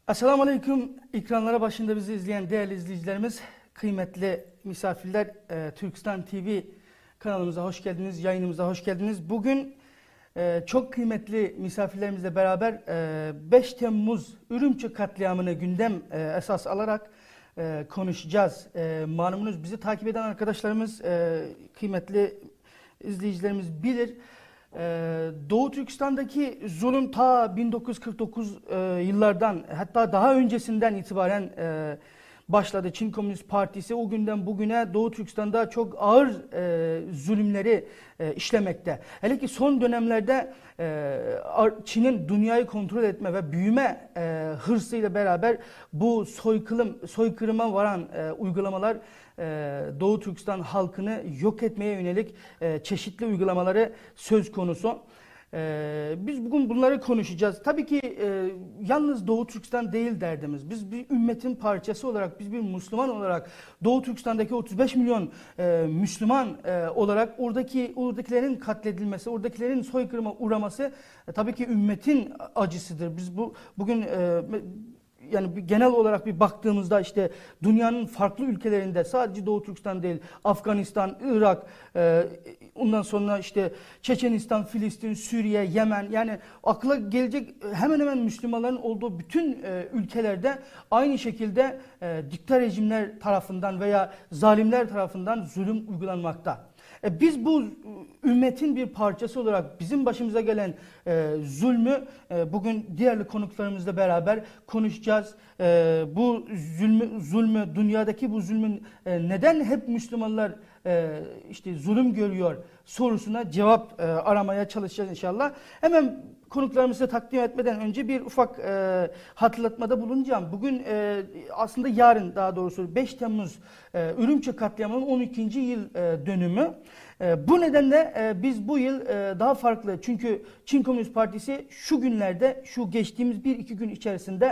Esselamu Aleyküm. Ekranlara başında bizi izleyen değerli izleyicilerimiz, kıymetli misafirler, Türkistan TV kanalımıza hoş geldiniz, yayınımıza hoş geldiniz. Bugün çok kıymetli misafirlerimizle beraber 5 Temmuz Ürümçi katliamını gündem esas alarak konuşacağız. Malumunuz bizi takip eden arkadaşlarımız, kıymetli izleyicilerimiz bilir. Doğu Türkistan'daki zulüm ta 1949 yıllardan, hatta daha öncesinden itibaren başladı. Çin Komünist Partisi o günden bugüne Doğu Türkistan'da çok ağır zulümleri işlemekte. Hele ki son dönemlerde Çin'in dünyayı kontrol etme ve büyüme hırsıyla beraber bu soykırıma varan uygulamalar Doğu Türkistan halkını yok etmeye yönelik çeşitli uygulamaları söz konusu. Biz bugün bunları konuşacağız. Tabii ki yalnız Doğu Türkistan değil derdimiz. Biz bir ümmetin parçası olarak, biz bir Müslüman olarak Doğu Türkistan'daki 35 milyon Müslüman olarak oradakilerin katledilmesi, oradakilerin soykırıma uğraması tabii ki ümmetin acısıdır. Biz bugün yani genel olarak bir baktığımızda işte dünyanın farklı ülkelerinde, sadece Doğu Türkistan değil, Afganistan, Irak, ondan sonra işte Çeçenistan, Filistin, Suriye, Yemen, yani akla gelecek hemen hemen Müslümanların olduğu bütün ülkelerde aynı şekilde dikta rejimler tarafından veya zalimler tarafından zulüm uygulanmakta. Biz bu ümmetin bir parçası olarak bizim başımıza gelen zulmü bugün diğerli konuklarımızla beraber konuşacağız. Bu zulmü, dünyadaki bu zulmün neden hep Müslümanlar işte zulüm görüyor sorusuna cevap aramaya çalışacağız inşallah. Hemen konuklarımızı takdim etmeden önce bir ufak hatırlatmada bulunacağım. Bugün aslında yarın, daha doğrusu 5 Temmuz Ürümçi katliamının 12. yıl dönümü. Bu nedenle biz bu yıl daha farklı, çünkü Çin Komünist Partisi şu günlerde, şu geçtiğimiz 1-2 gün içerisinde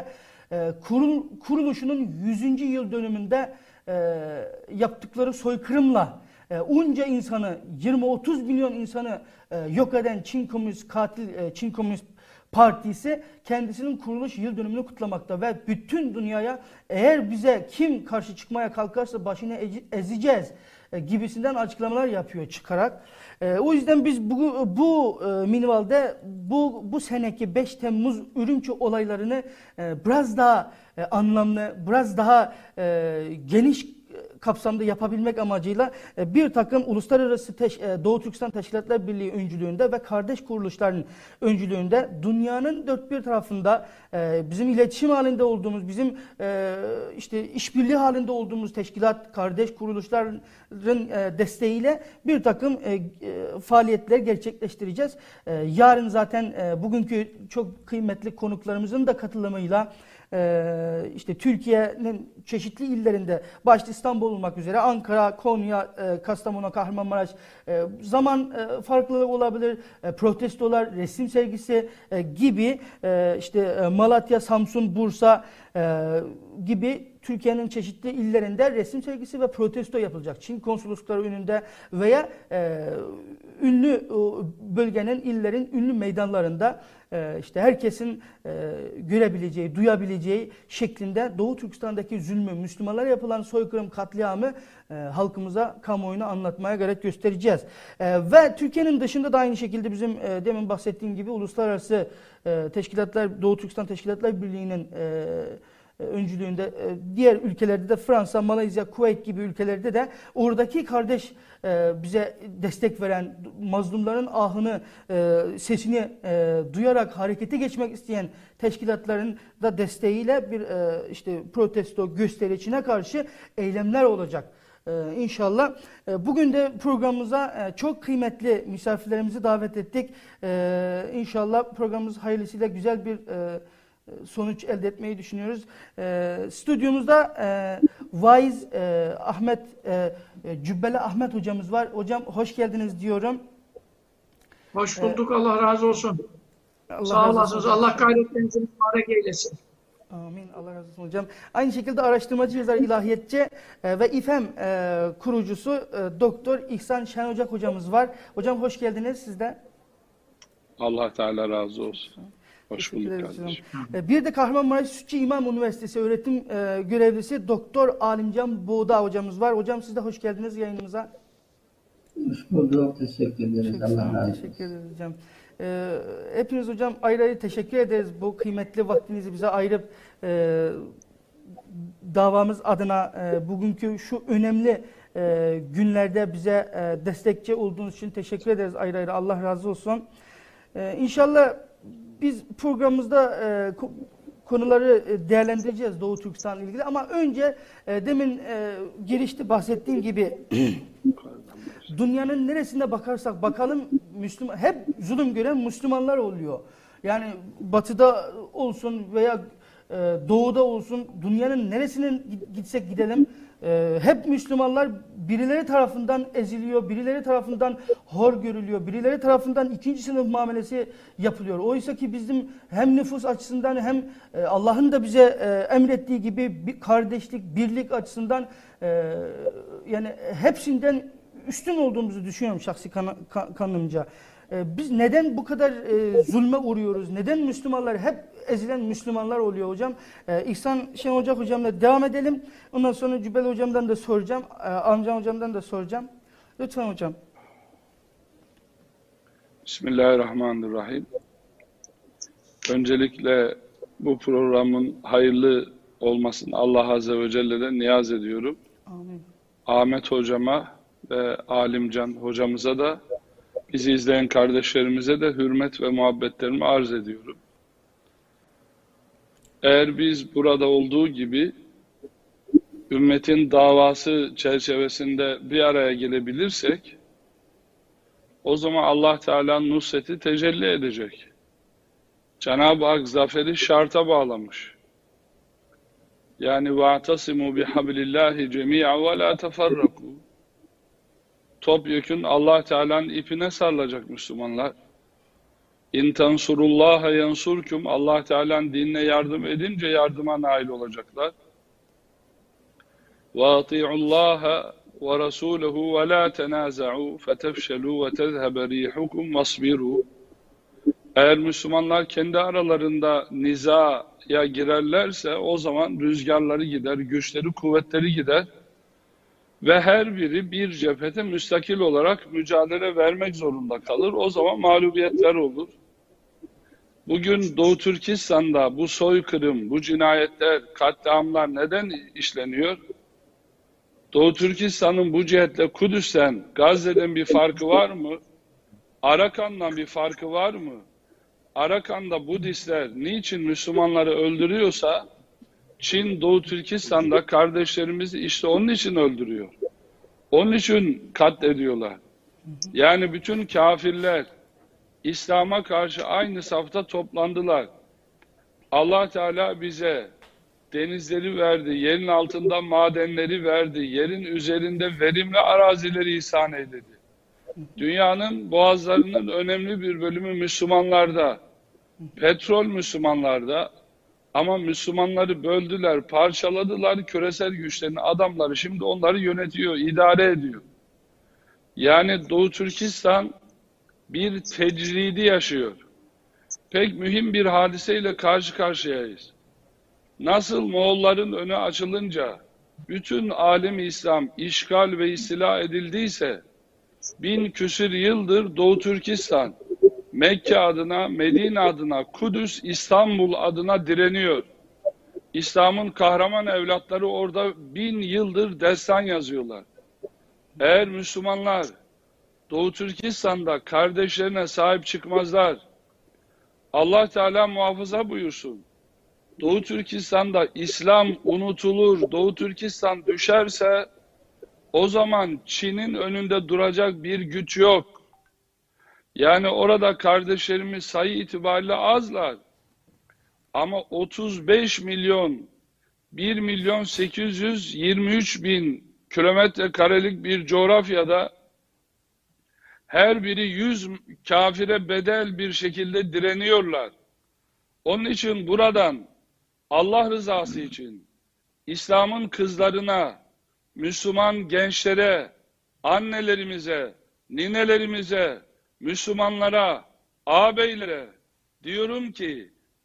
kuruluşunun 100. yıl dönümünde yaptıkları soykırımla onca insanı, 20-30 milyon insanı yok eden Çin Komünist Partisi kendisinin kuruluş yıl dönümünü kutlamakta ve bütün dünyaya eğer bize kim karşı çıkmaya kalkarsa başını ezeceğiz gibisinden açıklamalar yapıyor çıkarak. O yüzden biz bu minvalde bu seneki 5 Temmuz Ürümçi olaylarını biraz daha anlamlı, biraz daha geniş kapsamda yapabilmek amacıyla bir takım uluslararası Doğu Türkistan Teşkilatlar Birliği öncülüğünde ve kardeş kuruluşların öncülüğünde dünyanın dört bir tarafında bizim iletişim halinde olduğumuz, bizim işte işbirliği halinde olduğumuz teşkilat, kardeş kuruluşların desteğiyle bir takım faaliyetler gerçekleştireceğiz. Yarın zaten bugünkü çok kıymetli konuklarımızın da katılımıyla işte Türkiye'nin çeşitli illerinde, başta İstanbul olmak üzere, Ankara, Konya, Kastamonu, Kahramanmaraş, zaman farklılığı olabilir, protestolar, resim sergisi gibi, işte Malatya, Samsun, Bursa gibi Türkiye'nin çeşitli illerinde resim sergisi ve protesto yapılacak. Çin konsoloslukları önünde veya ünlü bölgenin, illerin ünlü meydanlarında işte herkesin görebileceği, duyabileceği şeklinde Doğu Türkistan'daki zulmü, Müslümanlara yapılan soykırım, katliamı halkımıza, kamuoyuna anlatmaya gayret göstereceğiz. Ve Türkiye'nin dışında da aynı şekilde bizim demin bahsettiğim gibi uluslararası teşkilatlar, Doğu Türkistan Teşkilatlar Birliği'nin öncülüğünde diğer ülkelerde de, Fransa, Malezya, Kuveyt gibi ülkelerde de oradaki kardeş bize destek veren, mazlumların ahını, sesini duyarak harekete geçmek isteyen teşkilatların da desteğiyle bir işte protesto, göstericine karşı eylemler olacak. İnşallah. Bugün de programımıza çok kıymetli misafirlerimizi davet ettik. İnşallah programımız hayırlısıyla güzel bir sonuç elde etmeyi düşünüyoruz. Stüdyomuzda Vaiz Ahmet, Cübbeli Ahmet hocamız var. Hocam hoş geldiniz diyorum. Hoş bulduk. Allah razı olsun. Allah Sağ razı olasınız. olsun. Allah gayretlerinizi mübarek eylesin. Amin. Allah razı olsun hocam. Aynı şekilde araştırmacı yazar, ilahiyatçı ve İFEM kurucusu Doktor İhsan Şenocak hocamız var. Hocam hoş geldiniz siz de. Allah Teala razı olsun. Hoş Teşekkür bulduk ederiz kardeşim. hocam. Bir de Kahramanmaraş Sütçü İmam Üniversitesi öğretim görevlisi Doktor Alimcan Buğda hocamız var. Hocam siz de hoş geldiniz yayınımıza. Hoş bulduk. Teşekkür ederiz. Çok sağ Allah olun. razı olsun. Teşekkür ederiz hocam. Hepiniz hocam ayrı ayrı teşekkür ederiz. Bu kıymetli vaktinizi bize ayırıp davamız adına bugünkü şu önemli günlerde bize destekçi olduğunuz için teşekkür ederiz ayrı ayrı. Allah razı olsun. İnşallah biz programımızda konuları değerlendireceğiz Doğu Türkistan'la ilgili ama önce demin girişte bahsettiğim gibi dünyanın neresinde bakarsak bakalım Müslüman, hep zulüm gören Müslümanlar oluyor. Yani batıda olsun veya doğuda olsun dünyanın neresine gitsek gidelim hep Müslümanlar birileri tarafından eziliyor, birileri tarafından hor görülüyor, birileri tarafından ikinci sınıf muamelesi yapılıyor. Oysa ki bizim hem nüfus açısından hem Allah'ın da bize emrettiği gibi bir kardeşlik, birlik açısından yani hepsinden üstün olduğumuzu düşünüyorum şahsi kanımca. Biz neden bu kadar zulme uğruyoruz? Neden Müslümanlar hep ezilen Müslümanlar oluyor hocam? İhsan Şen Ocak hocamla devam edelim. Ondan sonra Cübbeli hocamdan da soracağım. Amcan hocamdan da soracağım. Lütfen hocam. Bismillahirrahmanirrahim. Öncelikle bu programın hayırlı olmasını Allah Azze ve Celle'den niyaz ediyorum. Amin. Ahmet hocama ve Alimcan hocamıza da bizi izleyen kardeşlerimize de hürmet ve muhabbetlerimi arz ediyorum. Eğer biz burada olduğu gibi ümmetin davası çerçevesinde bir araya gelebilirsek o zaman Allah Teala'nın nusreti tecelli edecek. Cenab-ı Hak zaferi şarta bağlamış. Yani وَاَعْتَصِمُوا بِحَبْلِ اللّٰهِ جَمِيعًا وَلَا تَفَرَّقُوا Topyekun Allah Teala'nın ipine sarılacak Müslümanlar. İn tansurullaha yansurkum Allah Teala'nın dinine yardım edince yardıma nail olacaklar. Ve ati'ullaha ve rasuluhu ve la tenaza'u fetefşelu ve tezhebe rihukum vasbiru. Eğer Müslümanlar kendi aralarında nizaya girerlerse o zaman rüzgarları gider, güçleri, kuvvetleri gider. Ve her biri bir cephete müstakil olarak mücadele vermek zorunda kalır. O zaman mağlubiyetler olur. Bugün Doğu Türkistan'da bu soykırım, bu cinayetler, katliamlar neden işleniyor? Doğu Türkistan'ın bu cihetle Kudüs'ten, Gazze'den bir farkı var mı? Arakan'dan bir farkı var mı? Arakan'da Budistler niçin Müslümanları öldürüyorsa Çin, Doğu Türkistan'da kardeşlerimizi işte onun için öldürüyor. Onun için katlediyorlar. Yani bütün kafirler İslam'a karşı aynı safta toplandılar. Allah Teala bize denizleri verdi, yerin altında madenleri verdi, yerin üzerinde verimli arazileri ihsan eyledi. Dünyanın boğazlarının önemli bir bölümü Müslümanlarda, petrol Müslümanlarda. Ama Müslümanları böldüler, parçaladılar, küresel güçlerin adamları şimdi onları yönetiyor, idare ediyor. Yani Doğu Türkistan bir tecridi yaşıyor. Pek mühim bir hadiseyle karşı karşıyayız. Nasıl Moğolların önü açılınca bütün alem-i İslam işgal ve istila edildiyse 1000 küsür yıldır Doğu Türkistan Mekke adına, Medine adına, Kudüs, İstanbul adına direniyor. İslam'ın kahraman evlatları orada 1000 yıldır destan yazıyorlar. Eğer Müslümanlar Doğu Türkistan'da kardeşlerine sahip çıkmazlar, Allah Teala muhafaza buyursun. Doğu Türkistan'da İslam unutulur, Doğu Türkistan düşerse o zaman Çin'in önünde duracak bir güç yok. Yani orada kardeşlerimiz sayı itibariyle azlar. Ama 35 milyon, 1 milyon 823 bin kilometre karelik bir coğrafyada her biri 100 kafire bedel bir şekilde direniyorlar. Onun için buradan Allah rızası için İslam'ın kızlarına, Müslüman gençlere, annelerimize, ninelerimize, Müslümanlara, ağabeylere diyorum ki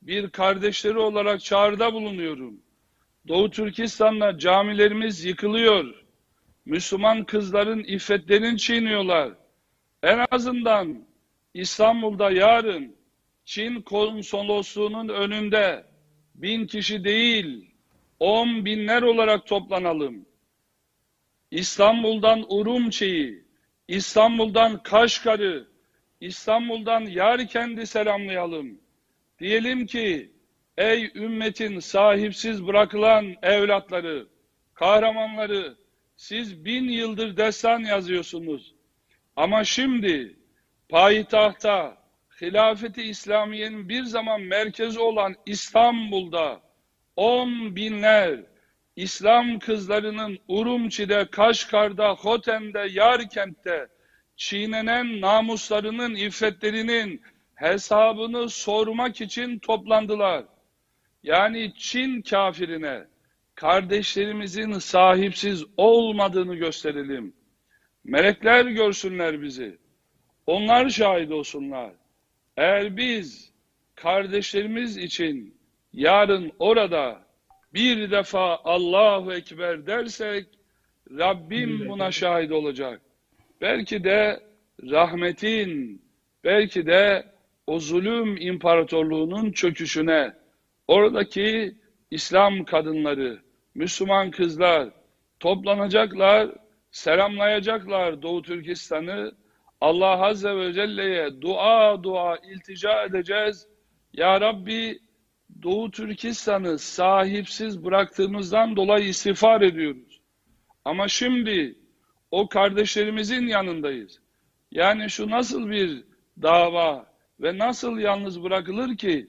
bir kardeşleri olarak çağrıda bulunuyorum. Doğu Türkistan'da camilerimiz yıkılıyor. Müslüman kızların iffetlerini çiğniyorlar. En azından İstanbul'da yarın Çin konsolosluğunun önünde 1000 kişi değil 10 binler olarak toplanalım. İstanbul'dan Urumçi'yi, İstanbul'dan Kaşgar'ı, İstanbul'dan Yarkent'i selamlayalım. Diyelim ki ey ümmetin sahipsiz bırakılan evlatları, kahramanları, siz 1000 yıldır destan yazıyorsunuz. Ama şimdi payitahta, hilafeti İslamiye'nin bir zaman merkezi olan İstanbul'da 10 binler İslam kızlarının Urumçi'de, Kaşgar'da, Hotem'de, Yarkent'te çiğnenen namuslarının, iffetlerinin hesabını sormak için toplandılar. Yani Çin kafirine kardeşlerimizin sahipsiz olmadığını gösterelim. Melekler görsünler bizi. Onlar şahit olsunlar. Eğer biz kardeşlerimiz için yarın orada bir defa Allahu Ekber dersek Rabbim buna şahit olacak. Belki de rahmetin, belki de o zulüm imparatorluğunun çöküşüne oradaki İslam kadınları, Müslüman kızlar toplanacaklar, selamlayacaklar Doğu Türkistan'ı. Allah Azze ve Celle'ye dua iltica edeceğiz. Ya Rabbi, Doğu Türkistan'ı sahipsiz bıraktığımızdan dolayı istiğfar ediyoruz. Ama şimdi o kardeşlerimizin yanındayız. Yani şu nasıl bir dava ve nasıl yalnız bırakılır ki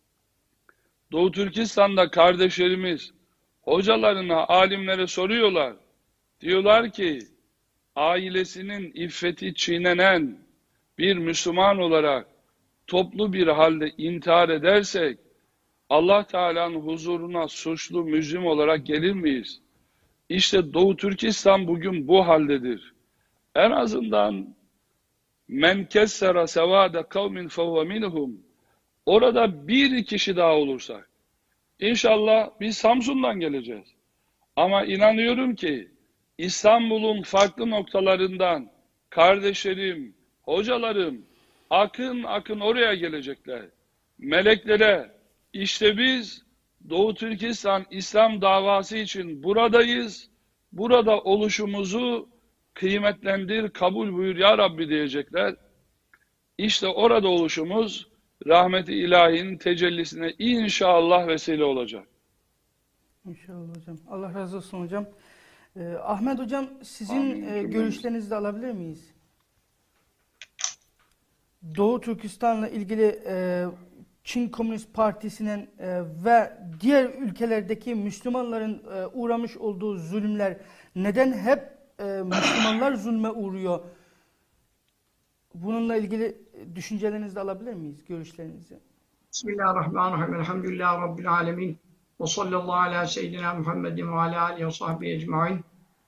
Doğu Türkistan'da kardeşlerimiz hocalarına, alimlere soruyorlar. Diyorlar ki ailesinin iffeti çiğnenen bir Müslüman olarak toplu bir halde intihar edersek Allah Teala'nın huzuruna suçlu mücrim olarak gelir miyiz? İşte Doğu Türkistan bugün bu haldedir. En azından men kessera sevâde kavmin fevve minhum. Orada bir kişi daha olursak İnşallah biz Samsun'dan geleceğiz. Ama inanıyorum ki İstanbul'un farklı noktalarından kardeşlerim, hocalarım akın akın oraya gelecekler. Meleklere işte biz Doğu Türkistan İslam davası için buradayız. Burada oluşumuzu kıymetlendir, kabul buyur ya Rabbi diyecekler. İşte orada oluşumuz rahmeti ilahinin tecellisine inşallah vesile olacak. İnşallah hocam. Allah razı olsun hocam. Ahmet hocam sizin görüşlerinizi de alabilir miyiz? Doğu Türkistan'la ilgili Çin Komünist Partisi'nin ve diğer ülkelerdeki Müslümanların uğramış olduğu zulümler neden hep Müslümanlar zulme uğruyor? Bununla ilgili düşüncelerinizi de alabilir miyiz? Görüşlerinizi. Bismillahirrahmanirrahim. Elhamdülillahi Rabbil alemin. Ve sallallahu ala seyyidina Muhammedin ve ala alihi ve sahbihi ecmaîn.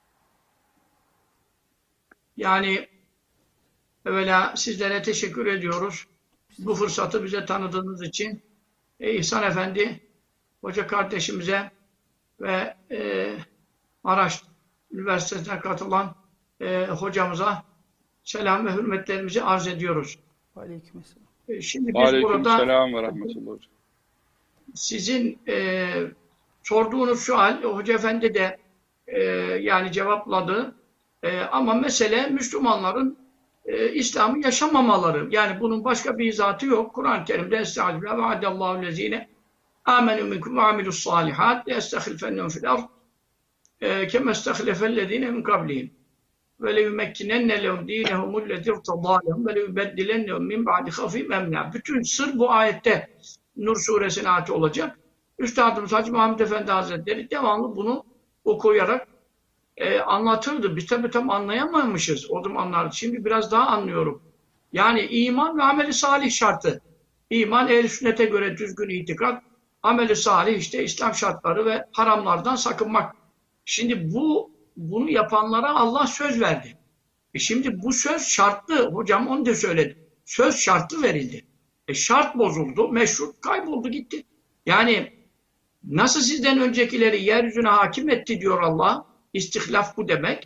Yani evvela sizlere teşekkür ediyoruz. Bu fırsatı bize tanıdığınız için. İhsan Efendi, hoca kardeşimize ve Maraş Üniversitesi'ne katılan hocamıza selam ve hürmetlerimizi arz ediyoruz. Aleykümselam. Şimdi biz burada Aleykümselam ve rahmetullah. Sizin sorduğunuz sual, Hoca Efendi de yani cevapladı. Ama mesele Müslümanların İslam'ı yaşamamaları. Yani bunun başka bir izahatı yok. Kur'an-ı Kerim'de Estağfirullah ve adallahu lezine amenu minkum ve amilus salihat ve estahlifennehum fil ard kema estahlefellezine min kablihim ve leyumekkinenne lehum dinehumul lezî irtadâ lehum ve leyubeddilennehum min ba'di khafîm emnâ. Bütün sır bu ayette Nur suresine ait olacak. Üstadımız Hacı Muhammed Efendi Hazretleri devamlı bunu okuyarak anlatırdı. Biz tabi tam anlayamamışız o zamanlar. Şimdi biraz daha anlıyorum. Yani iman ve ameli salih şartı. İman ehl-i sünnete göre düzgün itikat, ameli salih işte İslam şartları ve haramlardan sakınmak. Şimdi bunu yapanlara Allah söz verdi. Şimdi bu söz şartlı. Hocam onu da söyledi. Söz şartlı verildi. Şart bozuldu, meşrut kayboldu gitti. Yani nasıl sizden öncekileri yeryüzüne hakim etti diyor Allah. İstihlaf bu demek.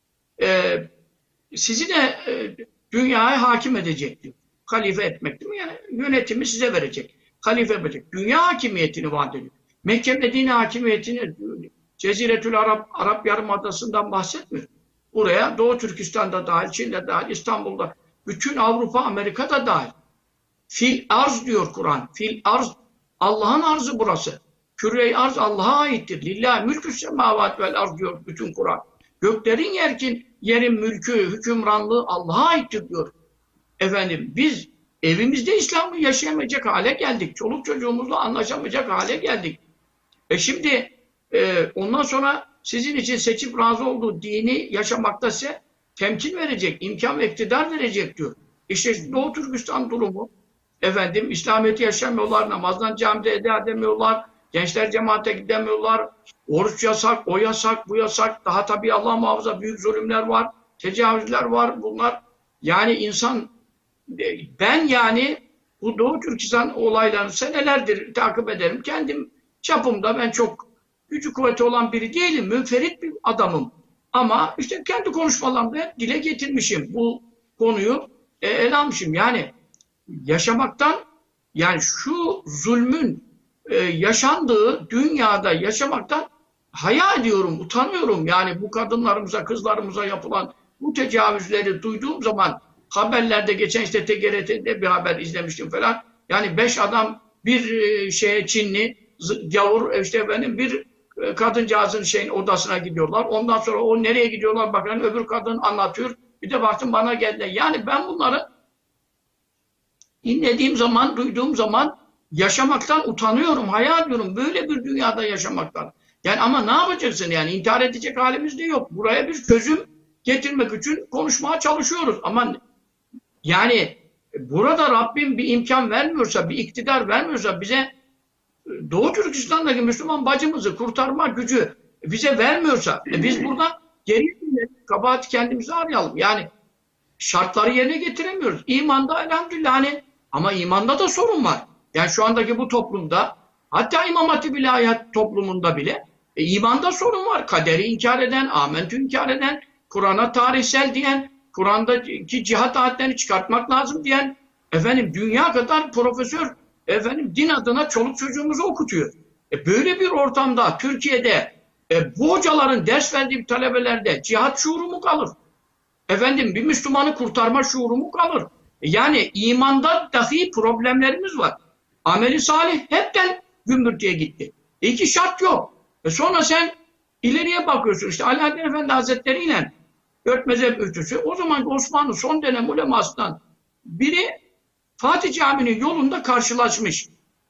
Sizi de dünyaya hakim edecek diyor. Halife etmek değil mi? Yani yönetimi size verecek. Halife edecek. Dünya hakimiyetini vaat ediyor. Mekke Medine hakimiyetini Ceziretül Arap Yarımadası'ndan bahsetmiyor. Buraya Doğu Türkistan'da dahil, Çin'de dahil, İstanbul'da, bütün Avrupa, Amerika'da dahil. Fil arz diyor Kur'an. Fil arz, Allah'ın arzı burası. Küre-i arz Allah'a aittir. Lillahi mülkü semavat vel arz diyor bütün Kur'an. Göklerin yerin mülkü, hükümranlığı Allah'a aittir diyor. Efendim biz evimizde İslam'ı yaşayamayacak hale geldik. Çoluk çocuğumuzla anlaşamayacak hale geldik. Şimdi ondan sonra sizin için seçip razı olduğu dini yaşamakta size temkin verecek, imkan ve iktidar verecek diyor. İşte Doğu Türkistan durumu. Efendim İslamiyet'i yaşamıyorlar, namazdan camide eda edemiyorlar, gençler cemaate gidemiyorlar, oruç yasak, o yasak, bu yasak. Daha tabii Allah muhafaza büyük zulümler var, tecavüzler var bunlar. Yani insan, ben yani bu Doğu Türkistan olaylarını senelerdir takip ederim. Kendim çapımda ben çok gücü kuvveti olan biri değilim, münferit bir adamım. Ama işte kendi konuşmalarımda hep dile getirmişim bu konuyu, ele almışım. Yani yaşamaktan, yani şu zulmün yaşandığı dünyada yaşamaktan haya ediyorum, utanıyorum. Yani bu kadınlarımıza, kızlarımıza yapılan bu tecavüzleri duyduğum zaman, haberlerde geçen işte TGRT'de bir haber izlemiştim falan. Yani 5 adam bir Çinli gavur işte benim bir kadıncağızın odasına gidiyorlar. Ondan sonra o nereye gidiyorlar bakın öbür kadın anlatıyor. Bir de baktım bana geldi. Yani ben bunları dinlediğim zaman, duyduğum zaman yaşamaktan utanıyorum, hayal ediyorum. Böyle bir dünyada yaşamaktan. Yani ama ne yapacaksın yani? İntihar edecek halimiz de yok. Buraya bir çözüm getirmek için konuşmaya çalışıyoruz. Ama yani burada Rabbim bir imkan vermiyorsa, bir iktidar vermiyorsa bize Doğu Türkistan'daki Müslüman bacımızı kurtarma gücü bize vermiyorsa biz burada geriye kabahati kendimize arayalım. Yani şartları yerine getiremiyoruz. İmanda elhamdülillah hani, ama imanda da sorun var. Yani şu andaki bu toplumda, hatta İmam Hatip İlahiyat toplumunda bile imanda sorun var. Kaderi inkar eden, amentü inkar eden, Kur'an'a tarihsel diyen, Kur'an'daki cihat ayetlerini çıkartmak lazım diyen, efendim dünya kadar profesör, efendim din adına çoluk çocuğumuzu okutuyor. Böyle bir ortamda Türkiye'de bu hocaların ders verdiği talebelerde cihat şuuru mu kalır? Efendim bir Müslümanı kurtarma şuuru mu kalır? Yani imanda dahi problemlerimiz var. Ameli salih hepten gümbürtüye gitti. İki şart yok. Sonra sen ileriye bakıyorsun. İşte Alaaddin Efendi Hazretleri ile dört mezhep ütüsü. O zaman Osmanlı son dönem ulemasından biri Fatih Camii'nin yolunda karşılaşmış.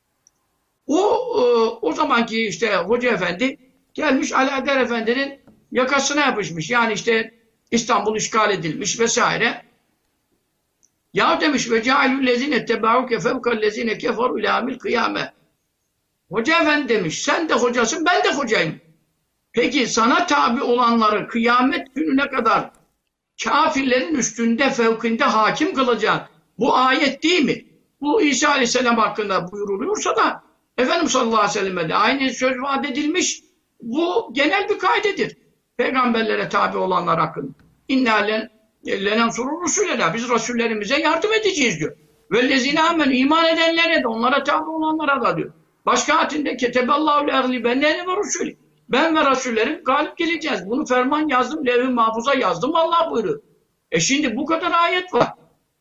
O zamanki işte Hoca Efendi gelmiş Alaaddin Efendi'nin yakasına yapışmış. Yani işte İstanbul işgal edilmiş vesaire. Ya demiş ve cealüllezine tebauke fevkallezine keferu ilâmil kıyame. Hoca Efendi demiş sen de hocasın ben de hocayım. Peki sana tabi olanları kıyamet gününe kadar kafirlerin üstünde fevkinde hakim kılacak. Bu ayet değil mi? Bu İsa Aleyhisselam hakkında buyuruluyorsa da Efendimiz sallallahu aleyhi ve selleme de aynı söz vaat edilmiş. Bu genel bir kaidedir. Peygamberlere tabi olanlar hakkında. İnnâ lenensurur rusulena. Biz rasullerimize yardım edeceğiz diyor. Vellezine amen iman edenlere de onlara tabi olanlara da diyor. Başka ayetinde keteballahu le'agli bennene ve rusulü. Ben ve rasullerim galip geleceğiz. Bunu ferman yazdım, levh-i mahfuza yazdım. Allah buyuruyor. Şimdi bu kadar ayet var.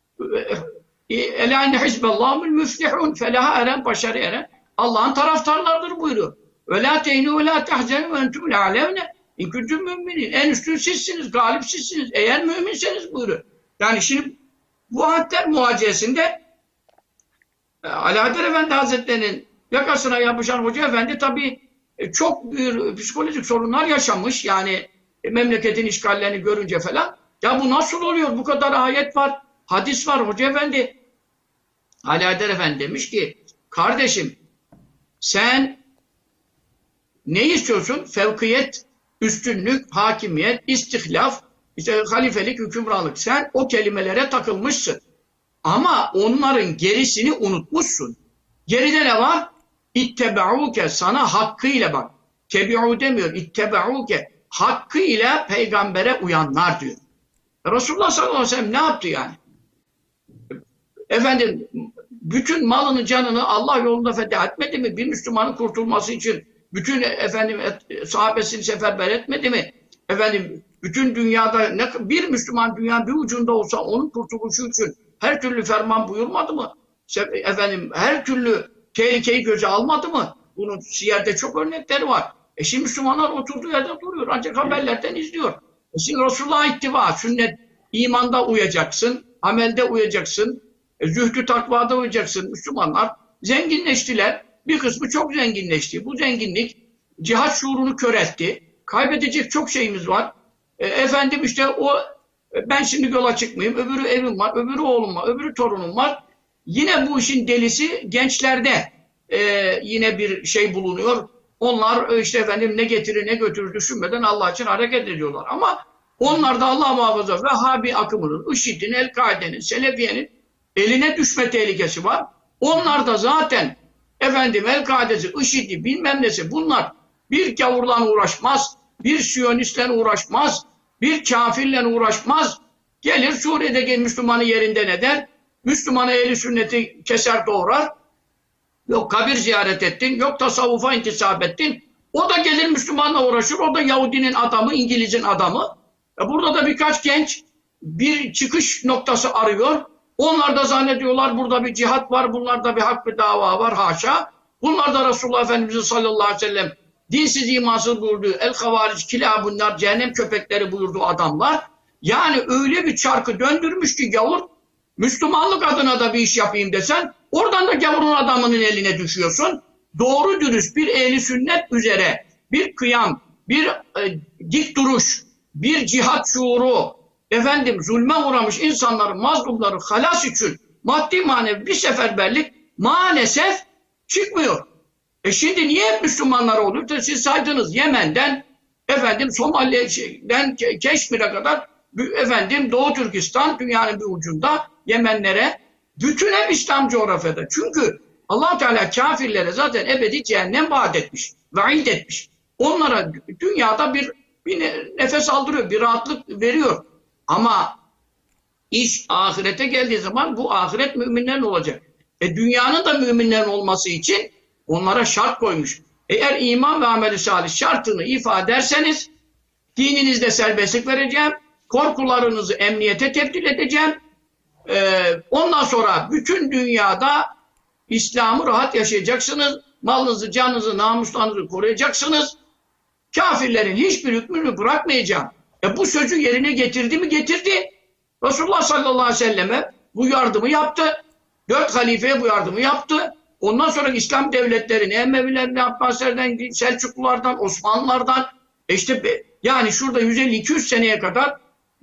Elâ inne hizbellâhumul müflihûn. Felaha eren, başarı eren. Allah'ın taraftarlarıdır buyuruyor. Ve lâ tehnû ve lâ tehzenû ve entûmul âlevne. İn kuntum müminin. En üstün sizsiniz, galip sizsiniz. Eğer müminseniz buyuruyor. Yani şimdi bu ayetler muhacesinde Alaaddin Efendi Hazretleri'nin yakasına yapışan Hoca Efendi tabii çok büyük psikolojik sorunlar yaşamış. Yani memleketin işgallerini görünce falan. Ya bu nasıl oluyor? Bu kadar ayet var, hadis var. Hoca Efendi, Alaaddin Efendi demiş ki, kardeşim sen ne istiyorsun? Fevkiyet, üstünlük, hakimiyet, istihlaf, işte halifelik, hükümranlık. Sen o kelimelere takılmışsın. Ama onların gerisini unutmuşsun. Geride ne var? İttebe'uke, sana hakkıyla bak. Tebi'u demiyor, ittebe'uke. Hakkıyla peygambere uyanlar diyor. Resulullah sallallahu aleyhi ve sellem ne yaptı yani? Efendim, bütün malını canını Allah yolunda feda etmedi mi? Bir Müslümanın kurtulması için bütün sahabesini seferber etmedi mi? Efendim, bütün dünyada bir Müslüman dünyanın bir ucunda olsa onun kurtuluşu için her türlü ferman buyurmadı mı? Efendim, her türlü tehlikeyi göze almadı mı? Bunun siyerde çok örnekleri var. Şimdi Müslümanlar oturduğu yerde duruyor. Ancak haberlerden izliyor. Şimdi Resulullah'a ittiba, sünnet, imanda uyacaksın, amelde uyacaksın, zühdü takvada uyacaksın. Müslümanlar zenginleştiler. Bir kısmı çok zenginleşti. Bu zenginlik cihat şuurunu köreltti. Kaybedecek çok şeyimiz var. Efendim işte ben şimdi yola çıkmayayım. Öbürü evim var, öbürü oğlum var, öbürü torunum var. Yine bu işin delisi gençlerde yine bir şey bulunuyor. Onlar işte efendim ne getirir ne götürür düşünmeden Allah için hareket ediyorlar. Ama onlar da Allah muhafaza Vehhabi akımının, IŞİD'in, El-Kaide'nin, Selefiye'nin eline düşme tehlikesi var. Onlar da zaten efendim El-Kaide'si, IŞİD'i bilmem nesi bunlar bir gavurla uğraşmaz, bir Siyonistle uğraşmaz, bir kafirle uğraşmaz. Gelir Suriye'deki Müslümanı yerinden eder, Müslümanı ehli sünneti keser doğrar. Yok kabir ziyaret ettin, yok tasavvufa intisap ettin. O da gelir Müslümanla uğraşır, o da Yahudinin adamı, İngiliz'in adamı. Burada da birkaç genç bir çıkış noktası arıyor. Onlar da zannediyorlar burada bir cihat var, bunlarda bir hak bir dava var, haşa. Bunlar da Resulullah Efendimiz'in sallallahu aleyhi ve sellem dinsiz imansız buyurduğu el-havaric kilabunlar, cehennem köpekleri buyurduğu adamlar. Yani öyle bir çarkı döndürmüş ki gavur, Müslümanlık adına da bir iş yapayım desen, oradan da gavurun adamının eline düşüyorsun. Doğru dürüst bir ehli sünnet üzere bir kıyam, bir dik duruş, bir cihat şuuru, efendim zulme uğramış insanların, mazlumların halas için maddi manevi bir seferberlik maalesef çıkmıyor. Şimdi niye hep Müslümanlar oluyor? Siz saydınız Yemen'den, efendim Somali'den Keşmir'e kadar, efendim Doğu Türkistan dünyanın bir ucunda Yemenlere, bütün hep İslam coğrafyada. Çünkü Allah Teala kafirlere zaten ebedi cehennem vaat etmiş, vaid etmiş. Onlara dünyada bir nefes aldırıyor, bir rahatlık veriyor. Ama iş ahirete geldiği zaman bu ahiret müminlerin olacak. Dünyanın da müminlerin olması için onlara şart koymuş. Eğer iman ve amel-i salih şartını ifade ederseniz dininizde serbestlik vereceğim, korkularınızı emniyete tebdil edeceğim. Ondan sonra bütün dünyada İslam'ı rahat yaşayacaksınız. Malınızı, canınızı, namuslarınızı koruyacaksınız. Kafirlerin hiçbir hükmünü bırakmayacağım. Bu sözü yerine getirdi mi? Getirdi. Resulullah sallallahu aleyhi ve selleme bu yardımı yaptı. 4 halifeye bu yardımı yaptı. Ondan sonra İslam devletlerine, Emevilerine, Abbasilerden, Selçuklulardan, Osmanlılardan yani şurada 150-200 seneye kadar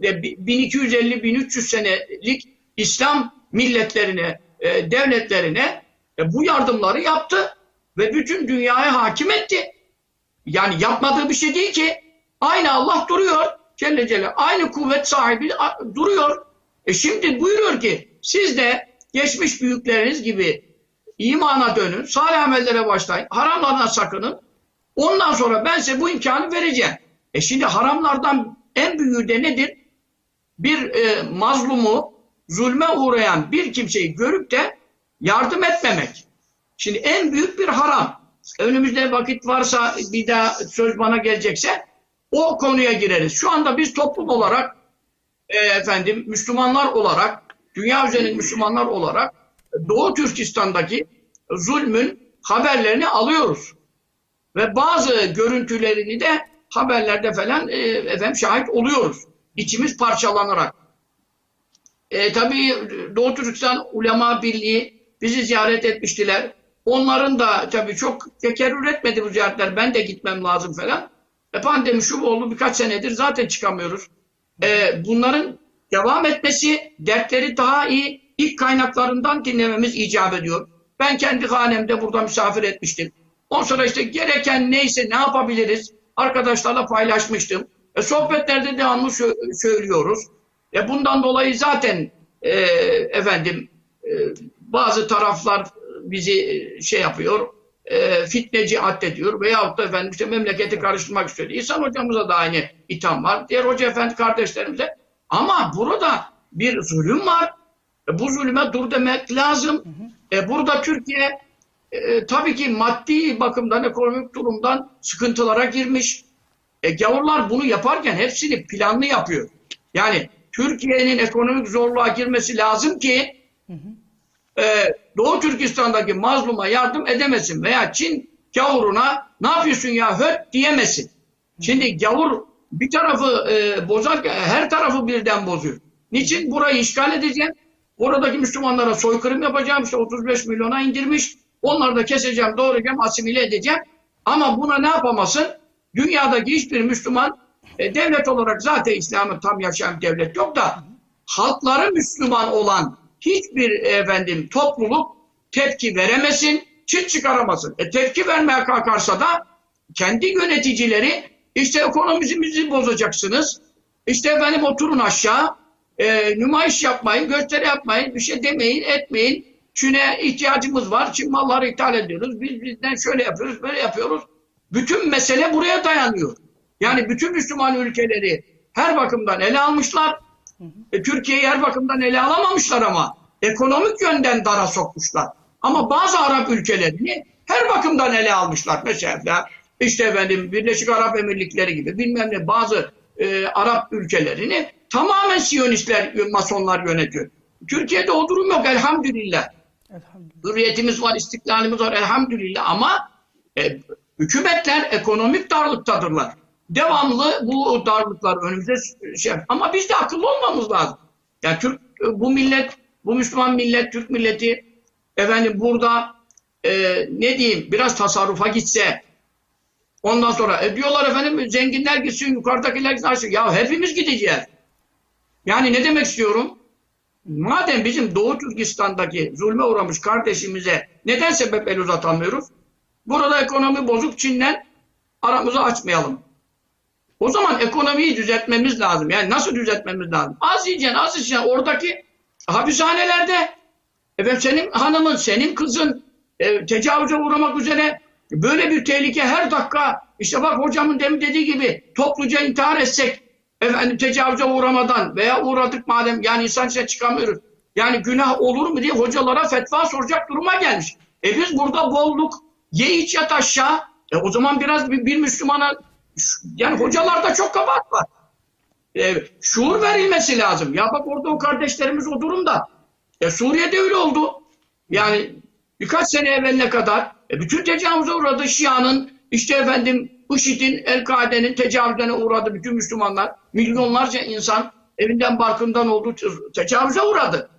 1250-1300 senelik İslam milletlerine, devletlerine bu yardımları yaptı ve bütün dünyaya hakim etti. Yani yapmadığı bir şey değil ki. Aynı Allah duruyor. Celle Celle. Aynı kuvvet sahibi duruyor. Şimdi buyuruyor ki siz de geçmiş büyükleriniz gibi imana dönün, salih amellere başlayın, haramlardan sakının. Ondan sonra ben size bu imkanı vereceğim. Şimdi haramlardan en büyüğü de nedir? Bir mazlumu, zulme uğrayan bir kimseyi görüp de yardım etmemek. Şimdi en büyük bir haram. Önümüzde vakit varsa bir daha söz bana gelecekse o konuya gireriz. Şu anda biz toplum olarak Müslümanlar olarak, dünya üzerinde Müslümanlar olarak Doğu Türkistan'daki zulmün haberlerini alıyoruz. Ve bazı görüntülerini de haberlerde falan şahit oluyoruz. İçimiz parçalanarak. Tabii Doğu Türkistan Ulema Birliği bizi ziyaret etmiştiler. Onların da tabii çok tekerrür etmedi bu ziyaretler. Ben de gitmem lazım falan. Pandemi şu oldu birkaç senedir zaten çıkamıyoruz. Bunların devam etmesi, dertleri daha iyi ilk kaynaklarından dinlememiz icap ediyor. Ben kendi hanemde burada misafir etmiştim. Ondan sonra gereken neyse ne yapabiliriz arkadaşlarla paylaşmıştım. Sohbetlerde devamlı söylüyoruz. Bundan dolayı zaten efendim bazı taraflar bizi şey yapıyor, fitneci addediyor veyahut da efendim işte memleketi karıştırmak istiyor. İhsan hocamıza da aynı itham var. Diğer hoca efendi kardeşlerimize. Ama burada bir zulüm var. Bu zulüme dur demek lazım. Burada Türkiye tabii ki maddi bakımdan, ekonomik durumdan sıkıntılara girmiş. Gavurlar bunu yaparken hepsini planlı yapıyor. Yani Türkiye'nin ekonomik zorluğa girmesi lazım ki Doğu Türkistan'daki mazluma yardım edemesin veya Çin gavuruna ne yapıyorsun ya höt diyemesin. Şimdi gavur bir tarafı bozarken her tarafı birden bozuyor. Niçin? Burayı işgal edeceğim. Oradaki Müslümanlara soykırım yapacağım. İşte 35 milyona indirmiş. Onları da keseceğim, doğrayacağım, asimile edeceğim. Ama buna ne yapamasın? Dünyadaki hiçbir Müslüman devlet olarak zaten İslam'ı tam yaşayan devlet yok da halkları Müslüman olan hiçbir topluluk tepki veremesin, çıt çıkaramasın. Tepki vermeye kalkarsa da kendi yöneticileri işte ekonomimizi bozacaksınız. İşte oturun aşağı, nümayiş yapmayın, gösteri yapmayın, bir şey demeyin, etmeyin. Çin'e ihtiyacımız var, Çin malları ithal ediyoruz, bizden şöyle yapıyoruz, böyle yapıyoruz. Bütün mesele buraya dayanıyor. Yani bütün Müslüman ülkeleri her bakımdan ele almışlar. Türkiye'yi her bakımdan ele alamamışlar ama ekonomik yönden dara sokmuşlar. Ama bazı Arap ülkelerini her bakımdan ele almışlar. Mesela işte Birleşik Arap Emirlikleri gibi bilmem ne bazı Arap ülkelerini tamamen Siyonistler, Masonlar yönetiyor. Türkiye'de o durum yok elhamdülillah. Hürriyetimiz var, istiklalimiz var elhamdülillah ama hükümetler ekonomik darlıktadırlar. Devamlı bu darlıklar önümüze ama biz de akıllı olmamız lazım. Yani bu millet, bu Müslüman millet, Türk milleti burada ne diyeyim biraz tasarrufa gitse ondan sonra diyorlar zenginler gitsin, yukarıdakiler gitsin. Ya hepimiz gideceğiz. Yani ne demek istiyorum? Madem bizim Doğu Türkistan'daki zulme uğramış kardeşimize neden sebep el uzatamıyoruz? Burada ekonomi bozuk, Çin'den aramızı açmayalım. O zaman ekonomiyi düzeltmemiz lazım. Yani nasıl düzeltmemiz lazım? Az yiyeceksin, az içeceksin. Oradaki hapishanelerde senin hanımın, senin kızın tecavüze uğramak üzere böyle bir tehlike her dakika işte bak hocamın demin dediği gibi topluca intihar etsek tecavüze uğramadan veya uğradık madem yani insan içine çıkamıyoruz. Yani günah olur mu diye hocalara fetva soracak duruma gelmiş. Biz burada bolluk, ye iç yat aşağı. O zaman biraz bir Müslümana yani hocalarda çok kabahat var. Şuur verilmesi lazım. Ya bak orada o kardeşlerimiz o durumda. Suriye'de öyle oldu. Yani birkaç sene evveline kadar bütün tecavüze uğradı Şia'nın, işte IŞİD'in, El-Kaide'nin tecavüzlerine uğradı bütün Müslümanlar. Milyonlarca insan evinden barkından oldu, tecavüze uğradı.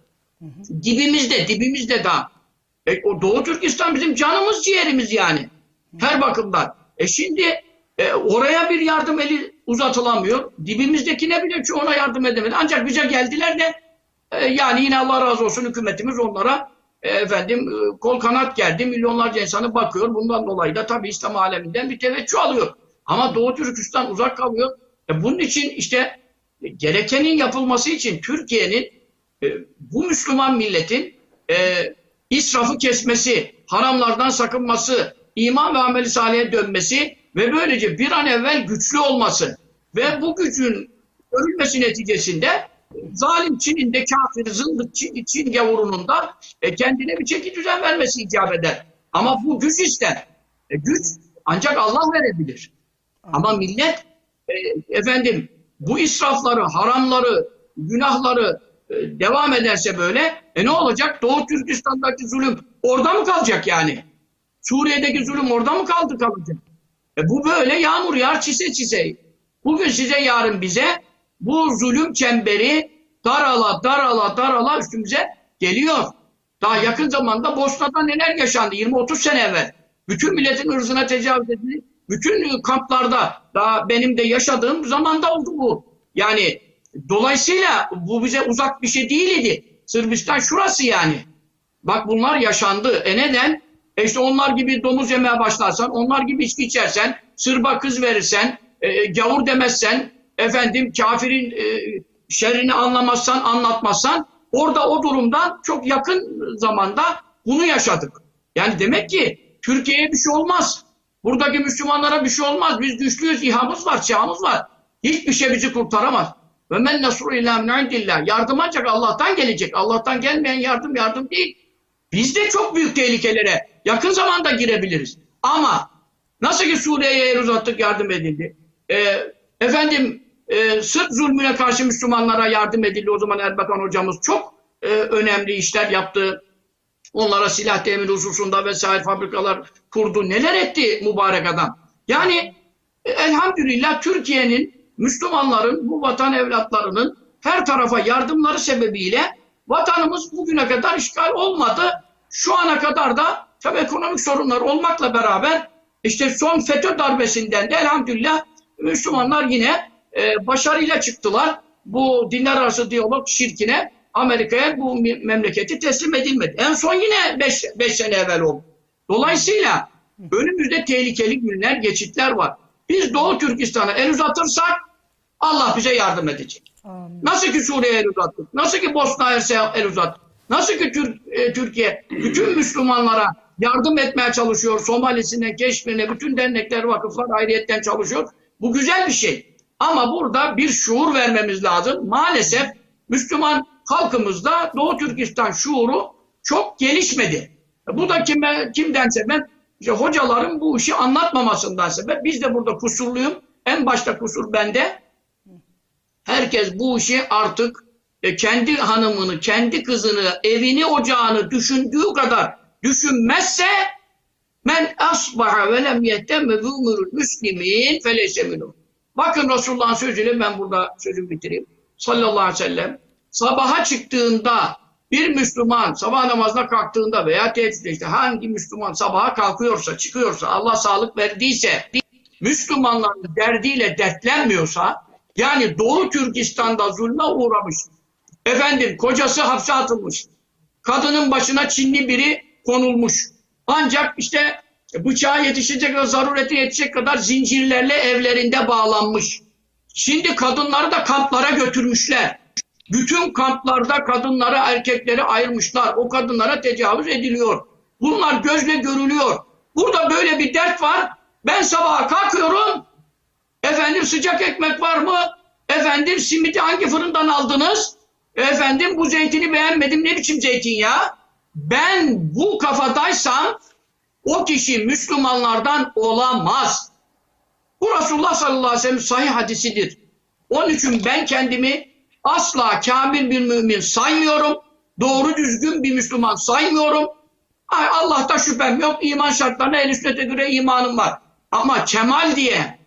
Dibimizde daha. O Doğu Türkistan bizim canımız ciğerimiz yani. Her bakımdan. Şimdi oraya bir yardım eli uzatılamıyor. Dibimizdekine bile çoğuna yardım edemedi. Ancak bize geldiler de yani yine Allah razı olsun hükümetimiz onlara kol kanat gerdi. Milyonlarca insanı bakıyor. Bundan dolayı da tabii İslam aleminden bir teveccüh alıyor. Ama Doğu Türkistan uzak kalıyor. Bunun için işte gerekenin yapılması için Türkiye'nin bu Müslüman milletin israfı kesmesi, haramlardan sakınması, iman ve ameli salih'e dönmesi ve böylece bir an evvel güçlü olması ve bu gücün görülmesi neticesinde zalim Çin'in de kafir, zındık Çin gavurunun da kendine bir çeki düzen vermesi icap eder. Ama bu güç ister. Güç ancak Allah verebilir. Ama millet bu israfları, haramları, günahları devam ederse böyle ne olacak? Doğu Türkistan'daki zulüm orada mı kalacak yani? Suriye'deki zulüm orada mı kalacak? Bu böyle yağmur yağar çise çise. Bugün size yarın bize bu zulüm çemberi darala üstümüze geliyor. Daha yakın zamanda Bosna'da neler yaşandı 20-30 sene evvel. Bütün milletin ırzına tecavüz edildi. Bütün kamplarda daha benim de yaşadığım zamanda oldu bu. Yani dolayısıyla bu bize uzak bir şey değildi. Sırbistan şurası yani. Bak bunlar yaşandı. Neden? İşte onlar gibi domuz yemeye başlarsan, onlar gibi içki içersen, Sırba kız verirsen, gavur demezsen, kafirin şerrini anlamazsan, anlatmazsan orada o durumdan çok yakın zamanda bunu yaşadık. Yani demek ki Türkiye'ye bir şey olmaz. Buradaki Müslümanlara bir şey olmaz. Biz güçlüyüz, İHA'mız var, SİHA'mız var. Hiçbir şey bizi kurtaramaz. Ve men nasru illa min indillah. Yardım ancak Allah'tan gelecek. Allah'tan gelmeyen yardım değil. Biz de çok büyük tehlikelere yakın zamanda girebiliriz. Ama nasıl ki Suriye'ye el uzattık, yardım edildi. Sırp zulmüne karşı Müslümanlara yardım edildi. O zaman Erbakan hocamız çok önemli işler yaptı. Onlara silah temin hususunda vesaire fabrikalar kurdu. Neler etti mübarek adam. Yani elhamdülillah Türkiye'nin, Müslümanların, bu vatan evlatlarının her tarafa yardımları sebebiyle vatanımız bugüne kadar işgal olmadı. Şu ana kadar da tabii ekonomik sorunlar olmakla beraber işte son FETÖ darbesinden de elhamdülillah Müslümanlar yine başarıyla çıktılar. Bu dinler arası diyalog şirkine, Amerika'ya bu memleketi teslim edilmedi. En son yine 5 sene evvel oldu. Dolayısıyla önümüzde tehlikeli günler, geçitler var. Biz Doğu Türkistan'a el uzatırsak Allah bize yardım edecek. Amin. Nasıl ki Suriye'ye el uzattık, nasıl ki Bosna Hersek'e el uzattık, nasıl ki Türkiye bütün Müslümanlara yardım etmeye çalışıyor, Somalisi'ne, Keşmir'ine, bütün dernekler, vakıflar ayrıyetten çalışıyor. Bu güzel bir şey. Ama burada bir şuur vermemiz lazım. Maalesef Müslüman halkımızda Doğu Türkistan şuuru çok gelişmedi. Bu da kimden sebep? İşte hocaların bu işi anlatmamasından sebep. Biz de burada kusurluyum. En başta kusur bende. Herkes bu işi artık kendi hanımını, kendi kızını, evini, ocağını düşündüğü kadar düşünmezse men asbaha ve lem yehtemme bi umuril müslimin feleyse minhum. Bakın Resulullah'ın sözüyle ben burada sözümü bitireyim. Sallallahu aleyhi ve sellem sabaha çıktığında bir Müslüman sabah namazına kalktığında veya teheccüde işte hangi Müslüman sabaha kalkıyorsa, çıkıyorsa, Allah sağlık verdiyse, Müslümanların derdiyle dertlenmiyorsa, yani Doğu Türkistan'da zulme uğramış, kocası hapse atılmış, kadının başına Çinli biri konulmuş, ancak işte bıçağa yetişecek ve zarurete yetişecek kadar zincirlerle evlerinde bağlanmış. Şimdi kadınları da kamplara götürmüşler. Bütün kamplarda kadınları, erkekleri ayırmışlar. O kadınlara tecavüz ediliyor. Bunlar gözle görülüyor. Burada böyle bir dert var. Ben sabaha kalkıyorum. Sıcak ekmek var mı? Simidi hangi fırından aldınız? Bu zeytini beğenmedim. Ne biçim zeytin ya? Ben bu kafadaysam o kişi Müslümanlardan olamaz. Bu Resulullah sallallahu aleyhi ve sellem sahih hadisidir. Onun için ben kendimi asla kamil bir mümin saymıyorum. Doğru düzgün bir Müslüman saymıyorum. Allah'ta şüphem yok. İman şartlarına ehl-i sünnete göre imanım var. Ama kemal diye,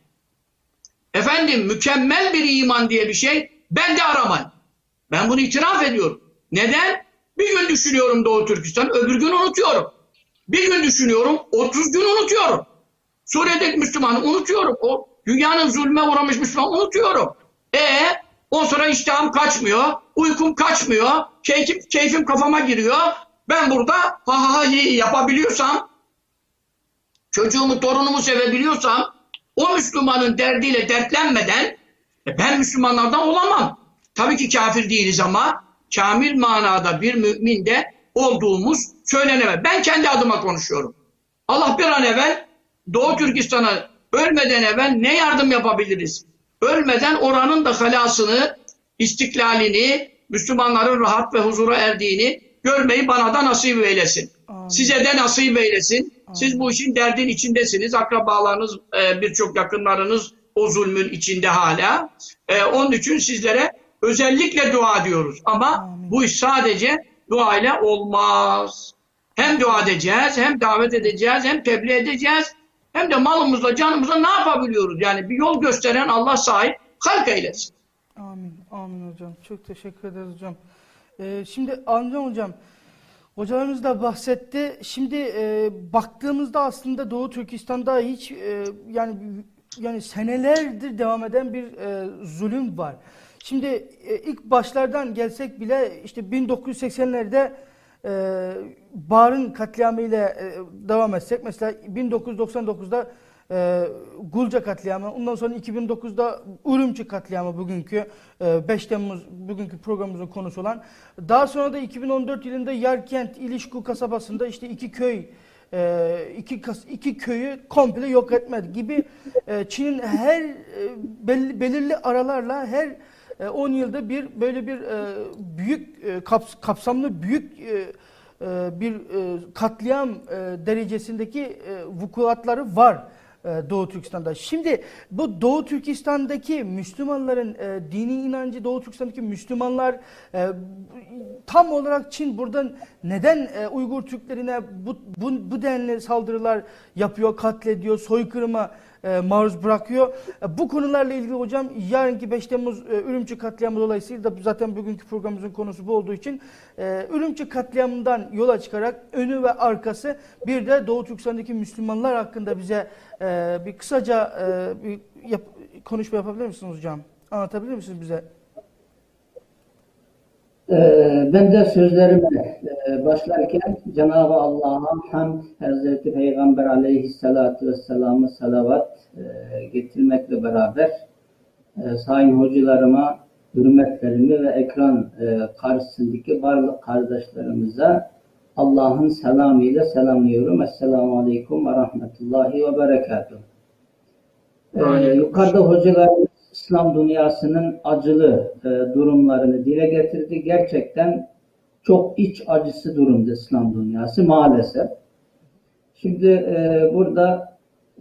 mükemmel bir iman diye bir şey ben de aramayın. Ben bunu itiraf ediyorum. Neden? Bir gün düşünüyorum Doğu Türkistan, öbür gün unutuyorum. Bir gün düşünüyorum, 30 gün unutuyorum. Suriye'deki Müslümanı unutuyorum. O dünyanın zulme uğramış Müslümanı unutuyorum. O sonra iştahım kaçmıyor, uykum kaçmıyor, keyfim kafama giriyor. Ben burada yapabiliyorsam, çocuğumu, torunumu sevebiliyorsam, o Müslümanın derdiyle dertlenmeden ben Müslümanlardan olamam. Tabii ki kafir değiliz ama kamil manada bir mümin de olduğumuz söylenemez. Ben kendi adıma konuşuyorum. Allah bir an evvel Doğu Türkistan'a ölmeden evvel ne yardım yapabiliriz? Ölmeden oranın da halasını, istiklalini, Müslümanların rahat ve huzura erdiğini görmeyi bana da nasip eylesin. Amin. Size de nasip eylesin. Amin. Siz bu işin derdin içindesiniz. Akrabalarınız, birçok yakınlarınız o zulmün içinde hala. Onun için sizlere özellikle dua ediyoruz. Ama amin, bu iş sadece duayla olmaz. Hem dua edeceğiz, hem davet edeceğiz, hem tebliğ edeceğiz. Hem de malımızla, canımızla ne yapabiliyoruz? Yani bir yol gösteren Allah sahip halk eylesin. Amin. Amin hocam. Çok teşekkür ederiz hocam. Şimdi anlayacağım hocam. Hocalarımız da bahsetti. Şimdi baktığımızda aslında Doğu Türkistan'da hiç yani senelerdir devam eden bir zulüm var. Şimdi ilk başlardan gelsek bile işte 1980'lerde Bar'ın katliamıyla devam etsek, mesela 1999'da Gulca katliamı, ondan sonra 2009'da Ürümçi katliamı bugünkü 5 Temmuz bugünkü programımızın konusu olan. Daha sonra da 2014 yılında Yarkent İlişku kasabasında işte iki köyü komple yok etmek gibi Çin'in her belirli aralarla her 10 yılda bir böyle bir büyük kapsamlı büyük bir katliam derecesindeki vukuatları var Doğu Türkistan'da. Şimdi bu Doğu Türkistan'daki Müslümanların dini inancı, Doğu Türkistan'daki Müslümanlar tam olarak Çin buradan neden Uygur Türklerine bu denli saldırılar yapıyor, katlediyor, soykırıma maruz bırakıyor. Bu konularla ilgili hocam yarınki 5 Temmuz Ürümçi katliamı dolayısıyla da zaten bugünkü programımızın konusu bu olduğu için Ürümçi katliamından yola çıkarak önü ve arkası bir de Doğu Türkistan'daki Müslümanlar hakkında bize bir kısaca bir konuşma yapabilir misiniz hocam? Anlatabilir misiniz bize? Ben de sözlerime başlarken Cenab-ı Allah'a hamd, Hazreti Peygamber aleyhissalatu vesselam'a salavat getirmekle beraber sayın hocalarıma hürmetlerimi ve ekran karşısındaki varlık kardeşlerimize Allah'ın selamıyla selamlıyorum. Esselamu aleyküm ve rahmetullahi ve berekatuhu. Yukarıda hocalarımız İslam dünyasının acılı durumlarını dile getirdi. Gerçekten çok iç acısı durumda İslam dünyası maalesef. Şimdi burada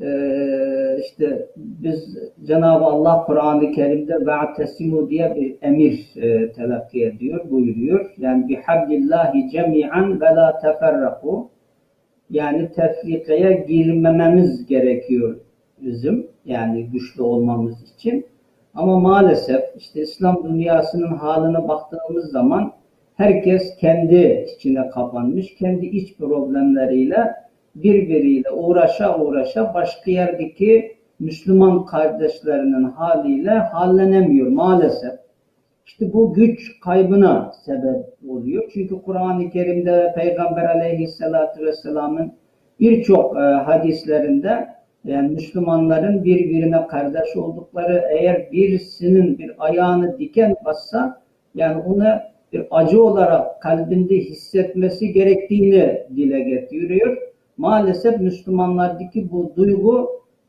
işte biz Cenab-ı Allah Kur'an-ı Kerim'de ve'tesimu diye bir emir telakki ediyor, buyuruyor. Yani bihablillahi cemi'an ve la teferraku. Yani tefrikaya girmememiz gerekiyor bizim. Yani güçlü olmamız için. Ama maalesef işte İslam dünyasının haline baktığımız zaman herkes kendi içine kapanmış, kendi iç problemleriyle birbiriyle uğraşa başka yerdeki Müslüman kardeşlerinin haliyle hallenemiyor maalesef. İşte bu güç kaybına sebep oluyor. Çünkü Kur'an-ı Kerim'de Peygamber aleyhissalatü vesselamın birçok hadislerinde yani Müslümanların birbirine kardeş oldukları, eğer birisinin bir ayağını diken bassa yani onu bir acı olarak kalbinde hissetmesi gerektiğini dile getiriyor. Maalesef Müslümanlardaki bu duygu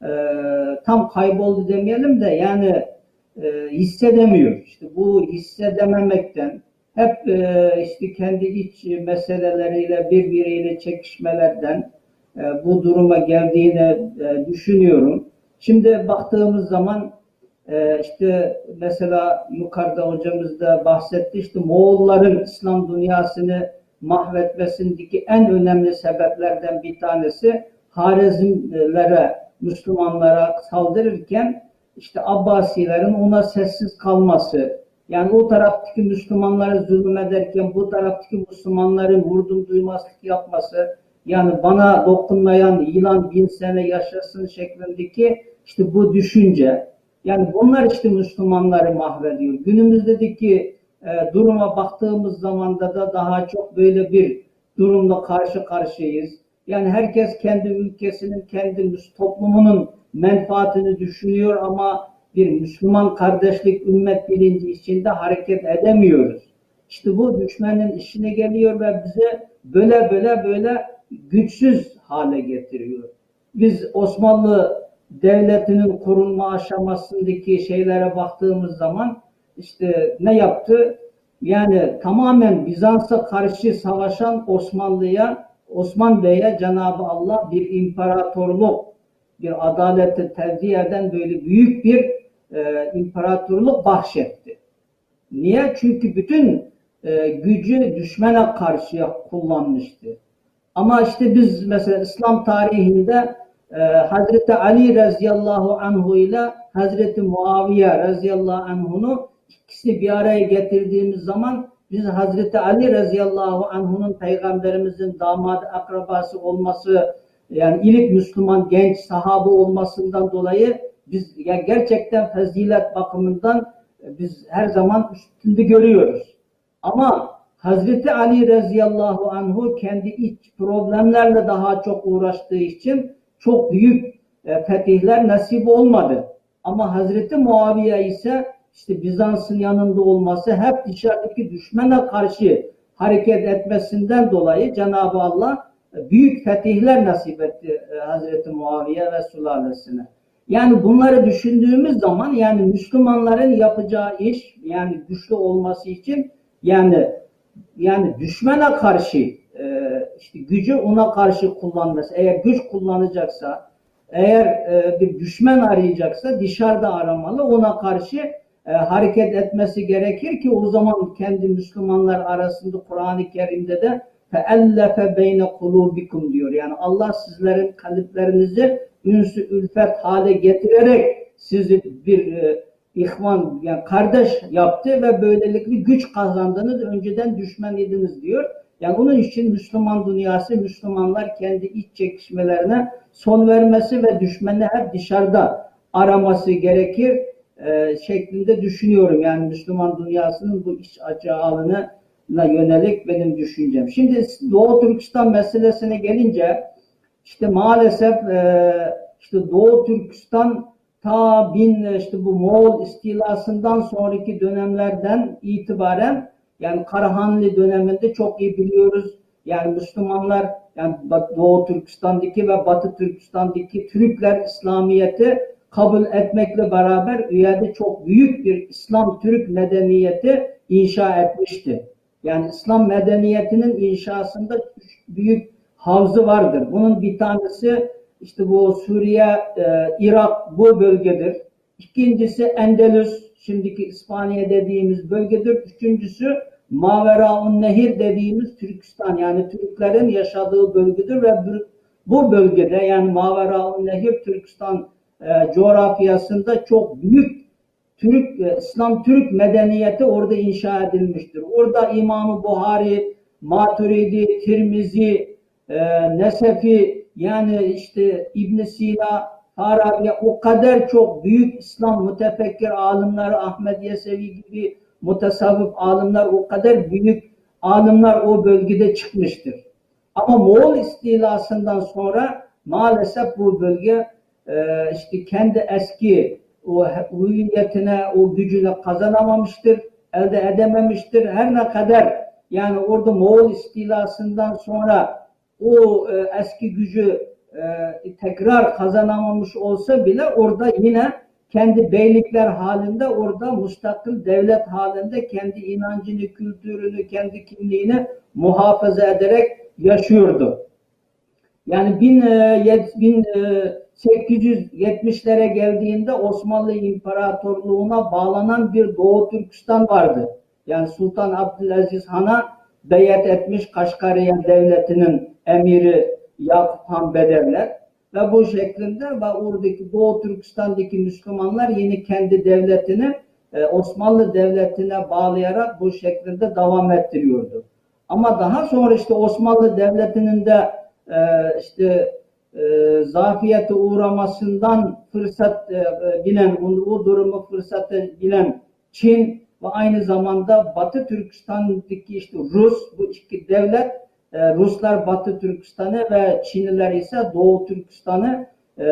tam kayboldu demeyelim de yani hissedemiyor. İşte bu hissedememekten hep işte kendi iç meseleleriyle birbiriyle çekişmelerden bu duruma geldiğini düşünüyorum. Şimdi baktığımız zaman işte mesela yukarıda hocamız da bahsetti, işte Moğolların İslam dünyasını mahvetmesindeki en önemli sebeplerden bir tanesi Harizmlere, Müslümanlara saldırırken işte Abbasilerin ona sessiz kalması. Yani o taraftaki Müslümanları zulmederken bu taraftaki Müslümanların vurdum duymazlık yapması, yani bana dokunmayan yılan 1000 sene yaşasın şeklindeki işte bu düşünce. Yani bunlar işte Müslümanları mahvediyor. Günümüzdeki duruma baktığımız zaman da daha çok böyle bir durumla karşı karşıyayız. Yani herkes kendi ülkesinin, kendi toplumunun menfaatini düşünüyor ama bir Müslüman kardeşlik, ümmet bilinci içinde hareket edemiyoruz. İşte bu düşmanın işine geliyor ve bize böyle güçsüz hale getiriyor. Biz Osmanlı Devleti'nin kurulma aşamasındaki şeylere baktığımız zaman işte ne yaptı? Yani tamamen Bizans'a karşı savaşan Osman Bey'e Cenab-ı Allah bir imparatorluk, bir adaleti tevdi eden böyle büyük bir imparatorluk bahşetti. Niye? Çünkü bütün gücü düşmana karşı kullanmıştı. Ama işte biz mesela İslam tarihinde Hazreti Ali radıyallahu anhu ile Hazreti Muaviye radıyallahu anhu'nu ikisi bir araya getirdiğimiz zaman biz Hazreti Ali radıyallahu anhu'nun Peygamberimizin damadı, akrabası olması, yani ilk Müslüman genç sahabe olmasından dolayı biz ya gerçekten fazilet bakımından biz her zaman üstünde görüyoruz. Ama Hazreti Ali radıyallahu anhu kendi iç problemlerle daha çok uğraştığı için çok büyük fetihler nasip olmadı. Ama Hazreti Muaviye ise işte Bizans'ın yanında olması, hep dışarıdaki düşmana karşı hareket etmesinden dolayı Cenab-ı Allah büyük fetihler nasip etti Hazreti Muaviye ve sülalesine. Yani bunları düşündüğümüz zaman yani Müslümanların yapacağı iş, yani güçlü olması için yani düşmana karşı işte gücü ona karşı kullanması. Eğer güç kullanacaksa, eğer bir düşman arayacaksa dışarıda aramalı. Ona karşı hareket etmesi gerekir ki o zaman kendi Müslümanlar arasında Kur'an-ı Kerim'de de فَاَلَّفَ بَيْنَ قُلُوبِكُمْ diyor. Yani Allah sizlerin kalplerinizi ünsü ülfet hale getirerek sizi bir ihvan, yani kardeş yaptı ve böylelikle güç kazandınız, önceden düşman idiniz diyor. Yani onun için Müslüman dünyası, Müslümanlar kendi iç çekişmelerine son vermesi ve düşmanı hep dışarıda araması gerekir şeklinde düşünüyorum. Yani Müslüman dünyasının bu iç açığına yönelik benim düşüncem. Şimdi Doğu Türkistan meselesine gelince işte maalesef işte Doğu Türkistan ta işte bu Moğol istilasından sonraki dönemlerden itibaren yani Karahanlı döneminde çok iyi biliyoruz. Yani Müslümanlar yani Doğu Türkistan'daki ve Batı Türkistan'daki Türkler İslamiyet'i kabul etmekle beraber üyede çok büyük bir İslam-Türk medeniyeti inşa etmişti. Yani İslam medeniyetinin inşasında büyük havzı vardır. Bunun bir tanesi işte bu Suriye, Irak bu bölgedir. İkincisi Endülüs, şimdiki İspanya dediğimiz bölgedir. Üçüncüsü Maveraun Nehir dediğimiz Türkistan, yani Türklerin yaşadığı bölgedir ve bu bölgede yani Maveraun Nehir Türkistan coğrafyasında çok büyük İslam-Türk medeniyeti orada inşa edilmiştir. Orada İmam-ı Buhari, Maturidi, Tirmizi, Nesefi, yani işte İbn Sina, Farabi, o kadar çok büyük İslam mütefekkir alimler, Ahmed Yesevi gibi mutasavvıf alimler, o kadar büyük alimler o bölgede çıkmıştır. Ama Moğol istilasından sonra maalesef bu bölge işte kendi eski o hüviyetine, o gücüne kazanamamıştır, elde edememiştir. Her ne kadar yani orada Moğol istilasından sonra o eski gücü tekrar kazanamamış olsa bile orada yine kendi beylikler halinde, orada müstakil devlet halinde kendi inancını, kültürünü, kendi kimliğini muhafaza ederek yaşıyordu. Yani 1870'lere geldiğinde Osmanlı İmparatorluğu'na bağlanan bir Doğu Türkistan vardı. Yani Sultan Abdülaziz Han'a beyat etmiş Kaşgariye Devleti'nin emiri Yakup Han Bedevler ve bu şeklinde ve oradaki Doğu Türkistan'daki Müslümanlar yine kendi devletini Osmanlı Devleti'ne bağlayarak bu şeklinde devam ettiriyordu. Ama daha sonra işte Osmanlı Devleti'nin de zafiyete uğramasından fırsat bilen, o durumu fırsatı bilen Çin ve aynı zamanda Batı Türkistan'daki işte Rus, bu iki devlet, Ruslar Batı Türkistan'ı ve Çinliler ise Doğu Türkistan'ı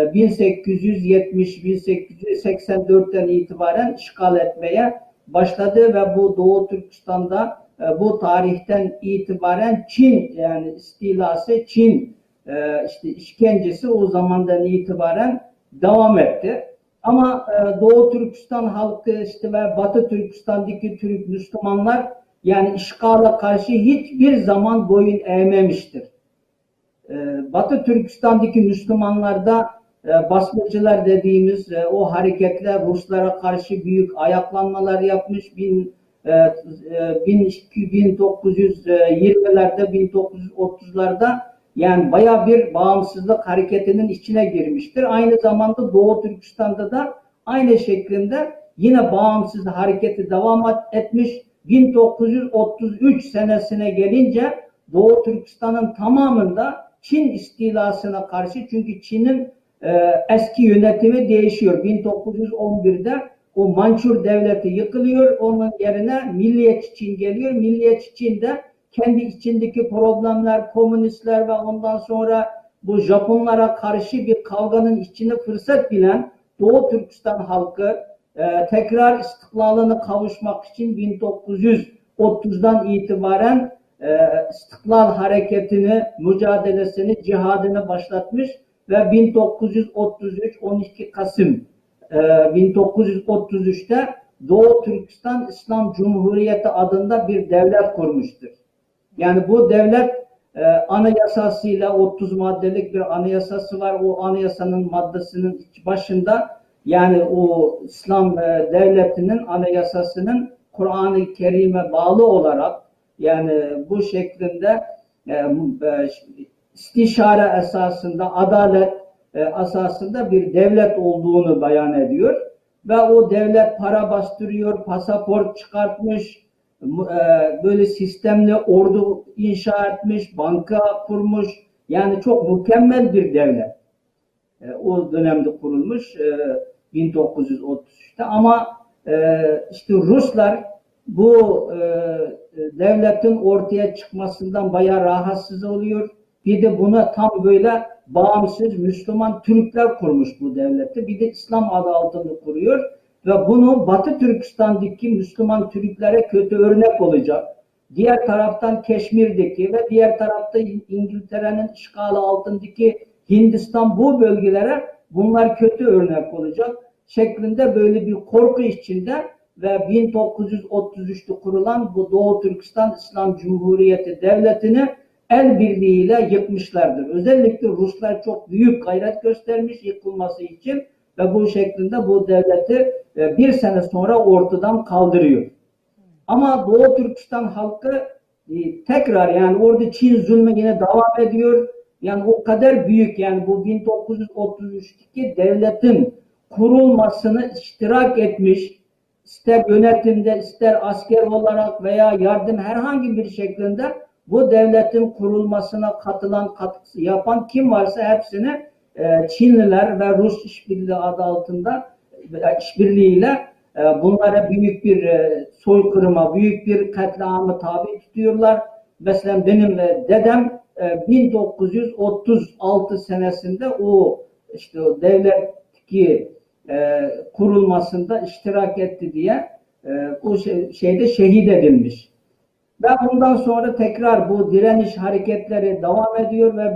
1870-1884'ten itibaren işgal etmeye başladı ve bu Doğu Türkistan'da bu tarihten itibaren Çin, yani istilası, Çin işte işkencesi o zamandan itibaren devam etti. Ama Doğu Türkistan halkı işte ve Batı Türkistan'daki Türk Müslümanlar yani işgala karşı hiçbir zaman boyun eğmemiştir. Batı Türkistan'daki Müslümanlar da basmacılar dediğimiz o hareketler Ruslara karşı büyük ayaklanmalar yapmış. 1920'lerde, 1930'larda yani bayağı bir bağımsızlık hareketinin içine girmiştir. Aynı zamanda Doğu Türkistan'da da aynı şekilde yine bağımsız hareketi devam etmiş. 1933 senesine gelince Doğu Türkistan'ın tamamında Çin istilasına karşı, çünkü Çin'in eski yönetimi değişiyor. 1911'de o Mançur devleti yıkılıyor. Onun yerine Milliyetçi Çin geliyor. Milliyetçi Çin de kendi içindeki problemler, komünistler ve ondan sonra bu Japonlara karşı bir kavganın içine fırsat bilen Doğu Türkistan halkı tekrar istiklalına kavuşmak için 1930'dan itibaren İstiklal Hareketi'ni, mücadelesini, cihadını başlatmış ve 1933 12 Kasım 1933'te Doğu Türkistan İslam Cumhuriyeti adında bir devlet kurmuştur. Yani bu devlet anayasasıyla 30 maddelik bir anayasası var. O anayasanın maddesinin başında yani o İslam devletinin anayasasının Kur'an-ı Kerim'e bağlı olarak yani bu şeklinde istişare esasında, adalet esasında bir devlet olduğunu beyan ediyor. Ve o devlet para bastırıyor, pasaport çıkartmış, böyle sistemli ordu inşa etmiş, banka kurmuş. Yani çok mükemmel bir devlet. O dönemde kurulmuş 1933'te ama işte Ruslar bu devletin ortaya çıkmasından bayağı rahatsız oluyor. Bir de buna tam böyle bağımsız Müslüman Türkler kurmuş bu devleti. Bir de İslam adı altında kuruyor. Ve bunu Batı Türkistan'daki Müslüman Türklere kötü örnek olacak. Diğer taraftan Keşmir'deki ve diğer tarafta İngiltere'nin işgali altındaki Hindistan bu bölgelere bunlar kötü örnek olacak şeklinde böyle bir korku içinde ve 1933'te kurulan bu Doğu Türkistan İslam Cumhuriyeti Devleti'ni el birliğiyle yıkmışlardır. Özellikle Ruslar çok büyük gayret göstermiş yıkılması için ve bu şeklinde bu devleti bir sene sonra ortadan kaldırıyor. Ama Doğu Türkistan halkı tekrar yani orada Çin zulmü yine devam ediyor. Yani o kadar büyük yani bu 1933'teki devletin kurulmasını iştirak etmiş, ister yönetimde ister asker olarak veya yardım herhangi bir şeklinde bu devletin kurulmasına katılan, katkısı yapan kim varsa hepsini Çinliler ve Rus işbirliği adı altında işbirliğiyle bunlara büyük bir soykırıma, büyük bir katliama tabi tutuyorlar. Mesela benim dedem 1936 senesinde o işte o devlet ki kurulmasında iştirak etti diye o şeyde şehit edilmiş. Ve bundan sonra tekrar bu direniş hareketleri devam ediyor ve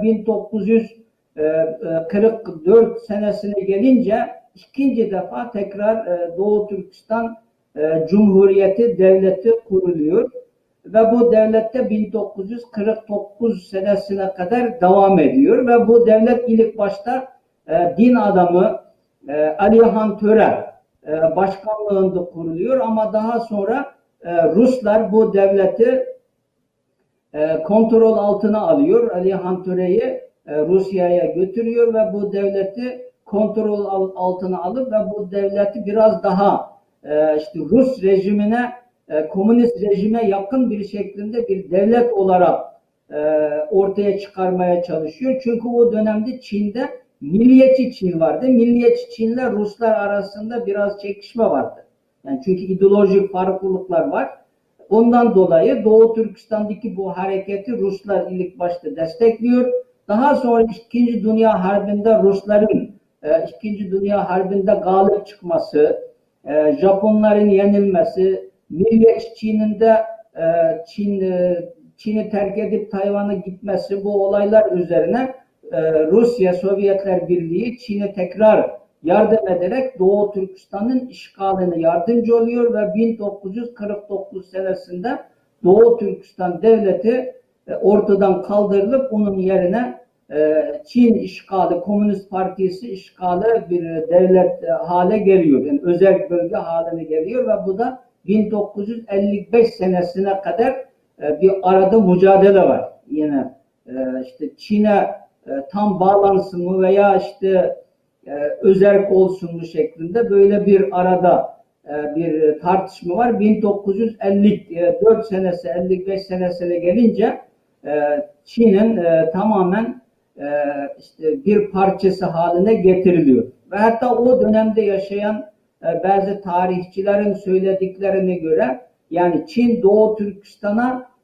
1944 senesine gelince ikinci defa tekrar Doğu Türkistan Cumhuriyeti Devleti kuruluyor. Ve bu devlette 1949 senesine kadar devam ediyor. Ve bu devlet ilk başta din adamı Alihan Töre başkanlığında kuruluyor. Ama daha sonra Ruslar bu devleti kontrol altına alıyor. Alihan Töre'yi Rusya'ya götürüyor ve bu devleti kontrol altına alıp ve bu devleti biraz daha işte Rus rejimine, komünist rejime yakın bir şeklinde bir devlet olarak ortaya çıkarmaya çalışıyor. Çünkü o dönemde Çin'de milliyetçi Çin vardı. Milliyetçi Çin'le Ruslar arasında biraz çekişme vardı. Yani çünkü ideolojik farklılıklar var. Ondan dolayı Doğu Türkistan'daki bu hareketi Ruslar ilk başta destekliyor. Daha sonra İkinci Dünya Harbi'nde Rusların İkinci Dünya Harbi'nde galip çıkması, Japonların yenilmesi, milliyetçi Çin'in de Çin'i terk edip Tayvan'a gitmesi bu olaylar üzerine Rusya, Sovyetler Birliği Çin'e tekrar yardım ederek Doğu Türkistan'ın işgaline yardımcı oluyor ve 1949 senesinde Doğu Türkistan Devleti ortadan kaldırılıp onun yerine Çin işgali, Komünist Partisi işgali bir devlet hale geliyor. Yani özel bölge haline geliyor ve bu da 1955 senesine kadar bir arada mücadele var. Yine işte Çin'e tam bağlansın mı veya işte özerk olsun mu şeklinde böyle bir arada bir tartışma var. 1954 senesi, 55 senesine gelince Çin'in tamamen işte bir parçası haline getiriliyor. Ve hatta o dönemde yaşayan bazı tarihçilerin söylediklerine göre yani Çin Doğu Türkistan'a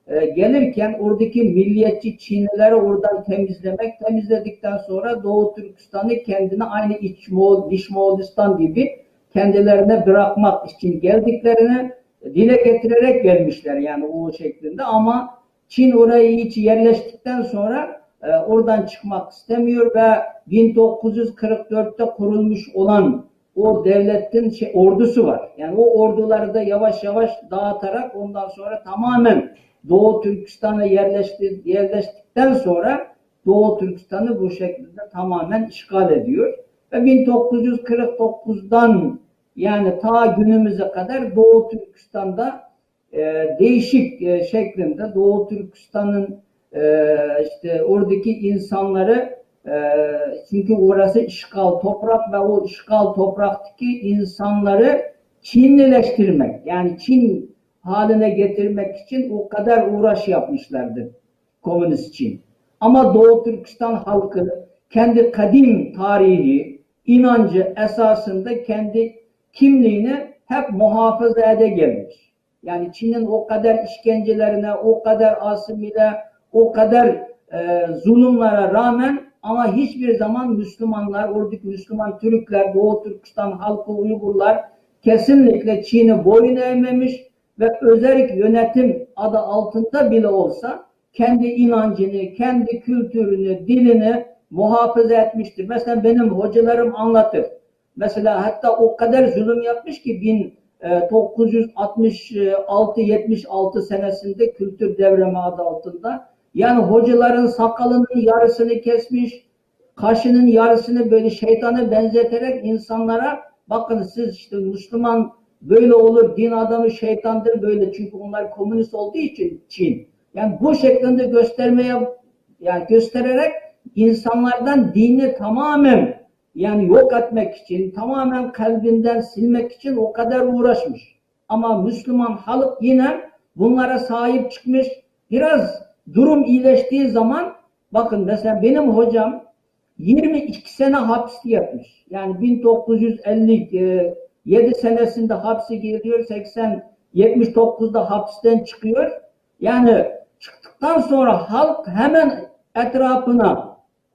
gelirken oradaki milliyetçi Çinlileri oradan temizledikten sonra Doğu Türkistan'ı kendine aynı İç Moğolistan gibi kendilerine bırakmak için geldiklerini dile getirerek gelmişler yani o şeklinde, ama Çin orayı hiç yerleştikten sonra oradan çıkmak istemiyor ve 1944'te kurulmuş olan o devletin ordusu var. Yani o orduları da yavaş yavaş dağıtarak ondan sonra tamamen Doğu Türkistan'a yerleştikten sonra Doğu Türkistan'ı bu şekilde tamamen işgal ediyor. Ve 1949'dan yani ta günümüze kadar Doğu Türkistan'da değişik şeklinde Doğu Türkistan'ın işte oradaki insanları, çünkü orası işgal toprak ve o işgal topraktaki insanları Çinlileştirmek, yani Çin haline getirmek için o kadar uğraş yapmışlardır Komünist Çin. Ama Doğu Türkistan halkı kendi kadim tarihi, inancı esasında kendi kimliğini hep muhafaza ede gelmiş. Yani Çin'in o kadar işkencelerine, o kadar asimile, o kadar zulümlere rağmen ama hiçbir zaman Müslümanlar, oradaki Müslüman Türkler, Doğu Türkistan halkı, Uygurlar kesinlikle Çin'i boyun eğmemiş ve özerk yönetim adı altında bile olsa kendi inancını, kendi kültürünü, dilini muhafaza etmiştir. Mesela benim hocalarım anlatır. Mesela hatta o kadar zulüm yapmış ki 1966-76 senesinde kültür devrimi adı altında. Yani hocaların sakalının yarısını kesmiş, kaşının yarısını böyle şeytana benzeterek insanlara, bakın siz işte Müslüman böyle olur, din adamı şeytandır böyle, çünkü onlar komünist olduğu için Çin. Yani bu şeklinde göstererek insanlardan dini tamamen yani yok etmek için, tamamen kalbinden silmek için o kadar uğraşmış. Ama Müslüman halk yine bunlara sahip çıkmış. Biraz durum iyileştiği zaman, bakın mesela benim hocam 22 sene hapis yatmış. Yani 1957 senesinde hapse giriyor, 79'da hapisten çıkıyor. Yani çıktıktan sonra halk hemen etrafına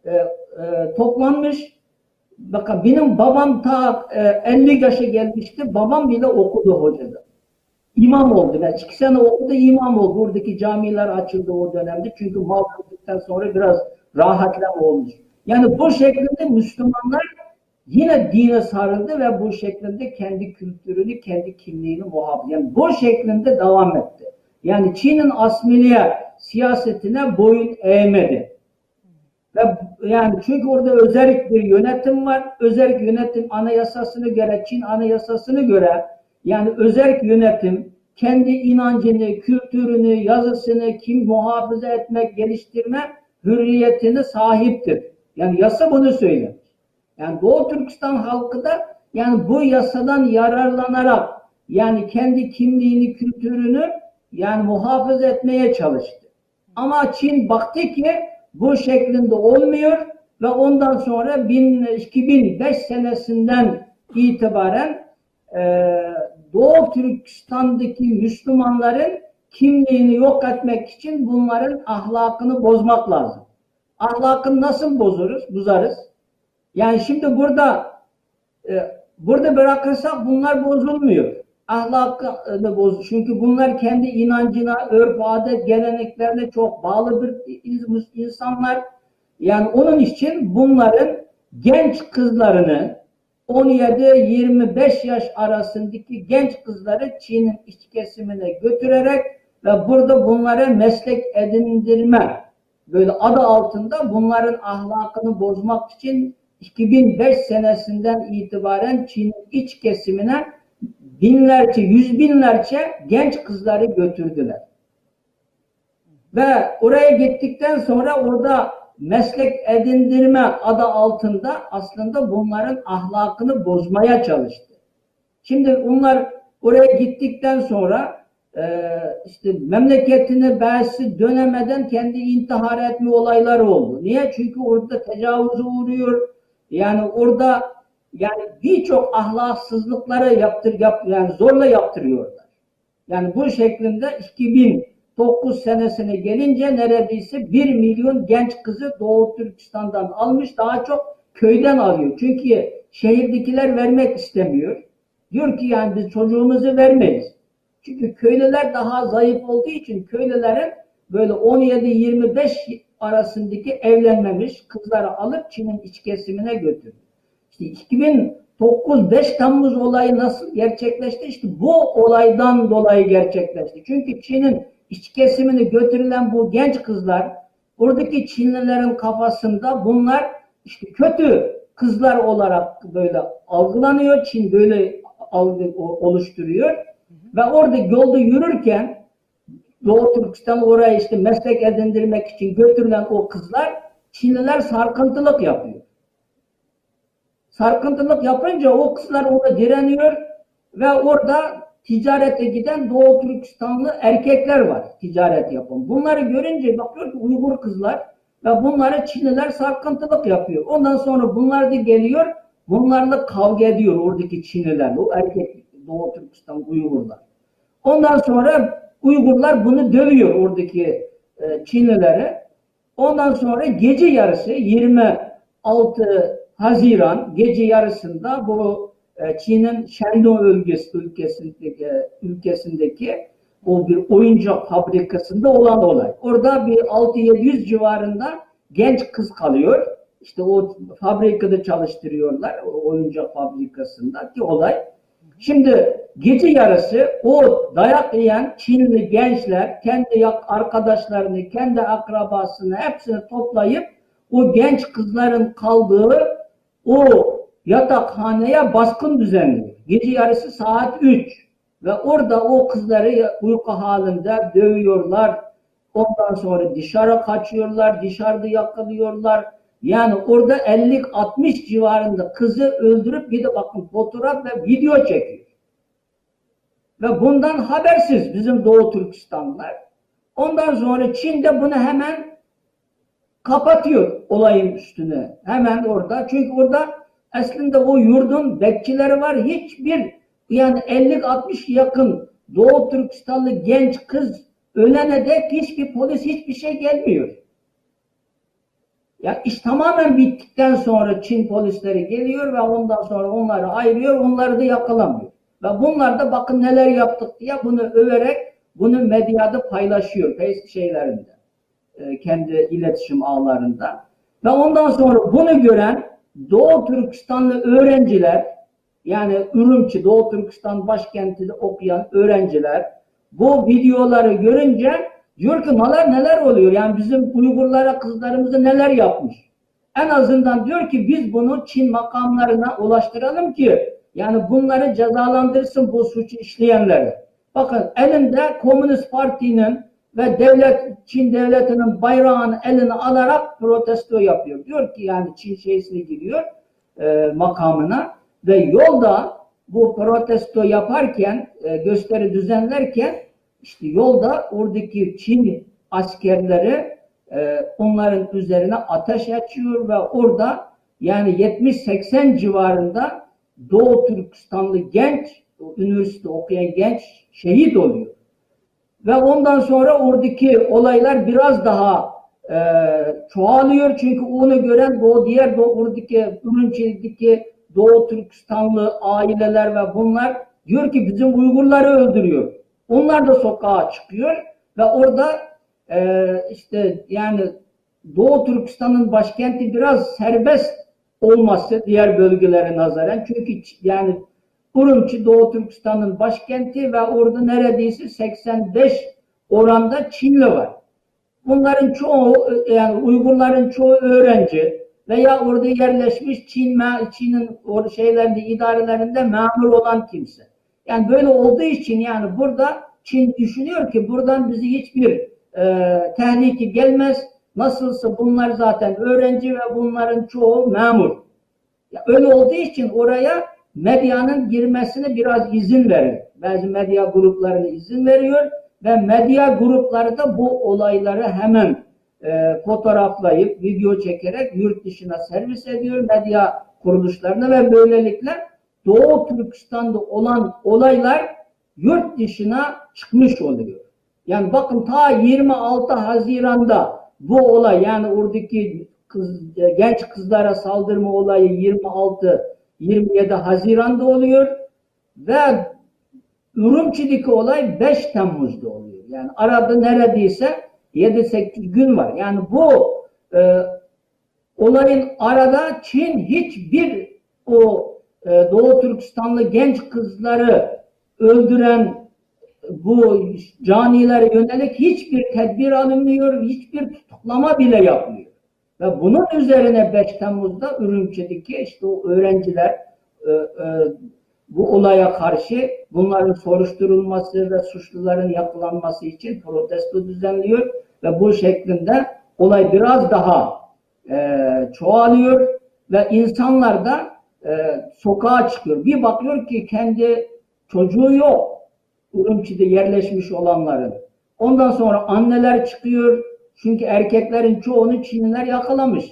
toplanmış. Bakın benim babam ta 50 yaşa gelmişti. Babam bile okudu hocada. İmam oldu. Yani 2 sene okudu, imam oldu. Buradaki camiler açıldı o dönemde. Çünkü mahvolduktan sonra biraz rahatlama olmuş. Yani bu şekilde Müslümanlar yine dine sarıldı ve bu şekilde kendi kültürünü, kendi kimliğini muhafaza. Yani bu şekilde devam etti. Yani Çin'in asmiliye siyasetine boyun eğmedi. Ve yani çünkü orada özerk bir yönetim var. Özerk yönetim anayasasına göre, Çin anayasasına göre yani özerk yönetim kendi inancını, kültürünü, yazısını kim muhafaza etmek, geliştirme hürriyetine sahiptir. Yani yasa bunu söylüyor. Yani Doğu Türkistan halkı da yani bu yasadan yararlanarak yani kendi kimliğini, kültürünü yani muhafaza etmeye çalıştı. Ama Çin baktı ki bu şeklinde olmuyor ve ondan sonra 2005 senesinden itibaren Doğu Türkistan'daki Müslümanların kimliğini yok etmek için bunların ahlakını bozmak lazım. Ahlakını nasıl bozarız? Yani şimdi burada bırakırsak bunlar bozulmuyor. Ahlakını bozuyor. Çünkü bunlar kendi inancına, örf, adet, geleneklerine çok bağlı bir insanlar. Yani onun için bunların genç kızlarını 17-25 yaş arasındaki genç kızları Çin'in iç kesimine götürerek ve burada bunlara meslek edindirme böyle adı altında bunların ahlakını bozmak için 2005 senesinden itibaren Çin'in iç kesimine binlerce, yüz binlerce genç kızları götürdüler. Ve oraya gittikten sonra orada meslek edindirme adı altında aslında bunların ahlakını bozmaya çalıştı. Şimdi onlar oraya gittikten sonra işte memleketine belki dönemeden kendi intihar etme olayları oldu. Niye? Çünkü orada tecavüze uğruyor. Yani orada yani birçok ahlaksızlıkları yani zorla yaptırıyorlar. Yani bu şeklinde 2009 senesine gelince neredeyse 1 milyon genç kızı Doğu Türkistan'dan almış. Daha çok köyden alıyor. Çünkü şehirdekiler vermek istemiyor. Diyor ki yani biz çocuğumuzu vermeyiz. Çünkü köylüler daha zayıf olduğu için köylülerin böyle 17-25 arasındaki evlenmemiş kızları alıp Çin'in iç kesimine götürüyor. İşte 2009 5 Temmuz olayı nasıl gerçekleşti? İşte bu olaydan dolayı gerçekleşti. Çünkü Çin'in iç kesimine götürülen bu genç kızlar, oradaki Çinlilerin kafasında bunlar işte kötü kızlar olarak böyle algılanıyor. Çin böyle algı oluşturuyor. Ve orada yolda yürürken Doğu Türkistan oraya işte meslek edindirmek için götürülen o kızlar Çinliler sarkıntılık yapıyor. Sarkıntılık yapınca o kızlar ona direniyor ve orada ticarete giden Doğu Türkistanlı erkekler var ticaret yapan. Bunları görünce bakıyor ki Uygur kızlar ve bunlara Çinliler sarkıntılık yapıyor. Ondan sonra bunlar da geliyor, bunlarla kavga ediyor oradaki Çinliler, o erkek Doğu Türkistan Uygurlar. Ondan sonra Uygurlar bunu dövüyor oradaki Çinlilere. Ondan sonra gece yarısı 26 Haziran gece yarısında bu Çin'in Shandong ülkesindeki o bir oyuncak fabrikasında olan olay. Orada bir 600-700 civarında genç kız kalıyor. İşte o fabrikada çalıştırıyorlar, o oyuncak fabrikasındaki olay. Şimdi gece yarısı o dayak yiyen Çinli gençler kendi arkadaşlarını, kendi akrabasını hepsini toplayıp o genç kızların kaldığı o yatakhaneye baskın düzenliyor. Gece yarısı saat 3 ve orada o kızları uyku halinde dövüyorlar. Ondan sonra dışarı kaçıyorlar, dışarıda yakalıyorlar. Yani orada 50-60 civarında kızı öldürüp bir de bakın fotoğraf ve video çekiyor. Ve bundan habersiz bizim Doğu Türkistanlılar. Ondan sonra Çin de bunu hemen kapatıyor olayın üstüne. Hemen orada. Çünkü orada aslında o yurdun bekçileri var. Hiçbir yani 50-60 yakın Doğu Türkistanlı genç kız ölene dek hiçbir polis hiçbir şey gelmiyor. Ya iş tamamen bittikten sonra Çin polisleri geliyor ve ondan sonra onları ayırıyor, onları da yakalamıyor. Ve bunlar da bakın neler yaptık diye bunu överek bunu medyada paylaşıyor şeylerinde, kendi iletişim ağlarında. Ve ondan sonra bunu gören Doğu Türkistanlı öğrenciler, yani Ürümçi, Doğu Türkistan başkentinde okuyan öğrenciler bu videoları görünce diyor ki neler oluyor? Yani bizim Uygurlara, kızlarımıza neler yapmış? En azından diyor ki biz bunu Çin makamlarına ulaştıralım ki yani bunları cezalandırsın bu suçu işleyenleri. Bakın elinde Komünist Parti'nin ve Çin devletinin bayrağını eline alarak protesto yapıyor. Diyor ki yani Çin şeysine giriyor makamına ve yolda bu protesto yaparken, gösteri düzenlerken işte yolda oradaki Çin askerleri onların üzerine ateş açıyor ve orada yani 70-80 civarında Doğu Türkistanlı genç, üniversite okuyan genç şehit oluyor. Ve ondan sonra oradaki olaylar biraz daha çoğalıyor. Çünkü onu gören bu diğer oradaki Ürümçi'deki Doğu Türkistanlı aileler ve bunlar diyor ki bizim Uygurları öldürüyor. Onlar da sokağa çıkıyor ve orada işte yani Doğu Türkistan'ın başkenti biraz serbest olması diğer bölgelere nazaran. Çünkü yani Ürümçi Doğu Türkistan'ın başkenti ve orada neredeyse 85 oranda Çinli var. Bunların çoğu yani Uygurların çoğu öğrenci veya orada yerleşmiş Çin'in şeylerinde, idarelerinde memur olan kimse. Yani böyle olduğu için yani burada Çin düşünüyor ki buradan bizi hiçbir tehlike gelmez. Nasılsa bunlar zaten öğrenci ve bunların çoğu memur. Ya öyle olduğu için oraya medyanın girmesine biraz izin veriyor. Bazı medya gruplarına izin veriyor ve medya grupları da bu olayları hemen fotoğraflayıp, video çekerek yurt dışına servis ediyor medya kuruluşlarına ve böylelikle Doğu Türkistan'da olan olaylar yurt dışına çıkmış oluyor. Yani bakın ta 26 Haziran'da bu olay, yani oradaki genç kızlara saldırma olayı 26-27 Haziran'da oluyor ve Urumçi'deki olay 5 Temmuz'da oluyor. Yani arada neredeyse 7-8 gün var. Yani bu olayın arada Çin hiçbir o Doğu Türkistanlı genç kızları öldüren bu canilere yönelik hiçbir tedbir alınmıyor, hiçbir tutuklama bile yapmıyor. Ve bunun üzerine 5 Temmuz'da Ürümçi'deki işte o öğrenciler bu olaya karşı bunların soruşturulması ve suçluların yakalanması için protesto düzenliyor ve bu şeklinde olay biraz daha çoğalıyor ve insanlar da sokağa çıkıyor. Bir bakıyor ki kendi çocuğu yok Urumçi'de yerleşmiş olanların. Ondan sonra anneler çıkıyor. Çünkü erkeklerin çoğunu Çinliler yakalamış.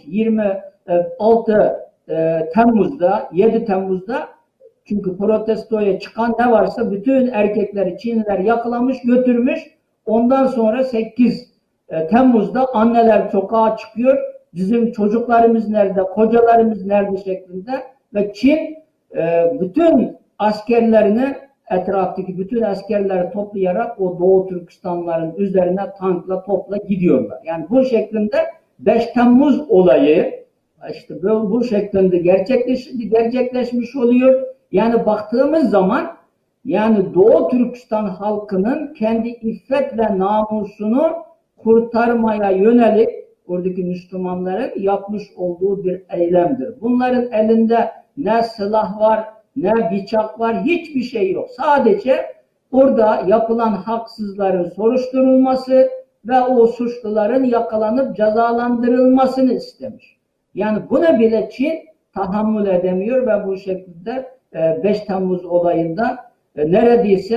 26 Temmuz'da, 7 Temmuz'da, çünkü protestoya çıkan ne varsa bütün erkekleri Çinliler yakalamış, götürmüş. Ondan sonra 8 Temmuz'da anneler sokağa çıkıyor. Bizim çocuklarımız nerede, kocalarımız nerede şeklinde ve Çin bütün askerlerini, etraftaki bütün askerleri toplayarak o Doğu Türkistanların üzerine tankla, topla gidiyorlar. Yani bu şeklinde 5 Temmuz olayı işte bu şeklinde gerçekleşmiş oluyor. Yani baktığımız zaman yani Doğu Türkistan halkının kendi iffet ve namusunu kurtarmaya yönelik oradaki Müslümanların yapmış olduğu bir eylemdir. Bunların elinde ne silah var, ne bıçak var, hiçbir şey yok. Sadece orada yapılan haksızların soruşturulması ve o suçluların yakalanıp cezalandırılmasını istemiş. Yani bunu bile Çin tahammül edemiyor ve bu şekilde 5 Temmuz olayında neredeyse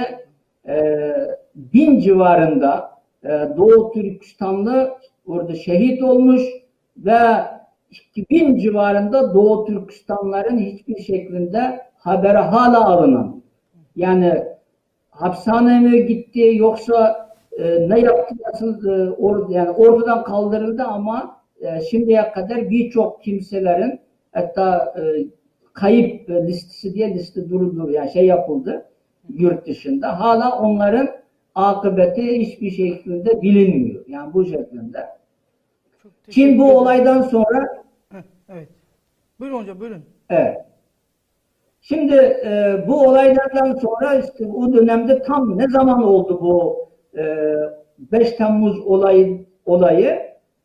1000 civarında Doğu Türkistanlı orada şehit olmuş ve 2000 civarında Doğu Türkistanların hiçbir şeklinde haberi hala alınan. Yani hapishaneye mi gitti yoksa ne yaptı, nasıl yani ortadan kaldırıldı ama şimdiye kadar birçok kimselerin hatta kayıp listesi diye liste duruldu, yani şey yapıldı yurt dışında. Hala onların akıbeti hiçbir şekilde bilinmiyor. Yani bu şekilde. Çin bu olaydan sonra evet. Buyurun hocam, buyurun. evet. Şimdi bu olaylardan sonra işte o dönemde tam ne zaman oldu bu 5 Temmuz olayı?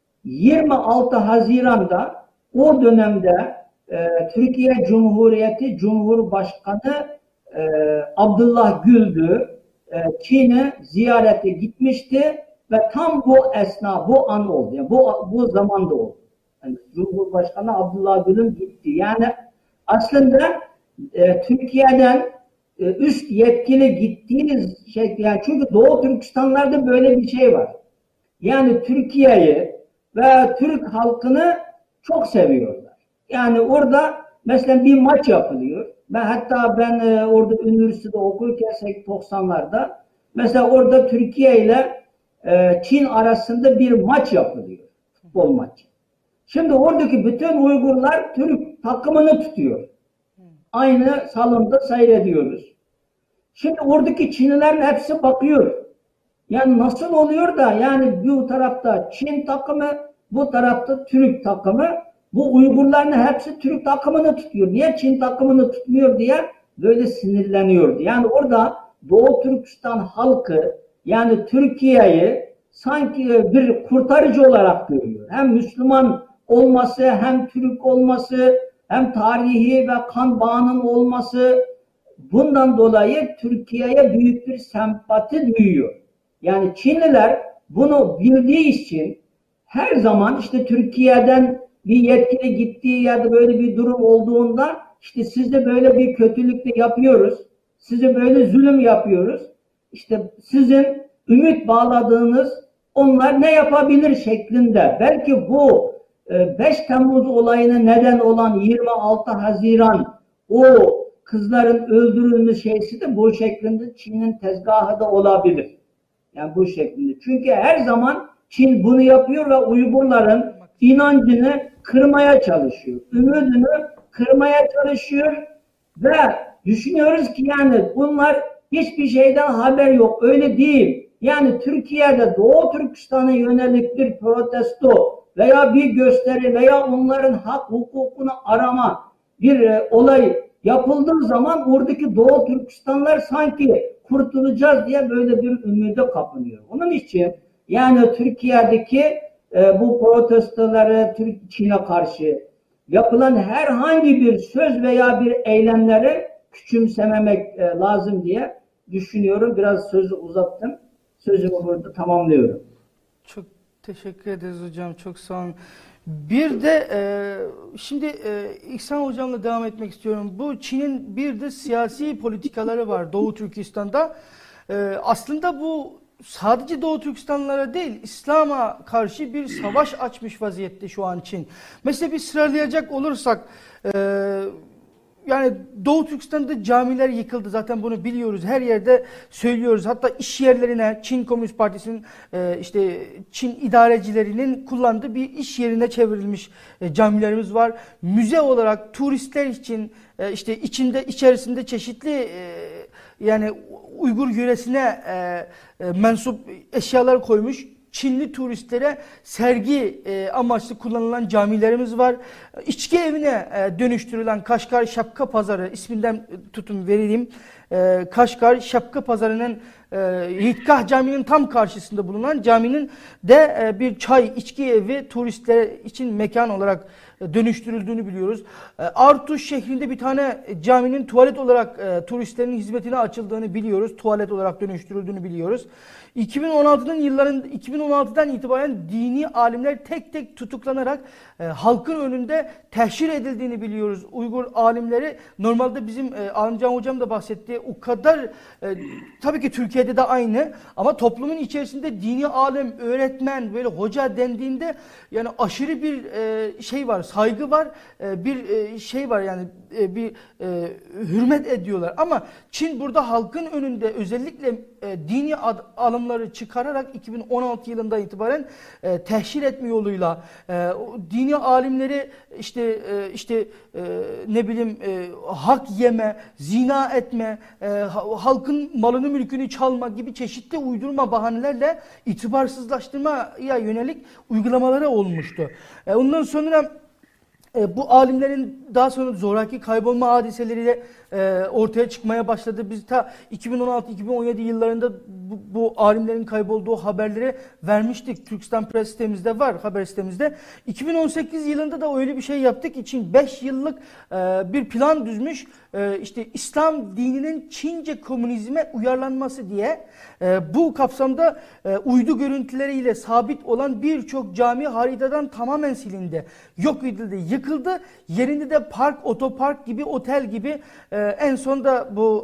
26 Haziran'da o dönemde Türkiye Cumhuriyeti Cumhurbaşkanı Abdullah Gül'dü. Çin'e ziyarete gitmişti ve tam bu bu an oldu. Yani bu zamanda oldu. Yani Cumhurbaşkanı Abdullah Gül'ün gitti. Yani aslında Türkiye'den üst yetkili gittiğiniz şey, yani çünkü Doğu Türkistanlarda böyle bir şey var. Yani Türkiye'yi ve Türk halkını çok seviyorlar. Yani orada mesela bir maç yapılıyor. Hatta ben orada üniversitede okurken 90'larda mesela orada Türkiye ile Çin arasında bir maç yapılıyor. Futbol maçı. Şimdi oradaki bütün Uygurlar Türk takımını tutuyor. Aynı salonda seyrediyoruz. Şimdi oradaki Çinlilerin hepsi bakıyor. Yani nasıl oluyor da yani bu tarafta Çin takımı, bu tarafta Türk takımı, bu Uygurların hepsi Türk takımını tutuyor. Niye Çin takımını tutmuyor diye böyle sinirleniyordu. Yani orada Doğu Türkistan halkı yani Türkiye'yi sanki bir kurtarıcı olarak görüyor. Hem Müslüman olması, hem Türk olması, hem tarihi ve kan bağının olması, bundan dolayı Türkiye'ye büyük bir sempati duyuyor. Yani Çinliler bunu bildiği için her zaman işte Türkiye'den bir yetkili gittiği ya da böyle bir durum olduğunda işte size böyle bir kötülük de yapıyoruz, size böyle zulüm yapıyoruz, işte sizin ümit bağladığınız onlar ne yapabilir şeklinde. Belki bu 5 Temmuz olayına neden olan 26 Haziran o kızların öldürülmüş şeysi de bu şeklinde Çin'in tezgahı da olabilir. Yani bu şeklinde. Çünkü her zaman Çin bunu yapıyor ve Uygurların inancını kırmaya çalışıyor. Ümidini kırmaya çalışıyor ve düşünüyoruz ki yani bunlar hiçbir şeyden haber yok. Öyle değil. Yani Türkiye'de Doğu Türkistan'a yönelik bir protesto veya bir gösteri veya onların hak hukukunu arama bir olay yapıldığı zaman oradaki Doğu Türkistanlar sanki kurtulacağız diye böyle bir ümide kapınıyor. Onun için yani Türkiye'deki bu protestoları Çin'e karşı yapılan herhangi bir söz veya bir eylemleri küçümsememek lazım diye düşünüyorum. Biraz sözü uzattım. Sözümü burada tamamlıyorum. Çok teşekkür ederiz hocam. Çok sağ olun. Bir de şimdi İhsan hocamla devam etmek istiyorum. Bu Çin'in bir de siyasi politikaları var Doğu Türkistan'da. Aslında bu sadece Doğu Türkistanlara değil, İslam'a karşı bir savaş açmış vaziyette şu an Çin. Mesela bir sıralayacak olursak, yani Doğu Türkistan'da camiler yıkıldı. Zaten bunu biliyoruz. Her yerde söylüyoruz. Hatta iş yerlerine Çin Komünist Partisi'nin işte Çin idarecilerinin kullandığı bir iş yerine çevrilmiş camilerimiz var. Müze olarak turistler için işte içerisinde çeşitli yani Uygur yöresine mensup eşyalar koymuş. Çinli turistlere sergi amaçlı kullanılan camilerimiz var. İçki evine dönüştürülen Kaşgar Şapka Pazarı, isminden tutun vereyim. Kaşgar Şapka Pazarı'nın Yiğitgah Camii'nin tam karşısında bulunan caminin de bir çay içki evi turistler için mekan olarak dönüştürüldüğünü biliyoruz. Artuş şehrinde bir tane caminin tuvalet olarak turistlerin hizmetine açıldığını biliyoruz. Tuvalet olarak dönüştürüldüğünü biliyoruz. 2016'dan itibaren dini alimler tek tek tutuklanarak halkın önünde tehşir edildiğini biliyoruz. Uygur alimleri normalde bizim Alimcan hocam da bahsetti. O kadar tabii ki Türkiye'de de aynı ama toplumun içerisinde dini alim, öğretmen, böyle hoca dendiğinde yani aşırı bir şey var, saygı var, bir şey var yani bir hürmet ediyorlar. Ama Çin burada halkın önünde özellikle dini alımları çıkararak 2016 yılından itibaren tehşir etme yoluyla dini alimleri işte ne bileyim hak yeme, zina etme, halkın malını mülkünü çalma gibi çeşitli uydurma bahanelerle itibarsızlaştırmaya yönelik uygulamaları olmuştu. Ondan sonra bu alimlerin daha sonra zoraki kaybolma hadiseleriyle ortaya çıkmaya başladı. Biz ta 2016-2017 yıllarında bu alimlerin kaybolduğu haberleri vermiştik. Türkistan Press sitemizde var, haber sitemizde. 2018 yılında da öyle bir şey yaptık. İçin 5 yıllık bir plan düzmüş. İşte İslam dininin Çince komünizme uyarlanması diye bu kapsamda uydu görüntüleriyle sabit olan birçok cami haritadan tamamen silindi. Yok edildi, yıkıldı. Yerinde de park, otopark gibi, otel gibi en son da bu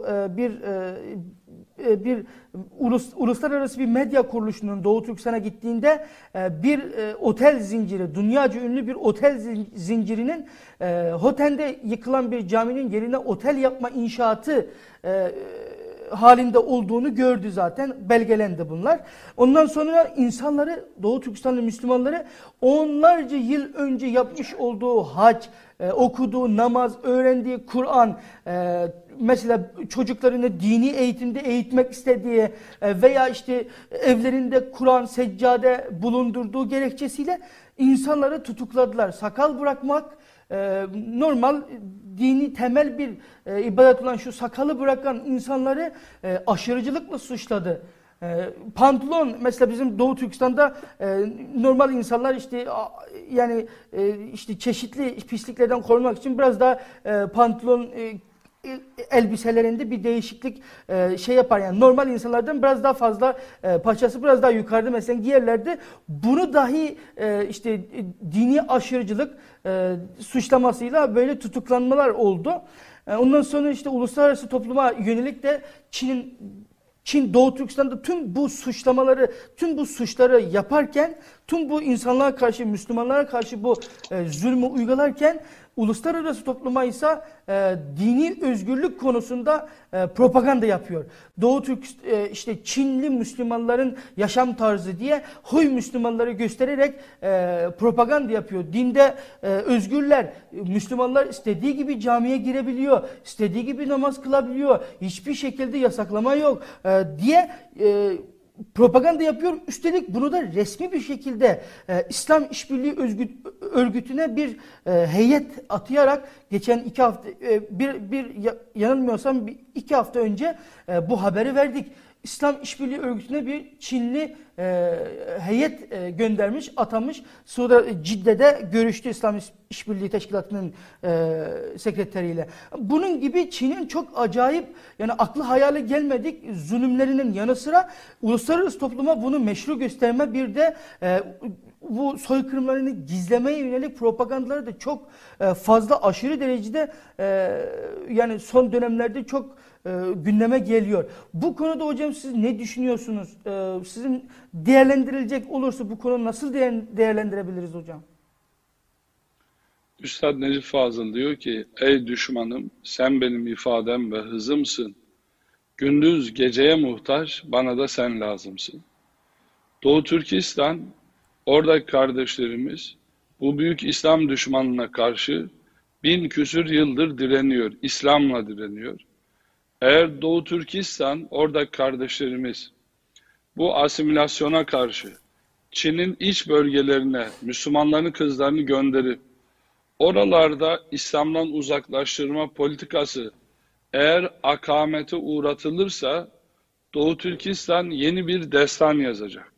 bir uluslararası bir medya kuruluşunun Doğu Türkistan'a gittiğinde bir otel zinciri, dünyaca ünlü bir otel zincirinin Hoten'de yıkılan bir caminin yerine otel yapma inşaatı halinde olduğunu gördü zaten. Belgelendi bunlar. Ondan sonra insanları, Doğu Türkistanlı Müslümanları onlarca yıl önce yapmış olduğu hac, okuduğu namaz, öğrendiği Kur'an, mesela çocuklarını dini eğitimde eğitmek istediği veya işte evlerinde Kur'an, seccade bulundurduğu gerekçesiyle insanları tutukladılar. Sakal bırakmak normal dini temel bir ibadet olan şu sakalı bırakan insanları aşırıcılıkla suçladı. Pantolon mesela bizim Doğu Türkistan'da normal insanlar işte yani işte çeşitli pisliklerden korunmak için biraz daha pantolon elbiselerinde bir değişiklik şey yapar yani normal insanlardan biraz daha fazla paçası biraz daha yukarıda mesela giyerlerdi. Bunu dahi işte dini aşırıcılık suçlamasıyla böyle tutuklanmalar oldu. Ondan sonra işte uluslararası topluma yönelik de Çin Doğu Türkistan'da tüm bu suçlamaları, tüm bu suçları yaparken, tüm bu insanlara karşı, Müslümanlara karşı bu zulmü uygularken Uluslararası topluma ise dini özgürlük konusunda propaganda yapıyor. Doğu Türk işte Çinli Müslümanların yaşam tarzı diye Huy Müslümanları göstererek propaganda yapıyor. Dinde özgürler, Müslümanlar istediği gibi camiye girebiliyor, istediği gibi namaz kılabiliyor, hiçbir şekilde yasaklama yok diye propaganda yapıyor. Üstelik bunu da resmi bir şekilde İslam İşbirliği Örgütü'ne bir heyet atayarak geçen 2 hafta yanılmıyorsam 2 hafta önce bu haberi verdik. İslam İşbirliği Örgütü'ne bir Çinli heyet göndermiş, atamış. Cidde'de görüştü İslam İşbirliği Teşkilatı'nın sekreteriyle. Bunun gibi Çin'in çok acayip, yani aklı hayale gelmedik zulümlerinin yanı sıra uluslararası topluma bunu meşru gösterme, bir de bu soykırımlarını gizlemeye yönelik propagandaları da çok fazla, aşırı derecede yani son dönemlerde çok gündeme geliyor. Bu konuda hocam siz ne düşünüyorsunuz? Sizin değerlendirilecek olursa bu konuyu nasıl değerlendirebiliriz hocam? Üstad Necip Fazıl diyor ki, ey düşmanım sen benim ifadem ve hızımsın. Gündüz geceye muhtaç, bana da sen lazımsın. Doğu Türkistan, oradaki kardeşlerimiz bu büyük İslam düşmanına karşı 1000 küsür yıldır direniyor, İslam'la direniyor. Eğer Doğu Türkistan, oradaki kardeşlerimiz bu asimilasyona karşı Çin'in iç bölgelerine Müslümanların kızlarını gönderip oralarda İslam'dan uzaklaştırma politikası eğer akamete uğratılırsa Doğu Türkistan yeni bir destan yazacak.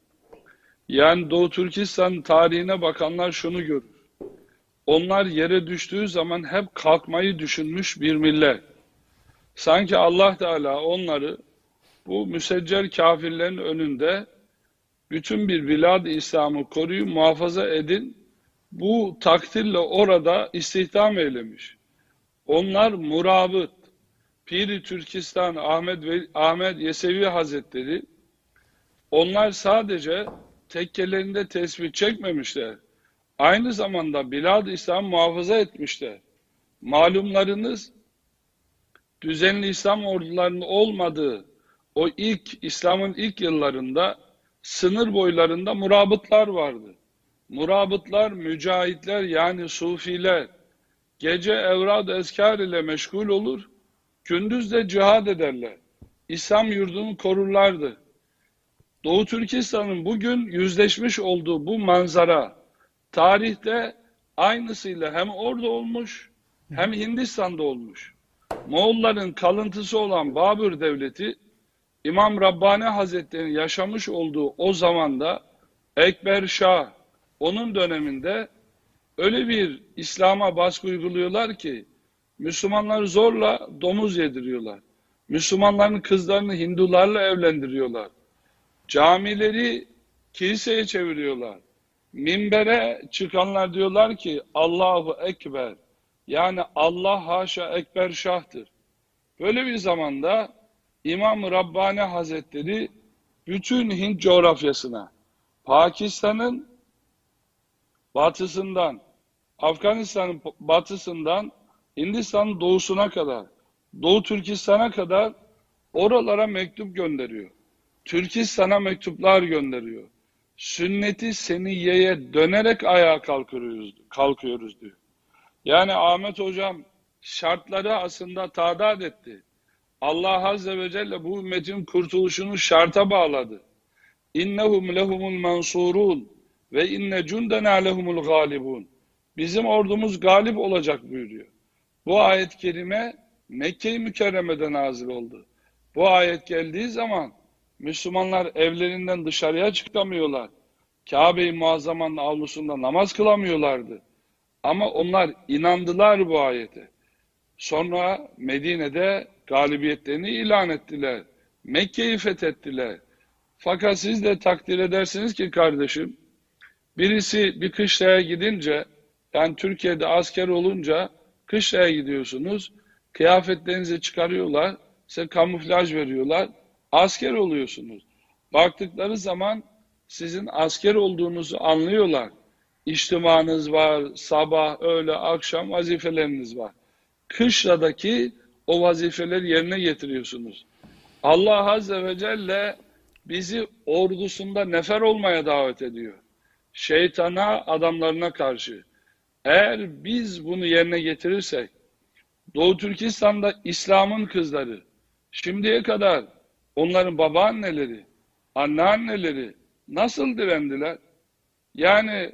Yani Doğu Türkistan tarihine bakanlar şunu görür. Onlar yere düştüğü zaman hep kalkmayı düşünmüş bir millet. Sanki Allah Teala onları bu müseccel kafirlerin önünde bütün bir bilad-ı İslam'ı koruyun, muhafaza edin, bu takdirle orada istihdam eylemiş. Onlar murabıt, Piri Türkistan Ahmet Yesevi Hazretleri, onlar sadece tekkelerinde tesbih çekmemişler. Aynı zamanda bilad-ı İslam muhafaza etmişler. Malumlarınız düzenli İslam ordularının olmadığı o İslam'ın ilk yıllarında sınır boylarında murabıtlar vardı. Murabıtlar, mücahitler yani sufiler gece evrad-ı ezkar ile meşgul olur, gündüz de cihad ederler. İslam yurdunu korurlardı. Doğu Türkistan'ın bugün yüzleşmiş olduğu bu manzara tarihte aynısıyla hem orada olmuş hem Hindistan'da olmuş. Moğolların kalıntısı olan Babür Devleti, İmam Rabbani Hazretleri'nin yaşamış olduğu o zamanda Ekber Şah, onun döneminde öyle bir İslam'a baskı uyguluyorlar ki Müslümanları zorla domuz yediriyorlar. Müslümanların kızlarını Hindularla evlendiriyorlar. Camileri kiliseye çeviriyorlar. Minbere çıkanlar diyorlar ki Allahu Ekber. Yani Allah haşa Ekber Şah'tır. Böyle bir zamanda İmam-ı Rabbani Hazretleri bütün Hint coğrafyasına, Pakistan'ın batısından, Afganistan'ın batısından, Hindistan'ın doğusuna kadar, Doğu Türkistan'a kadar oralara mektup gönderiyor. Türkistan'a mektuplar gönderiyor. Sünneti seniyyeye dönerek ayağa kalkıyoruz diyor. Yani Ahmet Hocam şartları aslında tadat etti. Allah Azze ve Celle bu ümmetin kurtuluşunu şarta bağladı. İnnehum lehumul mansurun ve inne cundena lehumul galibun. Bizim ordumuz galip olacak buyuruyor. Bu ayet-i kerime Mekke-i Mükerreme'de nazil oldu. Bu ayet geldiği zaman Müslümanlar evlerinden dışarıya çıkamıyorlar. Kabe-i Muazzama'nın avlusunda namaz kılamıyorlardı. Ama onlar inandılar bu ayete. Sonra Medine'de galibiyetlerini ilan ettiler. Mekke'yi fethettiler. Fakat siz de takdir edersiniz ki kardeşim, birisi bir kışlaya gidince, yani Türkiye'de asker olunca kışlaya gidiyorsunuz, kıyafetlerinizi çıkarıyorlar, size kamuflaj veriyorlar, asker oluyorsunuz. Baktıkları zaman sizin asker olduğunuzu anlıyorlar. içtimanız var, sabah, öğle, akşam vazifeleriniz var. Kışladaki o vazifeleri yerine getiriyorsunuz. Allah Azze ve Celle bizi ordusunda nefer olmaya davet ediyor. Şeytana, adamlarına karşı. Eğer biz bunu yerine getirirsek, Doğu Türkistan'da İslam'ın kızları, şimdiye kadar onların babaanneleri, anneanneleri nasıl direndiler? Yani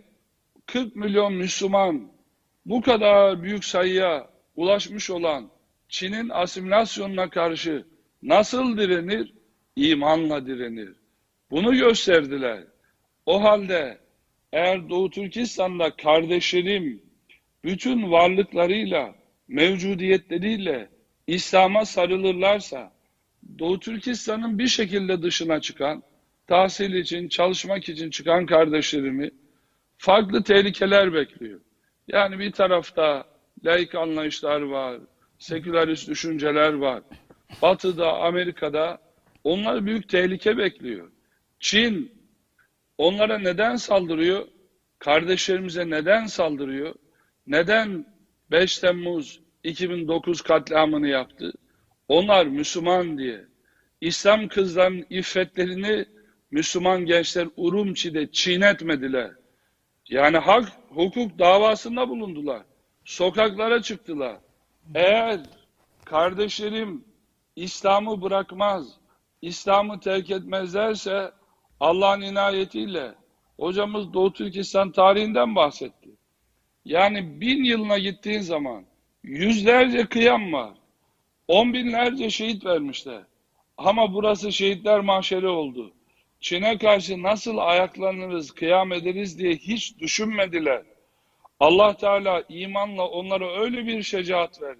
40 milyon Müslüman bu kadar büyük sayıya ulaşmış olan Çin'in asimilasyonuna karşı nasıl direnir? İmanla direnir. Bunu gösterdiler. O halde eğer Doğu Türkistan'da kardeşlerim bütün varlıklarıyla, mevcudiyetleriyle İslam'a sarılırlarsa, Doğu Türkistan'ın bir şekilde dışına çıkan, tahsil için, çalışmak için çıkan kardeşlerimi farklı tehlikeler bekliyor. Yani bir tarafta laik anlayışlar var, sekülerist düşünceler var. Batı'da, Amerika'da onlar büyük tehlike bekliyor. Çin onlara neden saldırıyor? Kardeşlerimize neden saldırıyor? Neden 5 Temmuz 2009 katliamını yaptı? Onlar Müslüman diye. İslam kızlarının iffetlerini Müslüman gençler Urumçi'de çiğnetmediler. Yani hak, hukuk davasında bulundular. Sokaklara çıktılar. Eğer kardeşlerim İslam'ı bırakmaz, İslam'ı terk etmezlerse Allah'ın inayetiyle hocamız Doğu Türkistan tarihinden bahsetti. Yani 1000 yılına gittiğin zaman yüzlerce kıyam var. 10 binlerce şehit vermişler. Ama burası şehitler mahşeri oldu. Çin'e karşı nasıl ayaklanırız, kıyam ederiz diye hiç düşünmediler. Allah Teala imanla onlara öyle bir şecaat verdi.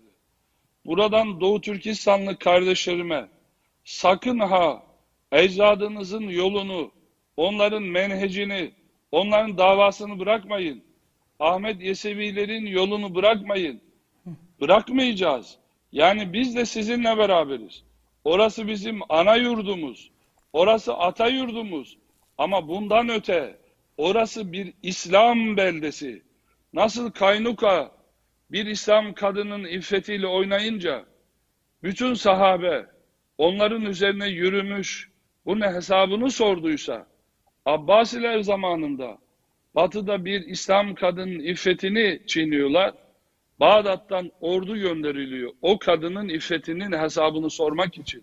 Buradan Doğu Türkistanlı kardeşlerime sakın ha ecdadınızın yolunu, onların menhecini, onların davasını bırakmayın. Ahmet Yesevilerin yolunu bırakmayın. Bırakmayacağız. Yani biz de sizinle beraberiz. Orası bizim ana yurdumuz. Orası ata yurdumuz. Ama bundan öte orası bir İslam beldesi. Nasıl Kaynuka bir İslam kadının iffetiyle oynayınca bütün sahabe onların üzerine yürümüş, bunun hesabını sorduysa, Abbasiler zamanında Batı'da bir İslam kadının iffetini çiğniyorlar, Bağdat'tan ordu gönderiliyor o kadının iffetinin hesabını sormak için.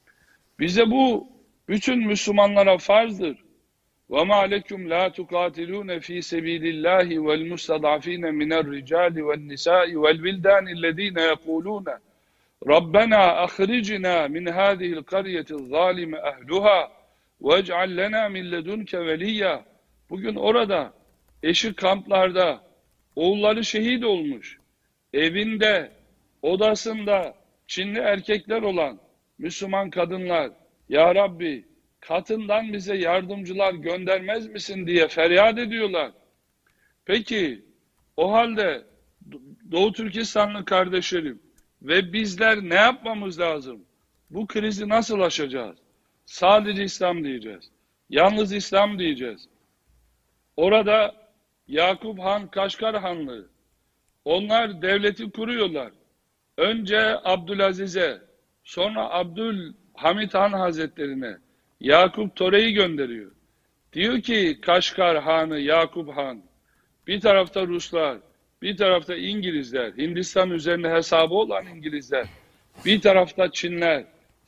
Bize bu bütün Müslümanlara farzdır. وَمَا لَكُمْ لَا تُقَاتِلُونَ ف۪ي سَب۪يلِ اللّٰهِ وَالْمُسْتَضْعَف۪ينَ مِنَ الرِّجَالِ وَالنِّسَاءِ وَالْوِلْدَانِ الَّذ۪ينَ يَقُولُونَ رَبَّنَا أَخْرِجْنَا مِنْ هَذِهِ الْقَرْيَةِ الظَّالِمِ أَهْلُهَا وَاجْعَلْ لَنَا مِنْ لَدُنْكَ وَلِيًّا. Bugün orada, eşi kamplarda, oğulları şehit olmuş, evinde, odasında Çinli erkekler olan Müslüman kadınlar, Ya Rabbi katından bize yardımcılar göndermez misin diye feryat ediyorlar. Peki o halde Doğu Türkistanlı kardeşlerim ve bizler ne yapmamız lazım? Bu krizi nasıl aşacağız? Sadece İslam diyeceğiz. Yalnız İslam diyeceğiz. Orada Yakup Han Kaşgar Hanlığı, onlar devleti kuruyorlar. Önce Abdülaziz'e, sonra Abdülhamit Han Hazretlerine Yakup Tore'yi gönderiyor. Diyor ki Kaşgar Hanı Yakup Han, bir tarafta Ruslar, bir tarafta İngilizler, Hindistan üzerine hesabı olan İngilizler, bir tarafta Çinler.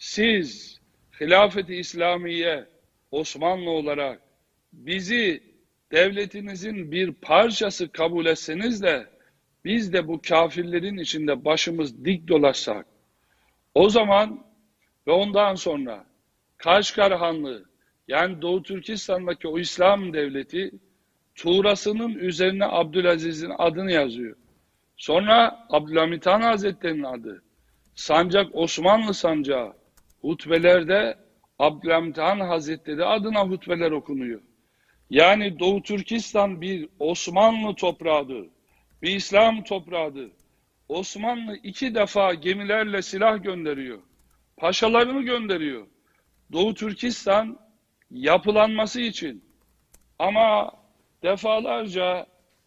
Siz Hilafet-i İslamiye Osmanlı olarak bizi devletinizin bir parçası kabul etseniz de biz de bu kafirlerin içinde başımız dik dolaşsak, o zaman ve ondan sonra Kaşgar Hanlığı, yani Doğu Türkistan'daki o İslam devleti tuğrasının üzerine Abdülaziz'in adını yazıyor. Sonra Abdülhamit Han Hazretleri'nin adı. Sancak Osmanlı sancağı. Hutbelerde Abdülhamit Han Hazretleri adına hutbeler okunuyor. Yani Doğu Türkistan bir Osmanlı toprağıdır. Bir İslam toprağıdır. Osmanlı 2 defa gemilerle silah gönderiyor. Paşalarını gönderiyor. Doğu Türkistan yapılanması için. Ama defalarca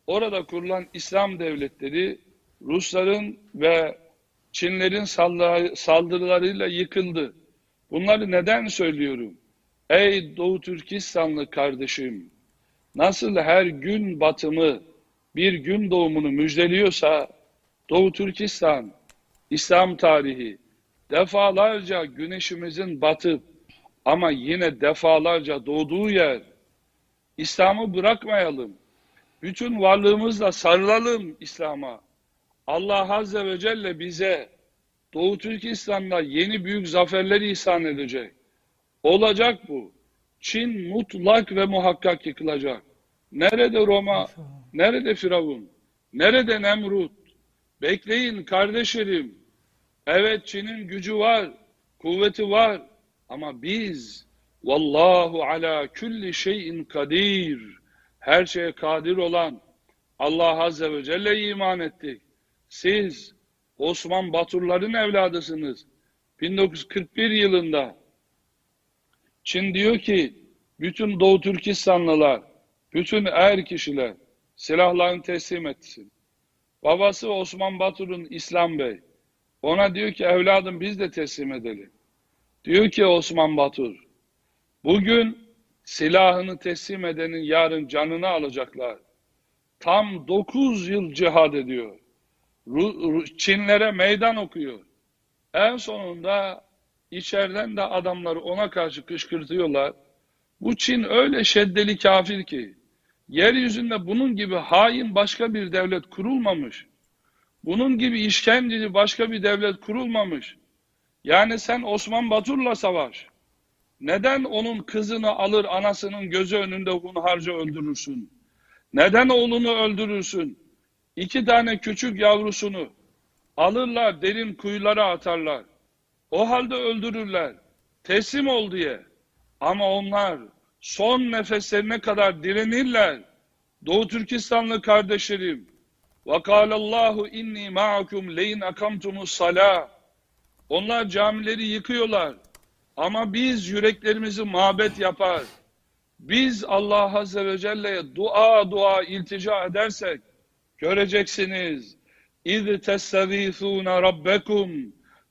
orada kurulan İslam devletleri Rusların ve Çinlerin saldırılarıyla yıkıldı. Bunları neden söylüyorum? Ey Doğu Türkistanlı kardeşim, nasıl her gün batımı bir gün doğumunu müjdeliyorsa, Doğu Türkistan, İslam tarihi defalarca güneşimizin batıp ama yine defalarca doğduğu yer. İslam'ı bırakmayalım. Bütün varlığımızla sarılalım İslam'a. Allah Azze ve Celle bize Doğu Türkistan'da yeni büyük zaferler ihsan edecek. Olacak bu. Çin mutlak ve muhakkak yıkılacak. Nerede Roma? Nerede Firavun? Nerede Nemrut? Bekleyin kardeşlerim. Evet, Çin'in gücü var, kuvveti var ama biz vallahu ala kulli şeyin kadir, her şeye kadir olan Allah Azze ve Celle'ye iman ettik. Siz Osman Baturların evladısınız. 1941 yılında Çin diyor ki bütün Doğu Türkistanlılar, bütün er kişiler silahlarını teslim etsin. Babası Osman Batur'un İslam Bey. Ona diyor ki evladım biz de teslim edelim. Diyor ki Osman Batur, bugün silahını teslim edenin yarın canını alacaklar. Tam 9 yıl cihad ediyor. Çinlere meydan okuyor. En sonunda içeriden de adamları ona karşı kışkırtıyorlar. Bu Çin öyle şeddeli kafir ki, yeryüzünde bunun gibi hain başka bir devlet kurulmamış. Bunun gibi işkenceli başka bir devlet kurulmamış. Yani sen Osman Batur'la savaş. Neden onun kızını alır anasının gözü önünde hunharca öldürürsün? Neden oğlunu öldürürsün? 2 tane küçük yavrusunu alırlar, derin kuyulara atarlar. O halde öldürürler. Teslim ol diye. Ama onlar son nefeslerine kadar direnirler. Doğu Türkistanlı kardeşlerim, وَقَالَ اللّٰهُ اِنِّي مَعَكُمْ لَيْنْ اَقَمْتُمُ الصَّلَاةِ Onlar camileri yıkıyorlar. Ama biz yüreklerimizi mabet yapar. Biz Allah Azze ve Celle'ye dua iltica edersek, göreceksiniz. اِذْ تَسْتَغِيثُونَ رَبَّكُمْ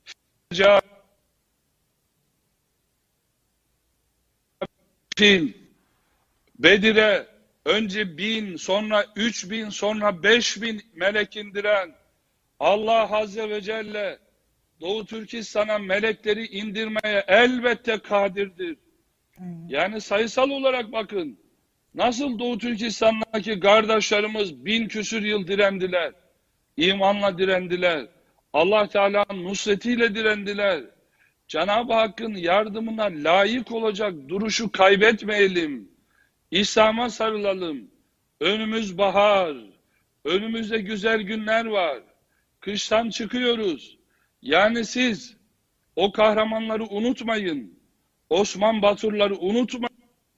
Bedir'e önce 1000, sonra 3000, sonra 5000 melek indiren Allah Azze ve Celle Doğu Türkistan'a melekleri indirmeye elbette kadirdir. Yani sayısal olarak bakın. Nasıl Doğu Türkistan'daki kardeşlerimiz 1000 küsür yıl direndiler. İmanla direndiler. Allah Teala'nın nusretiyle direndiler. Cenab-ı Hakk'ın yardımına layık olacak duruşu kaybetmeyelim. İslam'a sarılalım. Önümüz bahar. Önümüzde güzel günler var. Kıştan çıkıyoruz. Yani siz o kahramanları unutmayın. Osman Baturları unutmayın.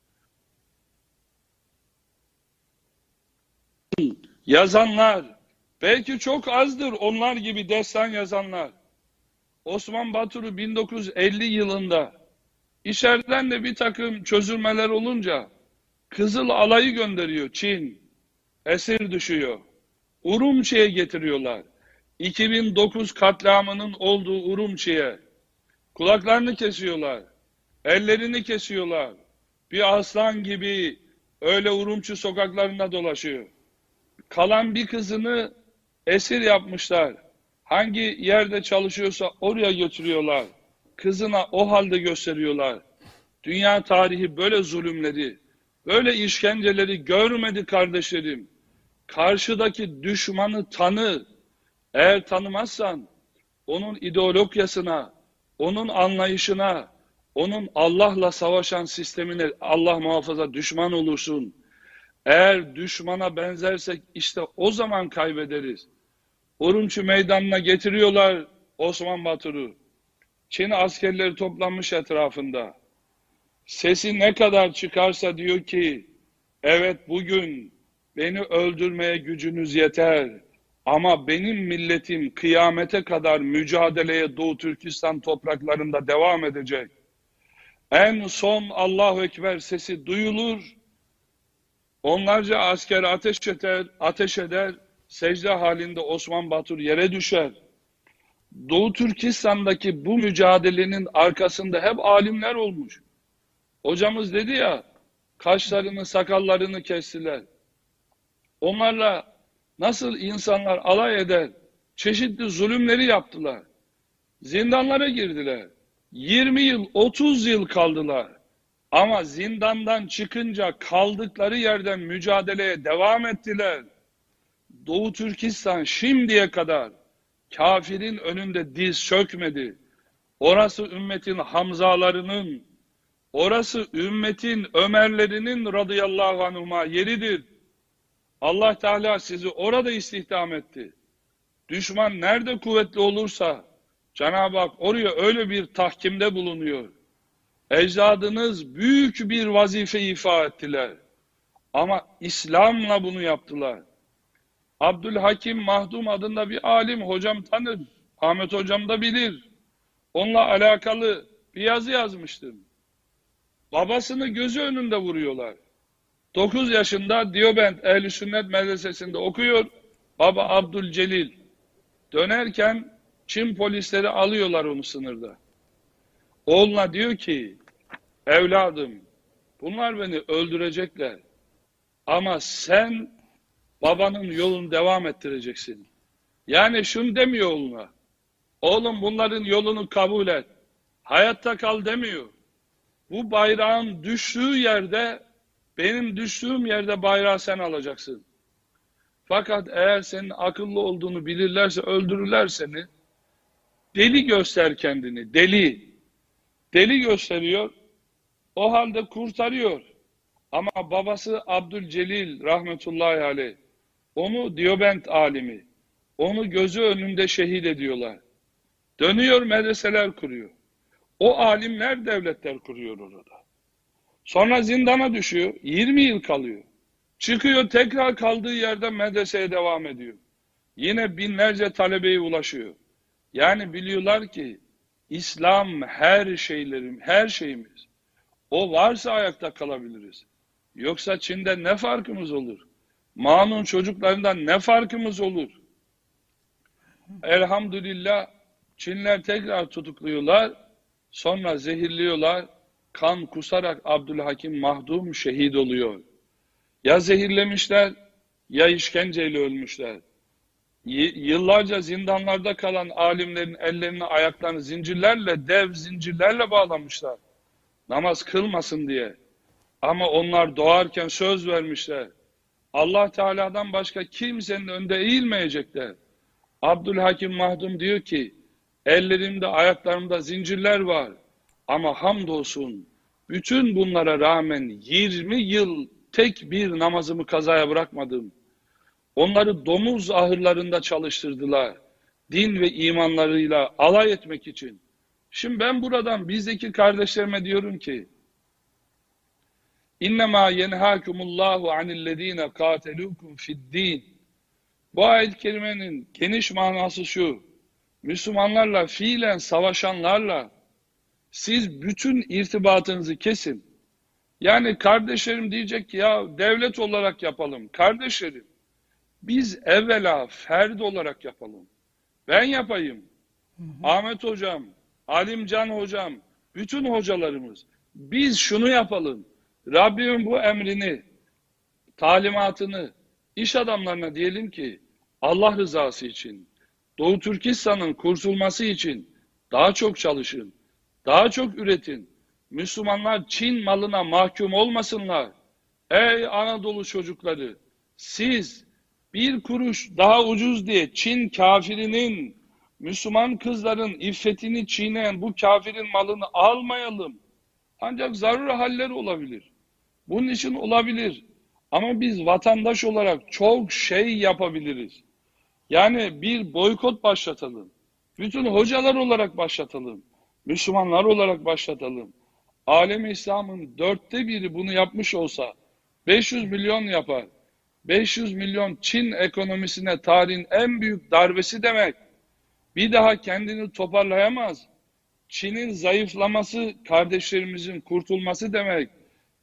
Yazanlar, belki çok azdır onlar gibi destan yazanlar. Osman Batur'u 1950 yılında içeriden de bir takım çözülmeler olunca Kızıl Alay'ı gönderiyor Çin. Esir düşüyor. Urumçi'ye getiriyorlar. 2009 katliamının olduğu Urumçi'ye. Kulaklarını kesiyorlar. Ellerini kesiyorlar. Bir aslan gibi öyle Urumçi sokaklarında dolaşıyor. Kalan bir kızını esir yapmışlar. Hangi yerde çalışıyorsa oraya götürüyorlar. Kızına o halde gösteriyorlar. Dünya tarihi böyle zulümleri, böyle işkenceleri görmedi kardeşlerim. Karşıdaki düşmanı tanı. Eğer tanımazsan onun ideolojisine, onun anlayışına, onun Allah'la savaşan sistemine Allah muhafaza düşman olursun. Eğer düşmana benzersek işte o zaman kaybederiz. Urumçi meydanına getiriyorlar Osman Batur'u. Çin askerleri toplanmış etrafında. Sesi ne kadar çıkarsa diyor ki, evet bugün beni öldürmeye gücünüz yeter. Ama benim milletim kıyamete kadar mücadeleye Doğu Türkistan topraklarında devam edecek. En son Allahu Ekber sesi duyulur. Onlarca asker ateş eder, secde halinde Osman Batur yere düşer. Doğu Türkistan'daki bu mücadelenin arkasında hep alimler olmuş. Hocamız dedi ya, kaşlarını, sakallarını kestiler. Onlarla nasıl insanlar alay eder, çeşitli zulümleri yaptılar. Zindanlara girdiler. 20 yıl, 30 yıl kaldılar. Ama zindandan çıkınca kaldıkları yerden mücadeleye devam ettiler. Doğu Türkistan şimdiye kadar kafirin önünde diz çökmedi. Orası ümmetin Hamzalarının, orası ümmetin Ömerlerinin radıyallahu anhuma yeridir. Allah Teala sizi orada istihdam etti. Düşman nerede kuvvetli olursa Cenab-ı Hak oraya öyle bir tahkimde bulunuyor. Ecdadınız büyük bir vazife ifa ettiler. Ama İslam'la bunu yaptılar. Abdülhakim Mahdum adında bir alim, hocam tanır. Ahmet hocam da bilir. Onunla alakalı bir yazı yazmıştım. Babasını gözü önünde vuruyorlar. 9 yaşında Diobent Ehl-i Sünnet Medresesi'nde okuyor. Baba Abdülcelil. Dönerken Çin polisleri alıyorlar onu sınırda. Oğluna diyor ki, evladım bunlar beni öldürecekler. Ama sen babanın yolunu devam ettireceksin. Yani şunu demiyor oğluna. Oğlum bunların yolunu kabul et. Hayatta kal demiyor. Bu bayrağın düştüğü yerde, benim düştüğüm yerde bayrağı sen alacaksın. Fakat eğer senin akıllı olduğunu bilirlerse öldürürler seni. Deli göster kendini, deli. Deli gösteriyor. O halde kurtarıyor. Ama babası Abdülcelil rahmetullahi aleyh, onu Diobent alimi, onu gözü önünde şehit ediyorlar. Dönüyor medreseler kuruyor. O alimler devletler kuruyor orada. Sonra zindana düşüyor. 20 yıl kalıyor. Çıkıyor tekrar kaldığı yerde medreseye devam ediyor. Yine binlerce talebeye ulaşıyor. Yani biliyorlar ki İslam her şeyimiz. O varsa ayakta kalabiliriz. Yoksa Çin'de ne farkımız olur? Ma'nun çocuklarından ne farkımız olur? Elhamdülillah Çinler tekrar tutukluyorlar. Sonra zehirliyorlar. Kan kusarak Abdülhakim Mahdum şehit oluyor. Ya zehirlemişler ya işkenceyle ölmüşler. Yıllarca zindanlarda kalan alimlerin ellerini ayaklarını zincirlerle, dev zincirlerle bağlamışlar. Namaz kılmasın diye. Ama onlar doğarken söz vermişler. Allah Teala'dan başka kimsenin önünde eğilmeyecekler. Abdülhakim Mahdum diyor ki, ellerimde ayaklarımda zincirler var. Ama hamdolsun bütün bunlara rağmen 20 yıl tek bir namazımı kazaya bırakmadım. Onları domuz ahırlarında çalıştırdılar. Din ve imanlarıyla alay etmek için. Şimdi ben buradan bizdeki kardeşlerime diyorum ki, İnnemâ yenhâkumullahu anillezîne kâtelûkum fiddîn. Bu ayet-i kerimenin geniş manası şu: Müslümanlarla fiilen savaşanlarla siz bütün irtibatınızı kesin. Yani kardeşlerim diyecek ki ya devlet olarak yapalım. Kardeşlerim biz evvela ferd olarak yapalım. Ben yapayım. Ahmet hocam, Alimcan hocam, bütün hocalarımız biz şunu yapalım. Rabbimin bu emrini, talimatını iş adamlarına diyelim ki Allah rızası için, Doğu Türkistan'ın kurtulması için daha çok çalışın, daha çok üretin. Müslümanlar Çin malına mahkum olmasınlar. Ey Anadolu çocukları, siz bir kuruş daha ucuz diye Çin kafirinin, Müslüman kızların iffetini çiğneyen bu kafirin malını almayalım. Ancak zaruri haller olabilir. Bunun için olabilir. Ama biz vatandaş olarak çok şey yapabiliriz. Yani bir boykot başlatalım. Bütün hocalar olarak başlatalım. Müslümanlar olarak başlatalım. Alem-i İslam'ın 1/4 bunu yapmış olsa 500 milyon yapar. 500 milyon Çin ekonomisine tarihin en büyük darbesi demek. Bir daha kendini toparlayamaz. Çin'in zayıflaması, kardeşlerimizin kurtulması demek.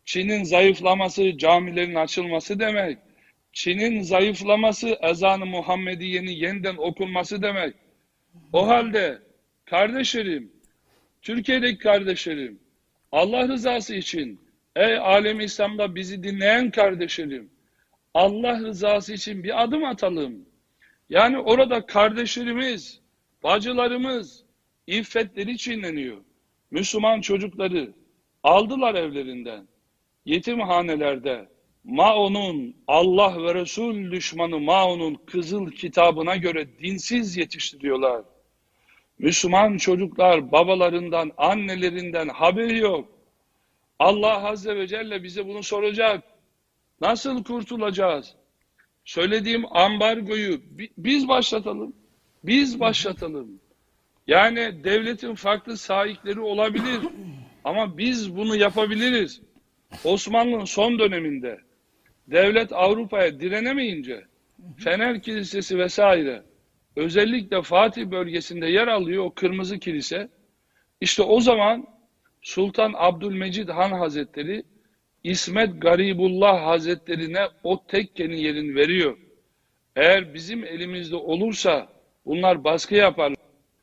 Çin'in zayıflaması camilerin açılması demek. Çin'in zayıflaması ezan-ı Muhammediye'nin yeniden okunması demek. O halde kardeşlerim, Türkiye'deki kardeşlerim, Allah rızası için, ey alem-i İslam'da bizi dinleyen kardeşlerim, Allah rızası için bir adım atalım. Yani orada kardeşlerimiz, bacılarımız, iffetleri çiğneniyor. Müslüman çocukları aldılar evlerinden, yetimhanelerde, Mao'nun, Allah ve Resul düşmanı Mao'nun kızıl kitabına göre dinsiz yetiştiriyorlar. Müslüman çocuklar babalarından, annelerinden haberi yok. Allah Azze ve Celle bize bunu soracak. Nasıl kurtulacağız? Söylediğim ambargoyu biz başlatalım. Biz başlatalım. Yani devletin farklı sahipleri olabilir. Ama biz bunu yapabiliriz. Osmanlı'nın son döneminde devlet Avrupa'ya direnemeyince Fener Kilisesi vesaire özellikle Fatih bölgesinde yer alıyor o kırmızı kilise. İşte o zaman Sultan Abdülmecid Han Hazretleri İsmet Garibullah Hazretlerine o tekkenin yerini veriyor. Eğer bizim elimizde olursa bunlar baskı yaparlar.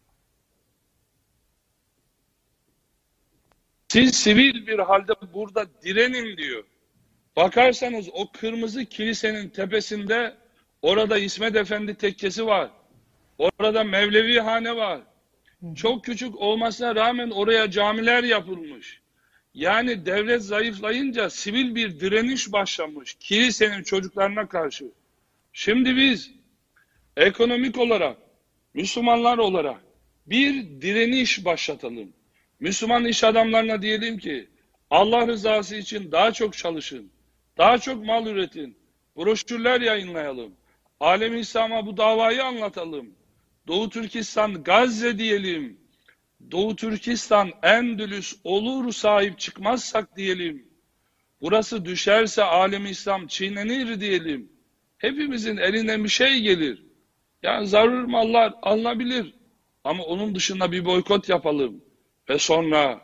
Siz sivil bir halde burada direnin diyor. Bakarsanız o kırmızı kilisenin tepesinde orada İsmet Efendi tekkesi var. Orada Mevlevi hane var. Çok küçük olmasına rağmen oraya camiler yapılmış. Yani devlet zayıflayınca sivil bir direniş başlamış kilisenin çocuklarına karşı. Şimdi biz ekonomik olarak, Müslümanlar olarak bir direniş başlatalım. Müslüman iş adamlarına diyelim ki Allah rızası için daha çok çalışın, daha çok mal üretin, broşürler yayınlayalım, alem-i İslam'a bu davayı anlatalım. Doğu Türkistan Gazze diyelim, Doğu Türkistan Endülüs olur sahip çıkmazsak diyelim, burası düşerse alem-i İslam çiğnenir diyelim. Hepimizin eline bir şey gelir. Yani zarur mallar alınabilir. Ama onun dışında bir boykot yapalım. Ve sonra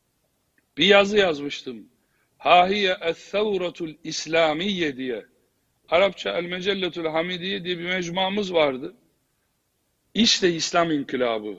bir yazı yazmıştım. Hahiye es-sevratul İslamiye diye. Arapça El-Mecelletül Hamidiye diye bir mecmuamız vardı. İşte İslam inkılabı.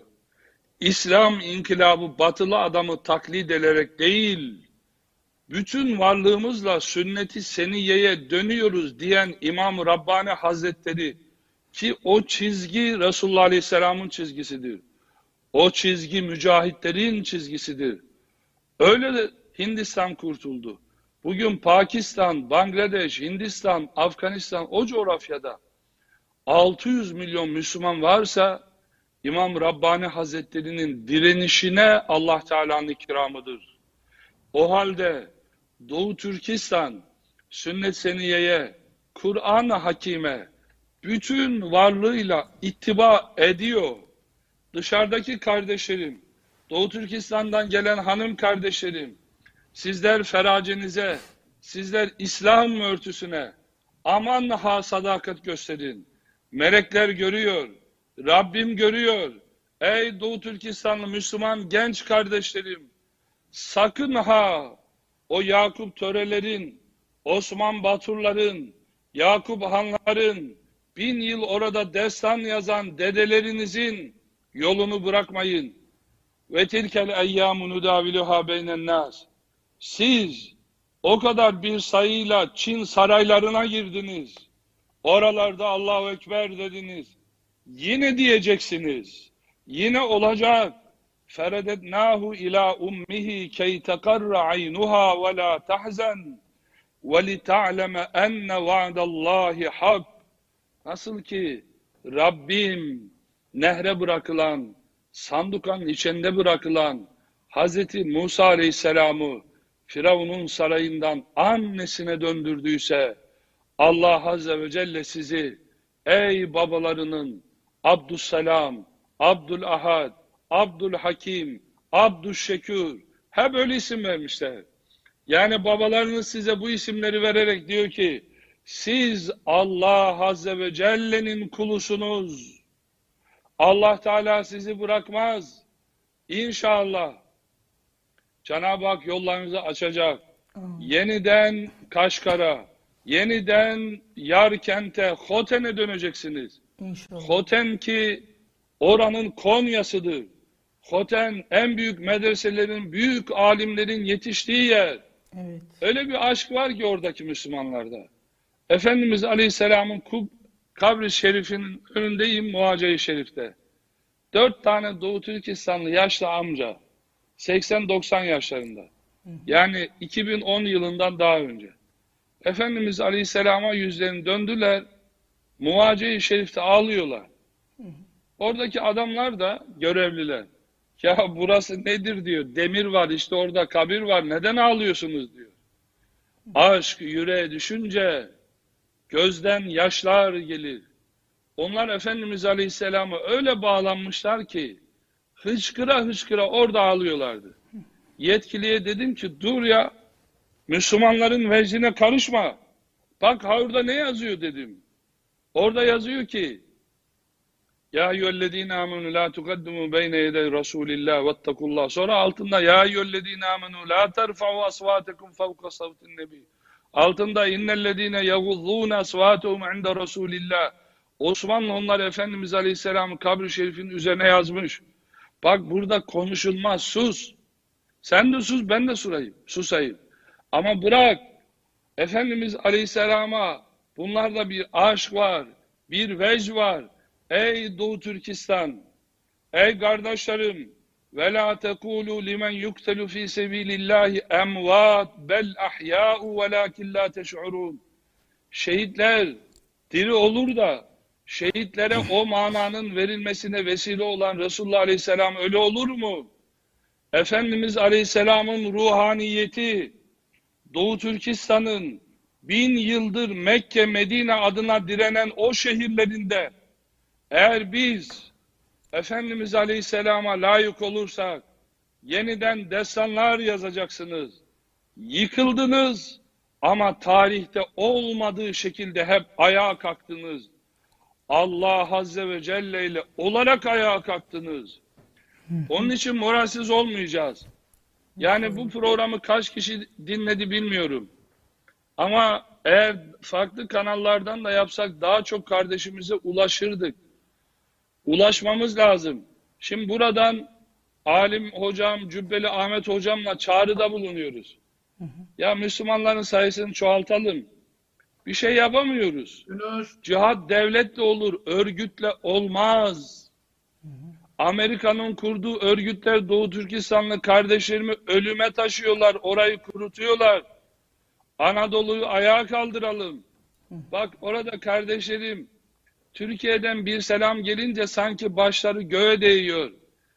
İslam inkılabı batılı adamı taklit ederek değil, bütün varlığımızla sünnet-i seniyeye dönüyoruz diyen İmam-ı Rabbani Hazretleri, ki o çizgi Resulullah Aleyhisselam'ın çizgisidir. O çizgi mücahitlerin çizgisidir. Öyle de Hindistan kurtuldu. Bugün Pakistan, Bangladeş, Hindistan, Afganistan o coğrafyada 600 milyon Müslüman varsa İmam Rabbani Hazretleri'nin direnişine Allah Teala'nın ikramıdır. O halde Doğu Türkistan sünnet seniyeye, Kur'an-ı Hakime bütün varlığıyla ittiba ediyor. Dışarıdaki kardeşlerim, Doğu Türkistan'dan gelen hanım kardeşlerim, sizler feracenize, sizler İslam örtüsüne aman ha sadakat gösterin. Melekler görüyor, Rabbim görüyor. Ey Doğu Türkistanlı Müslüman genç kardeşlerim, sakın ha o Yakup Törelerin, Osman Baturların, Yakup Hanların, 1000 yıl orada destan yazan dedelerinizin yolunu bırakmayın. Ve tilkel eyyâmu nudâviluhâ beynen nâs. Siz o kadar bir sayıyla Çin saraylarına girdiniz. Oralarda Allahu Ekber dediniz. Yine diyeceksiniz. Yine olacak. Feredednâhu ilâ ummihi key tekarra aynuha ve lâ tahzen ve li ta'leme enne va'dallâhi hak. Nasıl ki Rabbim nehre bırakılan, sandukanın içinde bırakılan Hazreti Musa Aleyhisselam'ı Firavun'un sarayından annesine döndürdüyse, Allah Azze ve Celle sizi ey babalarının Abdüsselam, Abdülahad, Abdülhakim, Abdüşşekür hep öyle isim vermişler. Yani babalarınız size bu isimleri vererek diyor ki siz Allah Azze ve Celle'nin kulusunuz. Allah Teala sizi bırakmaz. İnşallah Cenab-ı Hak yollarınızı açacak. yeniden Kaşgar'a, yeniden Yarkent'e, Hoten'e döneceksiniz. İnşallah. Hoten ki oranın Konya'sıdır. Hoten en büyük medreselerin, büyük alimlerin yetiştiği yer. Evet. Öyle bir aşk var ki oradaki Müslümanlarda. Efendimiz Aleyhisselam'ın kabri şerifinin önündeyim Muhace-i Şerif'te. 4 tane Doğu Türkistanlı yaşlı amca, 80-90 yaşlarında. Yani 2010 yılından daha önce. Efendimiz Aleyhisselam'a yüzlerini döndüler, Muhace-i Şerif'te ağlıyorlar. Oradaki adamlar da görevliler. Ya burası nedir diyor, demir var işte orada kabir var, neden ağlıyorsunuz diyor. Aşk yüreğe düşünce gözden yaşlar gelir. Onlar Efendimiz Aleyhisselam'a öyle bağlanmışlar ki hıçkıra hıçkıra orada ağlıyorlardı. Yetkiliye dedim ki dur ya, Müslümanların vecdine karışma. Bak orada ne yazıyor dedim. Orada yazıyor ki ya eyyühellezine amenu la tukaddimu beyne yedey Resulillah vettakullah. Sonra altında ya eyyühellezine amenu la terfa'u asvatekum fevka savtin nebi. Altında innellezine yeguzzûne asvâtuhum inde Resulillah. Osmanlı onlar Efendimiz Aleyhisselam'ın kabri şerifinin üzerine yazmış. Bak burada konuşulmaz, sus. Sen de sus, ben de susayım. Ama bırak, Efendimiz Aleyhisselam'a bunlarda bir aşk var, bir vecd var. Ey Doğu Türkistan, ey kardeşlerim, ve la tekulu limen yuktelu fi sebilillahi emvat bel ahya'u velakin la teş'urun. Şehitler diri olur da şehitlere o mananın verilmesine vesile olan Resulullah Aleyhisselam öyle olur mu? Efendimiz Aleyhisselam'ın ruhaniyeti Doğu Türkistan'ın 1000 yıldır Mekke, Medine adına direnen o şehirlerinde eğer biz Efendimiz Aleyhisselam'a layık olursak yeniden destanlar yazacaksınız. Yıkıldınız ama tarihte olmadığı şekilde hep ayağa kalktınız. Allah Azze ve Celle ile olarak ayağa kalktınız. Onun için moralsiz olmayacağız. Yani bu programı kaç kişi dinledi bilmiyorum. Ama eğer farklı kanallardan da yapsak daha çok kardeşimize ulaşırdık. Ulaşmamız lazım. Şimdi buradan Alim hocam, Cübbeli Ahmet hocamla çağrıda bulunuyoruz. Ya Müslümanların sayısını çoğaltalım. Bir şey yapamıyoruz. Cihat devletle olur, örgütle olmaz. Amerika'nın kurduğu örgütler Doğu Türkistanlı kardeşlerimi ölüme taşıyorlar, orayı kurutuyorlar. Anadolu'yu ayağa kaldıralım. Bak orada kardeşlerim, Türkiye'den bir selam gelince sanki başları göğe değiyor.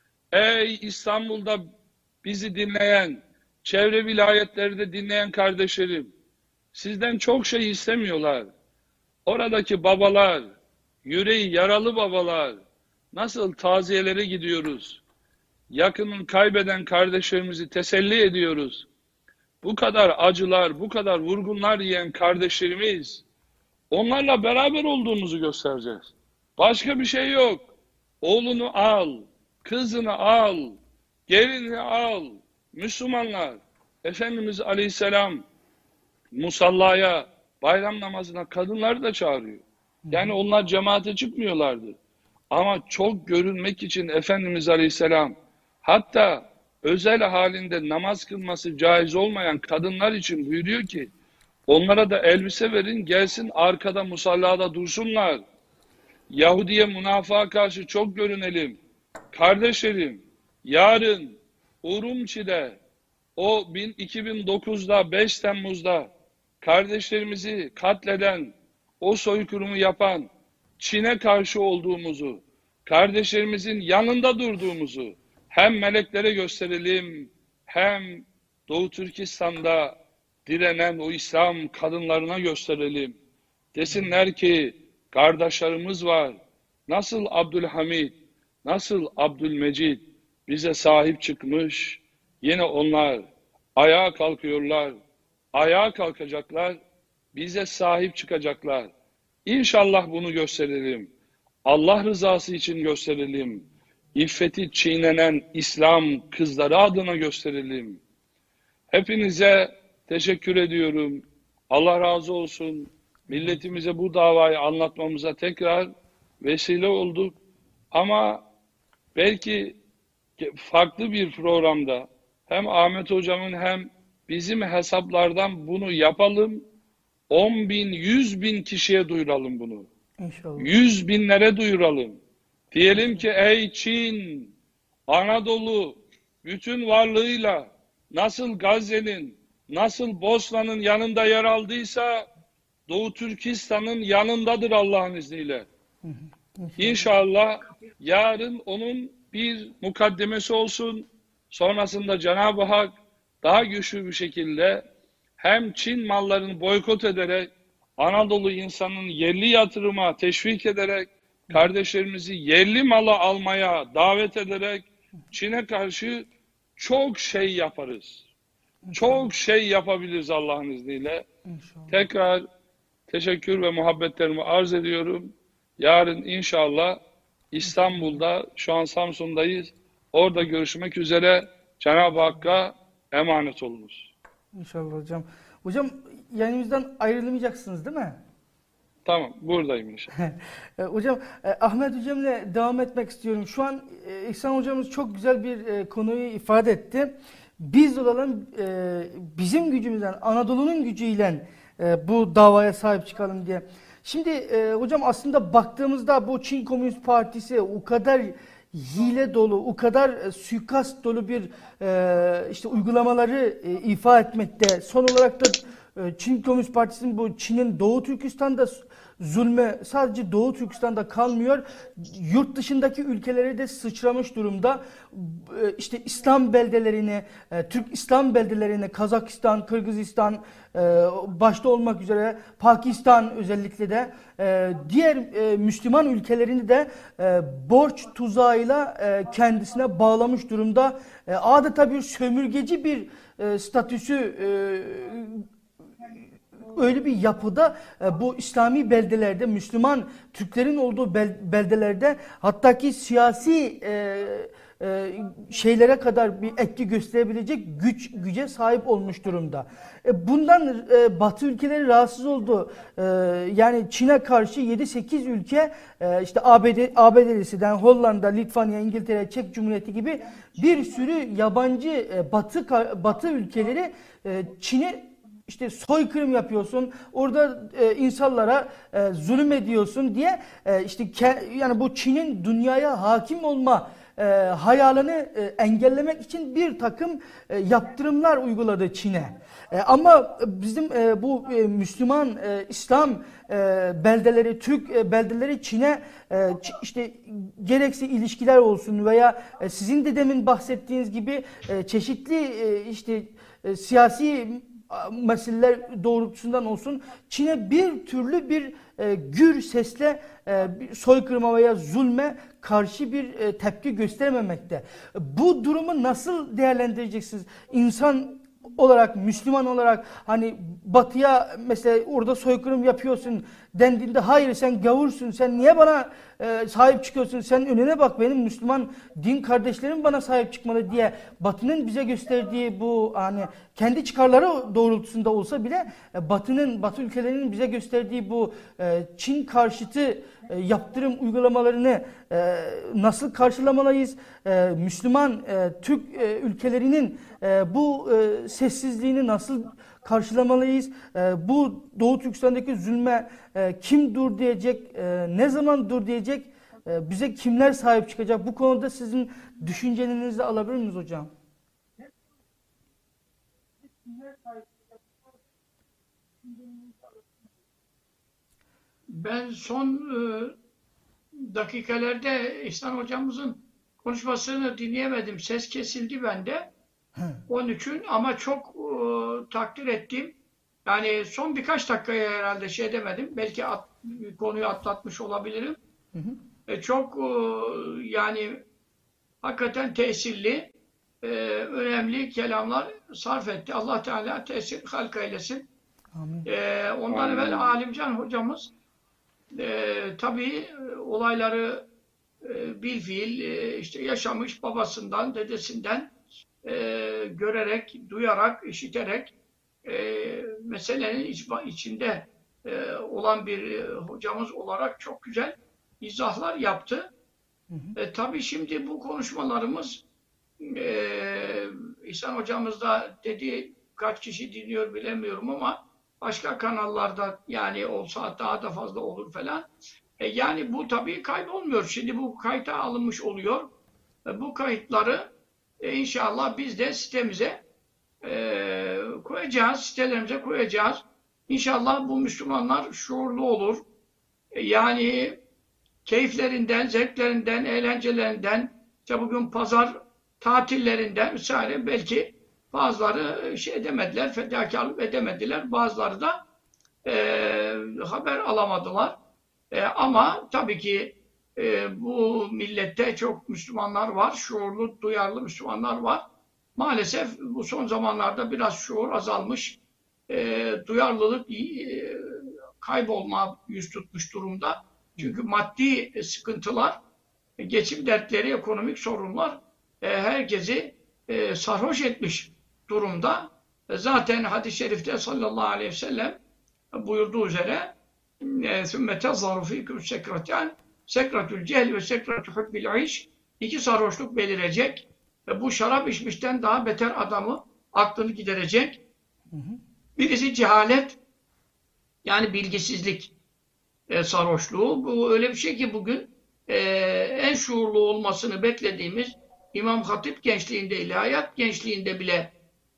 Ey İstanbul'da bizi dinleyen, çevre vilayetlerde dinleyen kardeşlerim, sizden çok şey istemiyorlar. Oradaki babalar, yüreği yaralı babalar, nasıl taziyelere gidiyoruz? Yakının kaybeden kardeşlerimizi teselli ediyoruz. Bu kadar acılar, bu kadar vurgunlar yiyen kardeşlerimiz, onlarla beraber olduğumuzu göstereceğiz. Başka bir şey yok. Oğlunu al, kızını al, gelini al. Müslümanlar, Efendimiz Aleyhisselam musallaya, bayram namazına kadınları da çağırıyor. Yani onlar cemaate çıkmıyorlardı. Ama çok görünmek için Efendimiz Aleyhisselam hatta özel halinde namaz kılması caiz olmayan kadınlar için buyuruyor ki onlara da elbise verin gelsin arkada musallada dursunlar. Yahudiye münafığa karşı çok görünelim. Kardeşlerim yarın Urumçi'de o 2009'da 5 Temmuz'da kardeşlerimizi katleden o soykırımı yapan Çin'e karşı olduğumuzu, kardeşlerimizin yanında durduğumuzu hem meleklere gösterelim, hem Doğu Türkistan'da direnen o İslam kadınlarına gösterelim. Desinler ki kardeşlerimiz var. Nasıl Abdülhamid, nasıl Abdülmecid bize sahip çıkmış, yine onlar ayağa kalkıyorlar, ayağa kalkacaklar, bize sahip çıkacaklar. İnşallah bunu gösterelim. Allah rızası için gösterelim. İffeti çiğnenen İslam kızları adına gösterelim. Hepinize teşekkür ediyorum. Allah razı olsun. Milletimize bu davayı anlatmamıza tekrar vesile olduk. Ama belki farklı bir programda hem Ahmet Hocam'ın hem bizim hesaplardan bunu yapalım. 10 bin, 100 bin kişiye duyuralım bunu. İnşallah. 100 binlere duyuralım. Diyelim ki ey Çin, Anadolu bütün varlığıyla nasıl Gazze'nin, nasıl Bosna'nın yanında yer aldıysa Doğu Türkistan'ın yanındadır Allah'ın izniyle. İnşallah yarın onun bir mukaddemesi olsun. Sonrasında Cenab-ı Hak daha güçlü bir şekilde hem Çin mallarını boykot ederek Anadolu insanının yerli yatırıma teşvik ederek kardeşlerimizi yerli mala almaya davet ederek Çin'e karşı çok şey yaparız. Çok şey yapabiliriz Allah'ın izniyle. İnşallah. Tekrar teşekkür ve muhabbetlerimi arz ediyorum. Yarın inşallah İstanbul'da, şu an Samsun'dayız. Orada görüşmek üzere. Cenab-ı Hakk'a emanet olunuz. İnşallah hocam. Hocam yayınımızdan ayrılmayacaksınız değil mi? Tamam, buradayım inşallah. Hocam Ahmet hocamla devam etmek istiyorum. Şu an İhsan hocamız çok güzel bir konuyu ifade etti. Biz olalım bizim gücümüzden, Anadolu'nun gücüyle bu davaya sahip çıkalım diye. Şimdi hocam aslında baktığımızda bu Çin Komünist Partisi o kadar hile dolu, o kadar suikast dolu bir işte uygulamaları ifa etmekte. Son olarak da Çin Komünist Partisi'nin bu Çin'in Doğu Türkistan'da zulme sadece Doğu Türkistan'da kalmıyor. Yurt dışındaki ülkelere de sıçramış durumda. İşte İslam beldelerine, Türk İslam beldelerine Kazakistan, Kırgızistan başta olmak üzere Pakistan özellikle de diğer Müslüman ülkelerini de borç tuzağıyla kendisine bağlamış durumda. Adeta bir sömürgeci bir statüsü öyle bir yapıda bu İslami beldelerde, Müslüman Türklerin olduğu beldelerde hatta ki siyasi şeylere kadar bir etki gösterebilecek güce sahip olmuş durumda. Bundan Batı ülkeleri rahatsız oldu. Yani Çin'e karşı 7-8 ülke işte ABD'lisinden Hollanda, Litvanya, İngiltere, Çek Cumhuriyeti gibi bir sürü yabancı Batı ülkeleri Çin'e işte soykırım yapıyorsun, orada insanlara zulüm ediyorsun diye işte yani bu Çin'in dünyaya hakim olma hayalini engellemek için bir takım yaptırımlar uyguladı Çin'e. Ama bizim bu Müslüman İslam beldeleri, Türk beldeleri Çin'e işte gerekse ilişkiler olsun veya sizin de demin bahsettiğiniz gibi çeşitli işte siyasi meseleler doğrultusundan olsun Çin'e bir türlü bir gür sesle soykırıma veya zulme karşı bir tepki göstermemekte. Bu durumu nasıl değerlendireceksiniz? İnsan olarak, Müslüman olarak hani Batı'ya mesela orada soykırım yapıyorsun dendiğinde hayır sen gavursun, sen niye bana sahip çıkıyorsun, sen önüne bak benim Müslüman din kardeşlerim bana sahip çıkmalı diye Batı'nın bize gösterdiği bu hani kendi çıkarları doğrultusunda olsa bile Batı ülkelerinin bize gösterdiği bu Çin karşıtı yaptırım uygulamalarını nasıl karşılamalıyız? Müslüman Türk ülkelerinin bu sessizliğini nasıl karşılamalıyız? Bu Doğu Türkistan'daki zulme kim dur diyecek? Ne zaman dur diyecek? Bize kimler sahip çıkacak? Bu konuda sizin düşüncelerinizi alabilir miyiz hocam? Ben son dakikalarda İhsan hocamızın konuşmasını dinleyemedim. Ses kesildi bende. Onun için ama çok takdir ettim. Yani son birkaç dakikaya herhalde şey demedim. Belki konuyu atlatmış olabilirim. Çok yani hakikaten tesirli, önemli kelamlar sarf etti. Allah Teala tesir halk eylesin. Amin. Ondan evvel Alimcan hocamız tabii olayları bilfiil işte yaşamış babasından, dedesinden görerek, duyarak, işiterek meselenin içinde olan bir hocamız olarak çok güzel izahlar yaptı. Tabii şimdi bu konuşmalarımız İhsan hocamız da dedi, kaç kişi dinliyor bilemiyorum ama başka kanallarda yani olsa daha da fazla olur falan. Yani bu tabii kaybolmuyor. Şimdi bu kayıta alınmış oluyor. Bu kayıtları inşallah biz de sitemize koyacağız, sitelerimize koyacağız. İnşallah bu Müslümanlar şuurlu olur. Yani keyiflerinden, zevklerinden, eğlencelerinden, işte bugün pazar tatillerinden vesaire belki bazıları şey edemediler, fedakarlık edemediler. Bazıları da haber alamadılar. Ama tabii ki bu millette çok Müslümanlar var, şuurlu, duyarlı Müslümanlar var. Maalesef bu son zamanlarda biraz şuur azalmış, duyarlılık kaybolma yüz tutmuş durumda. Çünkü maddi sıkıntılar, geçim dertleri, ekonomik sorunlar herkesi sarhoş etmiş durumda. Zaten hadis-i şerifte sallallahu aleyhi ve sellem buyurduğu üzere ثُمَّ تَظْهَرُ ف۪يكُمْ سَكْرَةً sekratül cehl ve sekratü hubbil iş, iki sarhoşluk belirecek ve bu şarap içmişten daha beter adamı aklını giderecek. Birisi cehalet, yani bilgisizlik sarhoşluğu. Bu öyle bir şey ki bugün en şuurlu olmasını beklediğimiz İmam Hatip gençliğinde, ilahiyat gençliğinde bile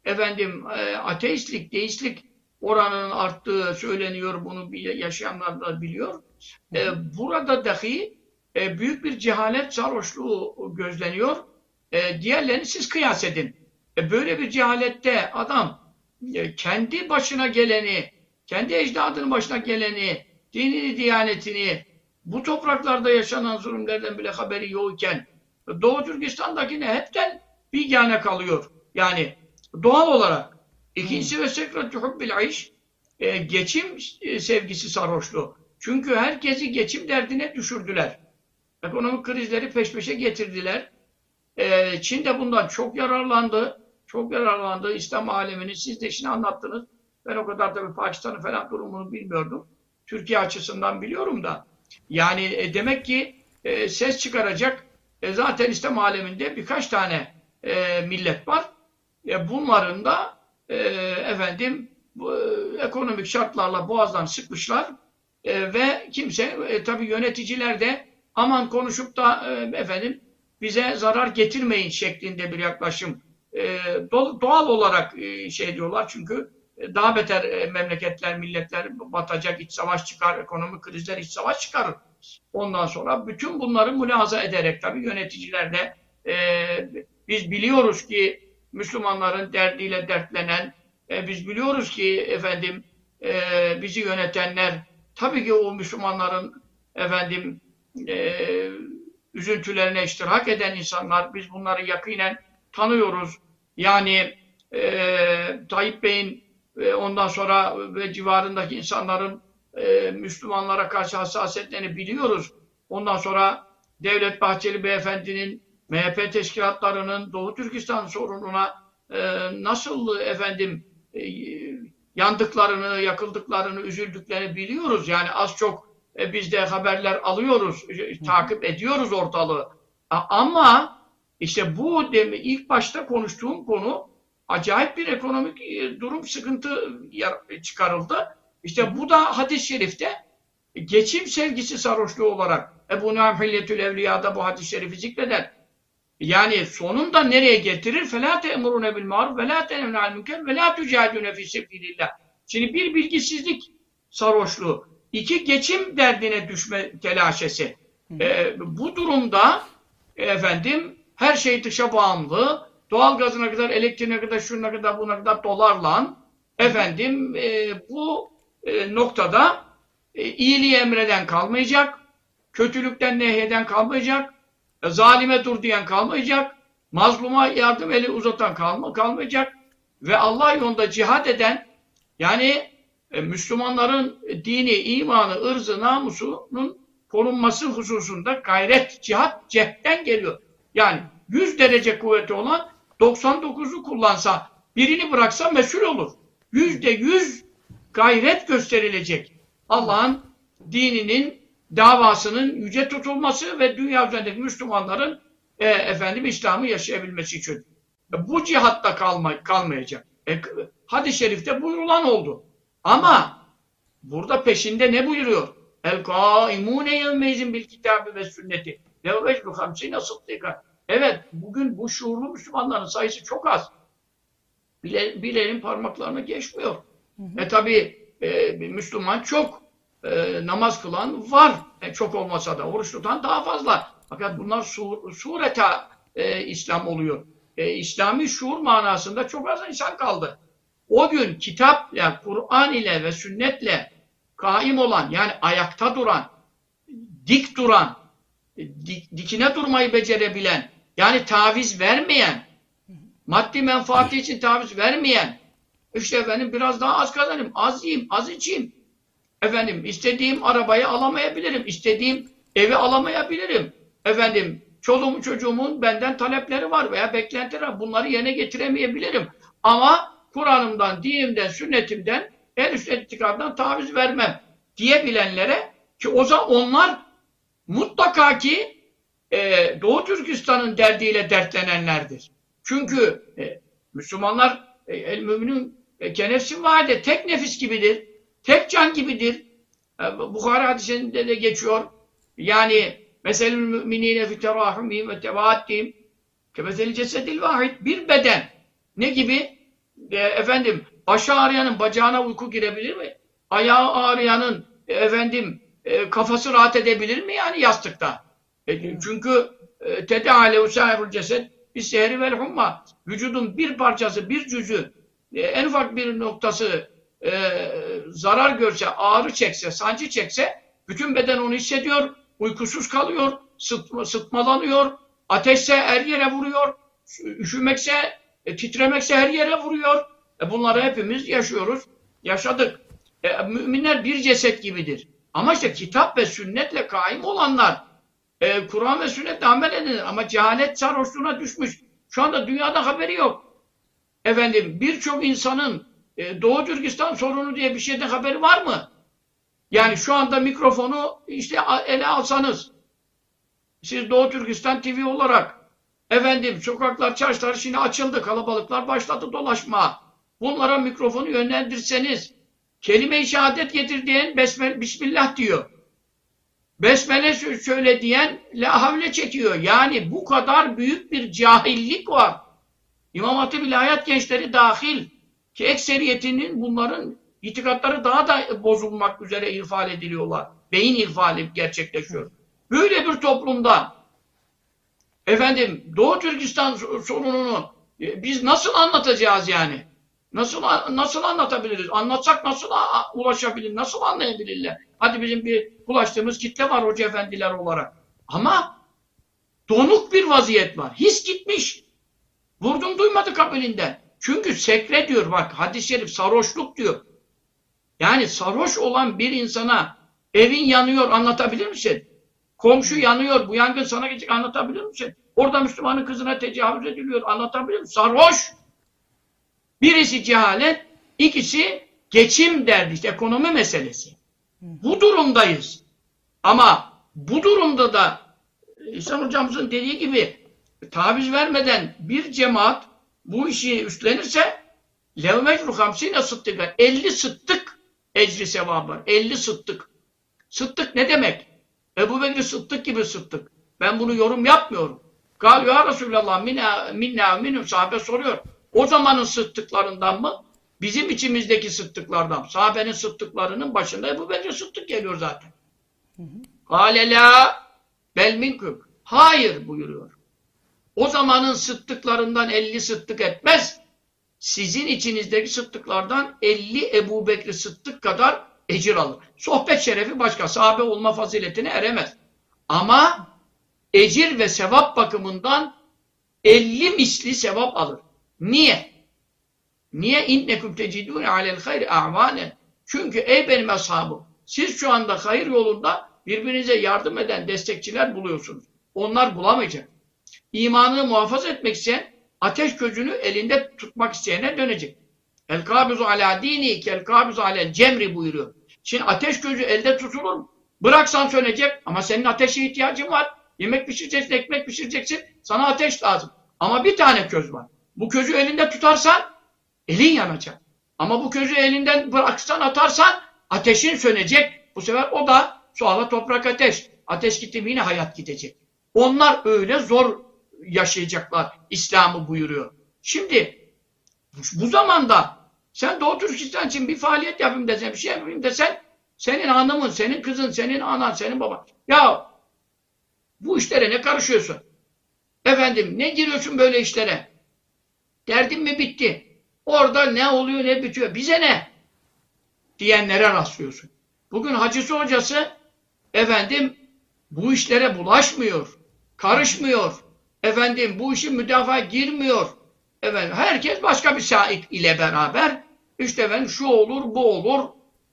ateistlik, deistlik oranının arttığı söyleniyor. Bunu yaşayanlar da biliyor. Burada dahi büyük bir cehalet sarhoşluğu gözleniyor. Diğerlerini siz kıyas edin. Böyle bir cehalette adam kendi başına geleni, kendi ecdadının başına geleni, dinini, diyanetini, bu topraklarda yaşanan zulümlerden bile haberi yokken Doğu Türkistan'dakine hepten bigâne kalıyor. Yani doğal olarak. İkincisi ve sekretü hubbil iş, geçim sevgisi sarhoşluğu. Çünkü herkesi geçim derdine düşürdüler. Ekonomik krizleri peş peşe getirdiler. Çin de bundan çok yararlandı. Çok yararlandı. İslam alemini siz de işini anlattınız. Ben o kadar tabii Pakistan'ın falan durumunu bilmiyordum. Türkiye açısından biliyorum da. Yani demek ki ses çıkaracak zaten İslam aleminde birkaç tane millet var. Bunların da ekonomik şartlarla boğazdan sıkmışlar ve kimse tabii yöneticiler de aman konuşup da bize zarar getirmeyin şeklinde bir yaklaşım doğal olarak şey diyorlar çünkü daha beter memleketler, milletler batacak, iç savaş çıkar, ekonomik krizler iç savaş çıkarır. Ondan sonra bütün bunları mülahaza ederek tabii yöneticiler de biz biliyoruz ki Müslümanların derdiyle dertlenen, biz biliyoruz ki bizi yönetenler tabii ki o Müslümanların üzüntülerine iştirak eden insanlar, biz bunları yakinen tanıyoruz. Yani Tayyip Bey'in ondan sonra ve civarındaki insanların Müslümanlara karşı hassasiyetlerini biliyoruz. Ondan sonra Devlet Bahçeli Beyefendi'nin MHP teşkilatlarının Doğu Türkistan sorununa nasıl yandıklarını, yakıldıklarını, üzüldüklerini biliyoruz. Yani az çok biz de haberler alıyoruz, takip ediyoruz ortalığı. Ama işte bu ilk başta konuştuğum konu acayip bir ekonomik durum, sıkıntı çıkarıldı. İşte bu da hadis-i şerifte geçim sevgisi sarhoşluğu olarak Ebu Nuaym Hilyetül Evliya'da bu hadis-i şerifi zikreder. Yani sonunda nereye getirir? فَلَا تَأْمُرُونَ بِالْمَعْرُفِ وَلَا تَنْهَوْنَ عَنِ الْمُنكَرِ وَلَا تُجَاهِدُونَ فِي سَبِيلِ اللّٰهِ. Şimdi bir bilgisizlik sarhoşluğu, iki geçim derdine düşme telaşesi. Bu durumda her şey dışa bağımlı, doğalgazına kadar, elektriğine kadar, şuna kadar, buna kadar dolarla bu noktada iyiliği emreden kalmayacak, kötülükten nehyeden kalmayacak, zalime dur diyen kalmayacak, mazluma yardım eli uzatan kalmayacak ve Allah yolunda cihad eden, yani Müslümanların dini, imanı, ırzı, namusunun korunması hususunda gayret, cihat, cehden geliyor. Yani 100 derece kuvveti olan 99'u kullansa, birini bıraksa mesul olur. %100 gayret gösterilecek. Allah'ın dininin, davasının yüce tutulması ve dünya üzerindeki Müslümanların İslam'ı yaşayabilmesi için. Bu cihatta kalmayacak. Hadis-i şerifte buyurulan oldu. Ama burada peşinde ne buyuruyor? El-kâimûne yevmeyzin bil kitâbi ve sünneti. Levveşlu hamsine sıddıka. Evet, bugün bu şuurlu Müslümanların sayısı çok az. Bilenin parmaklarına geçmiyor. Tabi Müslüman çok, namaz kılan var. Çok olmasa da oruç tutan daha fazla. Fakat bunlar sureta İslam oluyor. İslami şuur manasında çok az insan kaldı. O gün kitapla, Kur'an ile ve sünnetle kaim olan, yani ayakta duran, dik duran, dikine durmayı becerebilen, yani taviz vermeyen, maddi menfaati için taviz vermeyen, işte efendim biraz daha az kazanayım, az yiyeyim, az içeyim. Efendim istediğim arabayı alamayabilirim, istediğim evi alamayabilirim. Efendim çoluğumun çocuğumun benden talepleri var veya beklentileri var. Bunları yerine getiremeyebilirim. Ama Kur'an'ımdan, dinimden, sünnetimden, en üst itikadan taviz vermem diyebilenlere, ki o zaman onlar mutlaka ki Doğu Türkistan'ın derdiyle dertlenenlerdir. Çünkü Müslümanlar el-müminin kenefsin vade, tek nefis gibidir, tek can gibidir. Bukhari hadisinde de geçiyor. Yani meselül müminine fi terahumihim ve tevaddihim kemesel cesedil vahid, bir beden. Ne gibi? Başı ağrıyanın bacağına uyku girebilir mi? Ayağı ağrıyanın kafası rahat edebilir mi yani yastıkta? Çünkü tedaalehu sâirul cesed bis-sehri vel humma. Vücudun bir parçası, bir cüzü, en ufak bir noktası zarar görse, ağrı çekse, sancı çekse, bütün beden onu hissediyor, uykusuz kalıyor, sıtmalanıyor, ateşse her yere vuruyor, üşümekse, titremekse her yere vuruyor. Bunları hepimiz yaşıyoruz, yaşadık. Müminler bir ceset gibidir. Ama işte kitap ve sünnetle kaim olanlar, Kur'an ve sünnetle amel edilir. Ama cehalet sarhoşluğuna düşmüş. Şu anda dünyada haberi yok. Birçok insanın Doğu Türkistan sorunu diye bir şeyden haberi var mı? Yani şu anda mikrofonu işte ele alsanız, siz Doğu Türkistan TV olarak, sokaklar, çarşılar şimdi açıldı, kalabalıklar başladı dolaşma. Bunlara mikrofonu yönlendirseniz, kelime-i şehadet getir diyen Bismillah diyor. Besmele söyle diyen la havle çekiyor. Yani bu kadar büyük bir cahillik var. İmam Hatip İlahiyat gençleri dahil, ki ekseriyetinin bunların itikatları daha da bozulmak üzere irfal ediliyorlar. Beyin irfali gerçekleşiyor. Böyle bir toplumda Doğu Türkistan sorununu biz nasıl anlatacağız yani? Nasıl anlatabiliriz? Anlatsak nasıl ulaşabilir? Nasıl anlayabilirler? Hadi bizim bir ulaştığımız kitle var hoca efendiler olarak. Ama donuk bir vaziyet var. His gitmiş. Vurdum duymadı kabilinden. Çünkü sekre diyor bak, hadis-i şerif sarhoşluk diyor. Yani sarhoş olan bir insana evin yanıyor anlatabilir misin? Komşu yanıyor, bu yangın sana gelecek anlatabilir misin? Orada Müslümanın kızına tecavüz ediliyor anlatabilir misin? Sarhoş. Birisi cehalet, ikisi geçim derdi, işte ekonomi meselesi. Bu durumdayız. Ama bu durumda da İhsan hocamızın dediği gibi taviz vermeden bir cemaat bu işi üstlenirse levmecru hamsine sıddıka, 50 sıddık ecri sevabı var. 50 sıddık. Sıddık ne demek? Ebu Bekir Sıddık gibi sıddık. Ben bunu yorum yapmıyorum. Kâl ya Resulallah minna minhum, sahabe soruyor. O zamanın sıddıklarından mı? Bizim içimizdeki sıddıklardan. Sahabenin sıddıklarının başında Ebu Bekir Sıddık geliyor zaten. Kâle lâ bel minkum. Hayır buyuruyor. O zamanın sıddıklarından 50 sıddık etmez. Sizin içinizdeki sıddıklardan 50 Ebu Bekir Sıddık kadar ecir alır. Sohbet şerefi başka. Sahabe olma faziletine eremez. Ama ecir ve sevap bakımından 50 misli sevap alır. Niye? Niye? İnnekum tecidûne alel hayri a'vânen. Çünkü ey benim ashabım, siz şu anda hayır yolunda birbirinize yardım eden destekçiler buluyorsunuz. Onlar bulamayacak. İmanını muhafaza etmek isteyen, ateş közünü elinde tutmak isteyene dönecek. El kabizu ala dini kel kabizu alel cemri buyuruyor. Şimdi ateş gözü elde tutulur mu? Bıraksan sönecek ama senin ateşe ihtiyacın var. Yemek pişireceksin, ekmek pişireceksin. Sana ateş lazım. Ama bir tane köz var. Bu közü elinde tutarsan elin yanacak. Ama bu közü elinden bıraksan atarsan ateşin sönecek. Bu sefer o da suala toprak ateş. Ateş gitti mi yine hayat gidecek. Onlar öyle zor yaşayacaklar. İslam'ı buyuruyor. Şimdi bu zamanda sen Doğu Türkistan için bir faaliyet yapayım desen, bir şey yapayım desen senin hanımın, senin kızın, senin anan, senin baban. Ya bu işlere ne karışıyorsun? Efendim ne giriyorsun böyle işlere? Derdin mi bitti? Orada ne oluyor ne bitiyor? Bize ne? Diyenlere rastlıyorsun. Bugün hacısı hocası efendim bu işlere bulaşmıyor. Karışmıyor. Efendim bu işin müdafaa girmiyor. Efendim herkes başka bir saik ile beraber işte efendim şu olur bu olur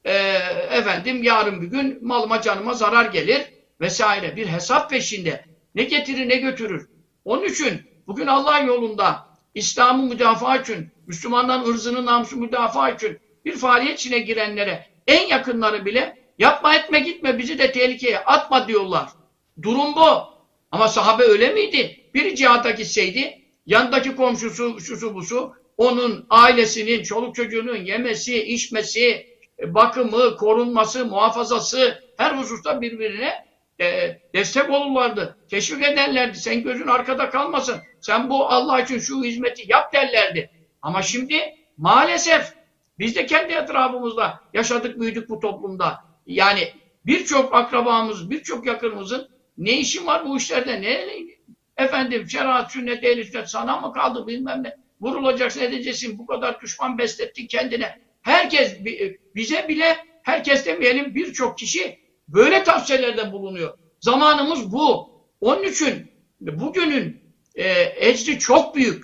efendim yarın bir gün malıma canıma zarar gelir vesaire bir hesap peşinde. Ne getirir ne götürür. Onun için bugün Allah yolunda İslam'ı müdafaa için, Müslümanların ırzını namusu müdafaa için bir faaliyet içine girenlere en yakınları bile yapma etme gitme bizi de tehlikeye atma diyorlar. Durum bu. Ama sahabe öyle miydi? Biri cihada gitseydi yanındaki komşusu, şusu busu, onun ailesinin, çoluk çocuğunun yemesi, içmesi, bakımı, korunması, muhafazası her hususta birbirine destek olurlardı. Teşvik ederlerdi. Sen gözün arkada kalmasın. Sen bu Allah için şu hizmeti yap derlerdi. Ama şimdi maalesef biz de kendi etrafımızda yaşadık, büyüdük bu toplumda. Yani birçok akrabamız, birçok yakınımızın ne işin var bu işlerde? Ne efendim şeriat, sünnet, ehl-i sünnet sana mı kaldı bilmem ne. Vurulacaksın, edeceksin. Bu kadar düşman beslettin kendine. Herkes, bize bile herkes demeyelim birçok kişi böyle tavsiyelerde bulunuyor. Zamanımız bu. Onun için bugünün ecri çok büyük.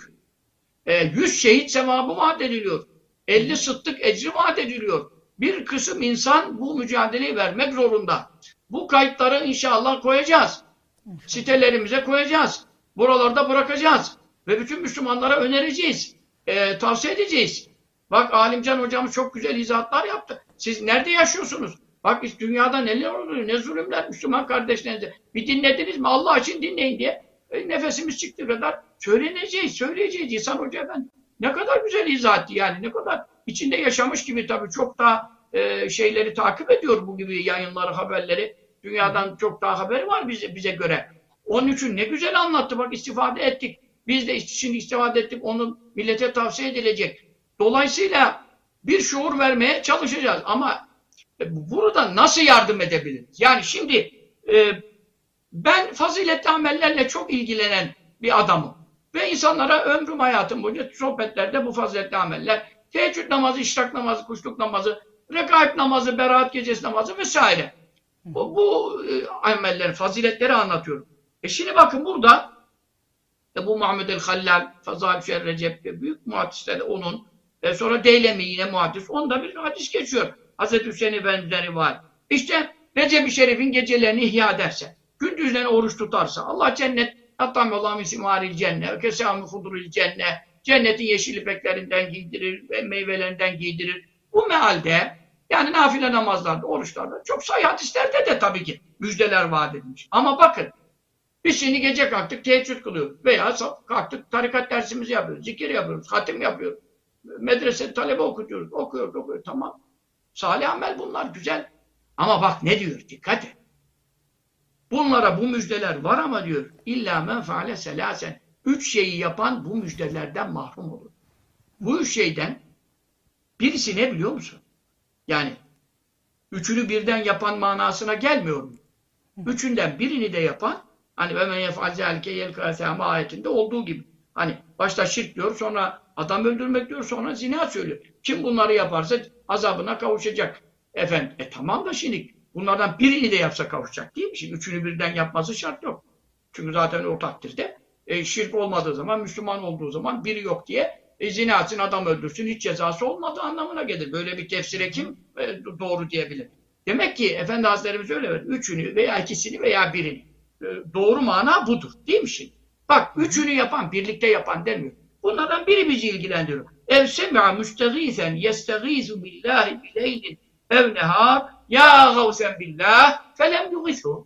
100 şehit sevabı vaat ediliyor. 50 sıddık ecri vaat ediliyor. Bir kısım insan bu mücadeleyi vermek zorunda. Bu kayıtları inşallah koyacağız. Sitelerimize koyacağız. Buralarda bırakacağız. Ve bütün Müslümanlara önereceğiz. Tavsiye edeceğiz. Bak Alimcan hocamız çok güzel izahatlar yaptı. Siz nerede yaşıyorsunuz? Bak dünyada neler oluyor, ne zulümler Müslüman kardeşlerinize. Bir dinlediniz mi? Allah için dinleyin diye. Nefesimiz çıktığı kadar söyleyeceğiz. İhsan Hoca Efendi. Ne kadar güzel izahattı yani. Ne kadar içinde yaşamış gibi tabii çok daha şeyleri takip ediyor bu gibi yayınları, haberleri. Dünyadan çok daha haberi var bize göre. Onun için ne güzel anlattı. Bak istifade ettik. Biz de şimdi istifade ettik. Onu millete tavsiye edilecek. Dolayısıyla bir şuur vermeye çalışacağız. Ama burada nasıl yardım edebiliriz? Yani şimdi ben faziletli amellerle çok ilgilenen bir adamım. Ve insanlara ömrüm hayatım boyunca sohbetlerde bu faziletli ameller, teheccüd namazı, işrak namazı, kuşluk namazı, rekaib namazı, beraat gecesi namazı vesaire. Bu amellerin faziletleri anlatıyorum. Şimdi bakın burada bu Muhammed el-Hallal, Fazal-i Şer Recep büyük muhaddisler onun sonra Deylemi yine muhaddis. Onda bir hadis geçiyor. Hazreti Hüseyin'i benzeri var. İşte Recep-i Şerif'in gecelerini ihya ederse, gündüzlerini oruç tutarsa, Allah cennet, hatta Allah'ın isimâril cennet, kesâmü huduril cennet, cennetin yeşil ipeklerinden giydirir, ve meyvelerinden giydirir. Bu mealde, yani nafile namazlarda, oruçlarda, çok sayı hadislerde de tabii ki müjdeler vaat edilmiş. Ama bakın, biz şimdi gece kalktık, teheccüd kılıyoruz veya kalktık, tarikat dersimizi yapıyoruz, zikir yapıyoruz, hatim yapıyoruz, medrese talebe okuyoruz, tamam. Salih amel bunlar, güzel. Ama bak ne diyor, dikkat et. Bunlara bu müjdeler var ama diyor, illa men faale selasen, 3 şeyi yapan bu müjdelerden mahrum olur. Bu 3 şeyden birisi ne biliyor musun? Yani üçünü birden yapan manasına gelmiyor mu? Üçünden birini de yapan, hani ve men yef'al zâlike yelkâ ayetinde olduğu gibi. Hani başta şirk diyor, sonra adam öldürmek diyor, sonra zina söylüyor. Kim bunları yaparsa azabına kavuşacak. Efendim, tamam da şimdi bunlardan birini de yapsa kavuşacak değil mi? Şimdi üçünü birden yapması şart yok. Çünkü zaten o takdirde şirk olmadığı zaman, Müslüman olduğu zaman biri yok diye zina etsin, adam öldürsün, hiç cezası olmadığı anlamına gelir. Böyle bir tefsire kim doğru diyebilir? Demek ki Efendi Hazretlerimiz öyle ver. Üçünü veya ikisini veya birini. Doğru mana budur. Değil mi şimdi? Bak üçünü yapan, birlikte yapan demiyor. Bunlardan biri bizi ilgilendiriyor. ev semi'a müstegîsen yestegîzu billahi bileylin ev nehâr ya gavsen billah felem yugithu.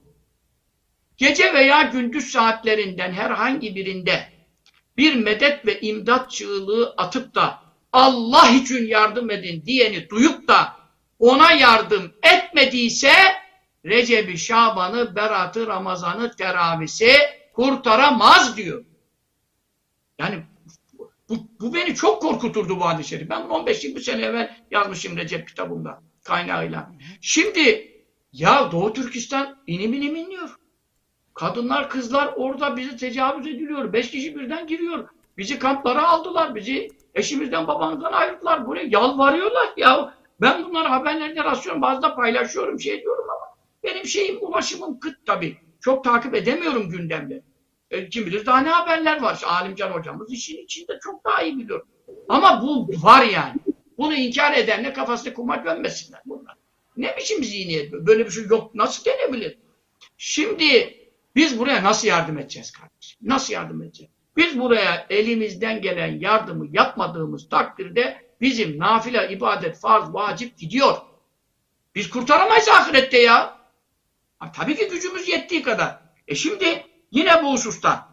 Gece veya gündüz saatlerinden herhangi birinde bir medet ve imdat çığlığı atıp da Allah için yardım edin diyeni duyup da ona yardım etmediyse Recep-i Şaban'ı, Berat'ı, Ramazan'ı, teravisi kurtaramaz diyor. Yani bu beni çok korkuturdu bu hadis-i şerif. Ben 15-20 sene evvel yazmışım Recep kitabımda kaynağıyla. Şimdi ya Doğu Türkistan inim inim inliyor. Kadınlar, kızlar orada bizi tecavüz ediliyor. 5 kişi birden giriyor. Bizi kamplara aldılar. Bizi eşimizden, babamızdan ayırdılar. Buraya yalvarıyorlar ya. Ben bunları haberlerinde rastlıyorum. Bazı da paylaşıyorum, şey diyorum ama benim ulaşımım kıt tabii. Çok takip edemiyorum gündemleri. Kim bilir daha ne haberler var. Alimcan hocamız işin içinde çok daha iyi biliyor. Ama bu var yani. Bunu inkar edenle kafasına kuma gömmesinler bunlar. Ne biçim zihniyet? Böyle bir şey yok. Nasıl denebilir? Şimdi biz buraya nasıl yardım edeceğiz kardeşim? Nasıl yardım edeceğiz? Biz buraya elimizden gelen yardımı yapmadığımız takdirde bizim nafile, ibadet, farz, vacip gidiyor. Biz kurtaramayız ahirette ya. Tabii ki gücümüz yettiği kadar. Şimdi yine bu hususta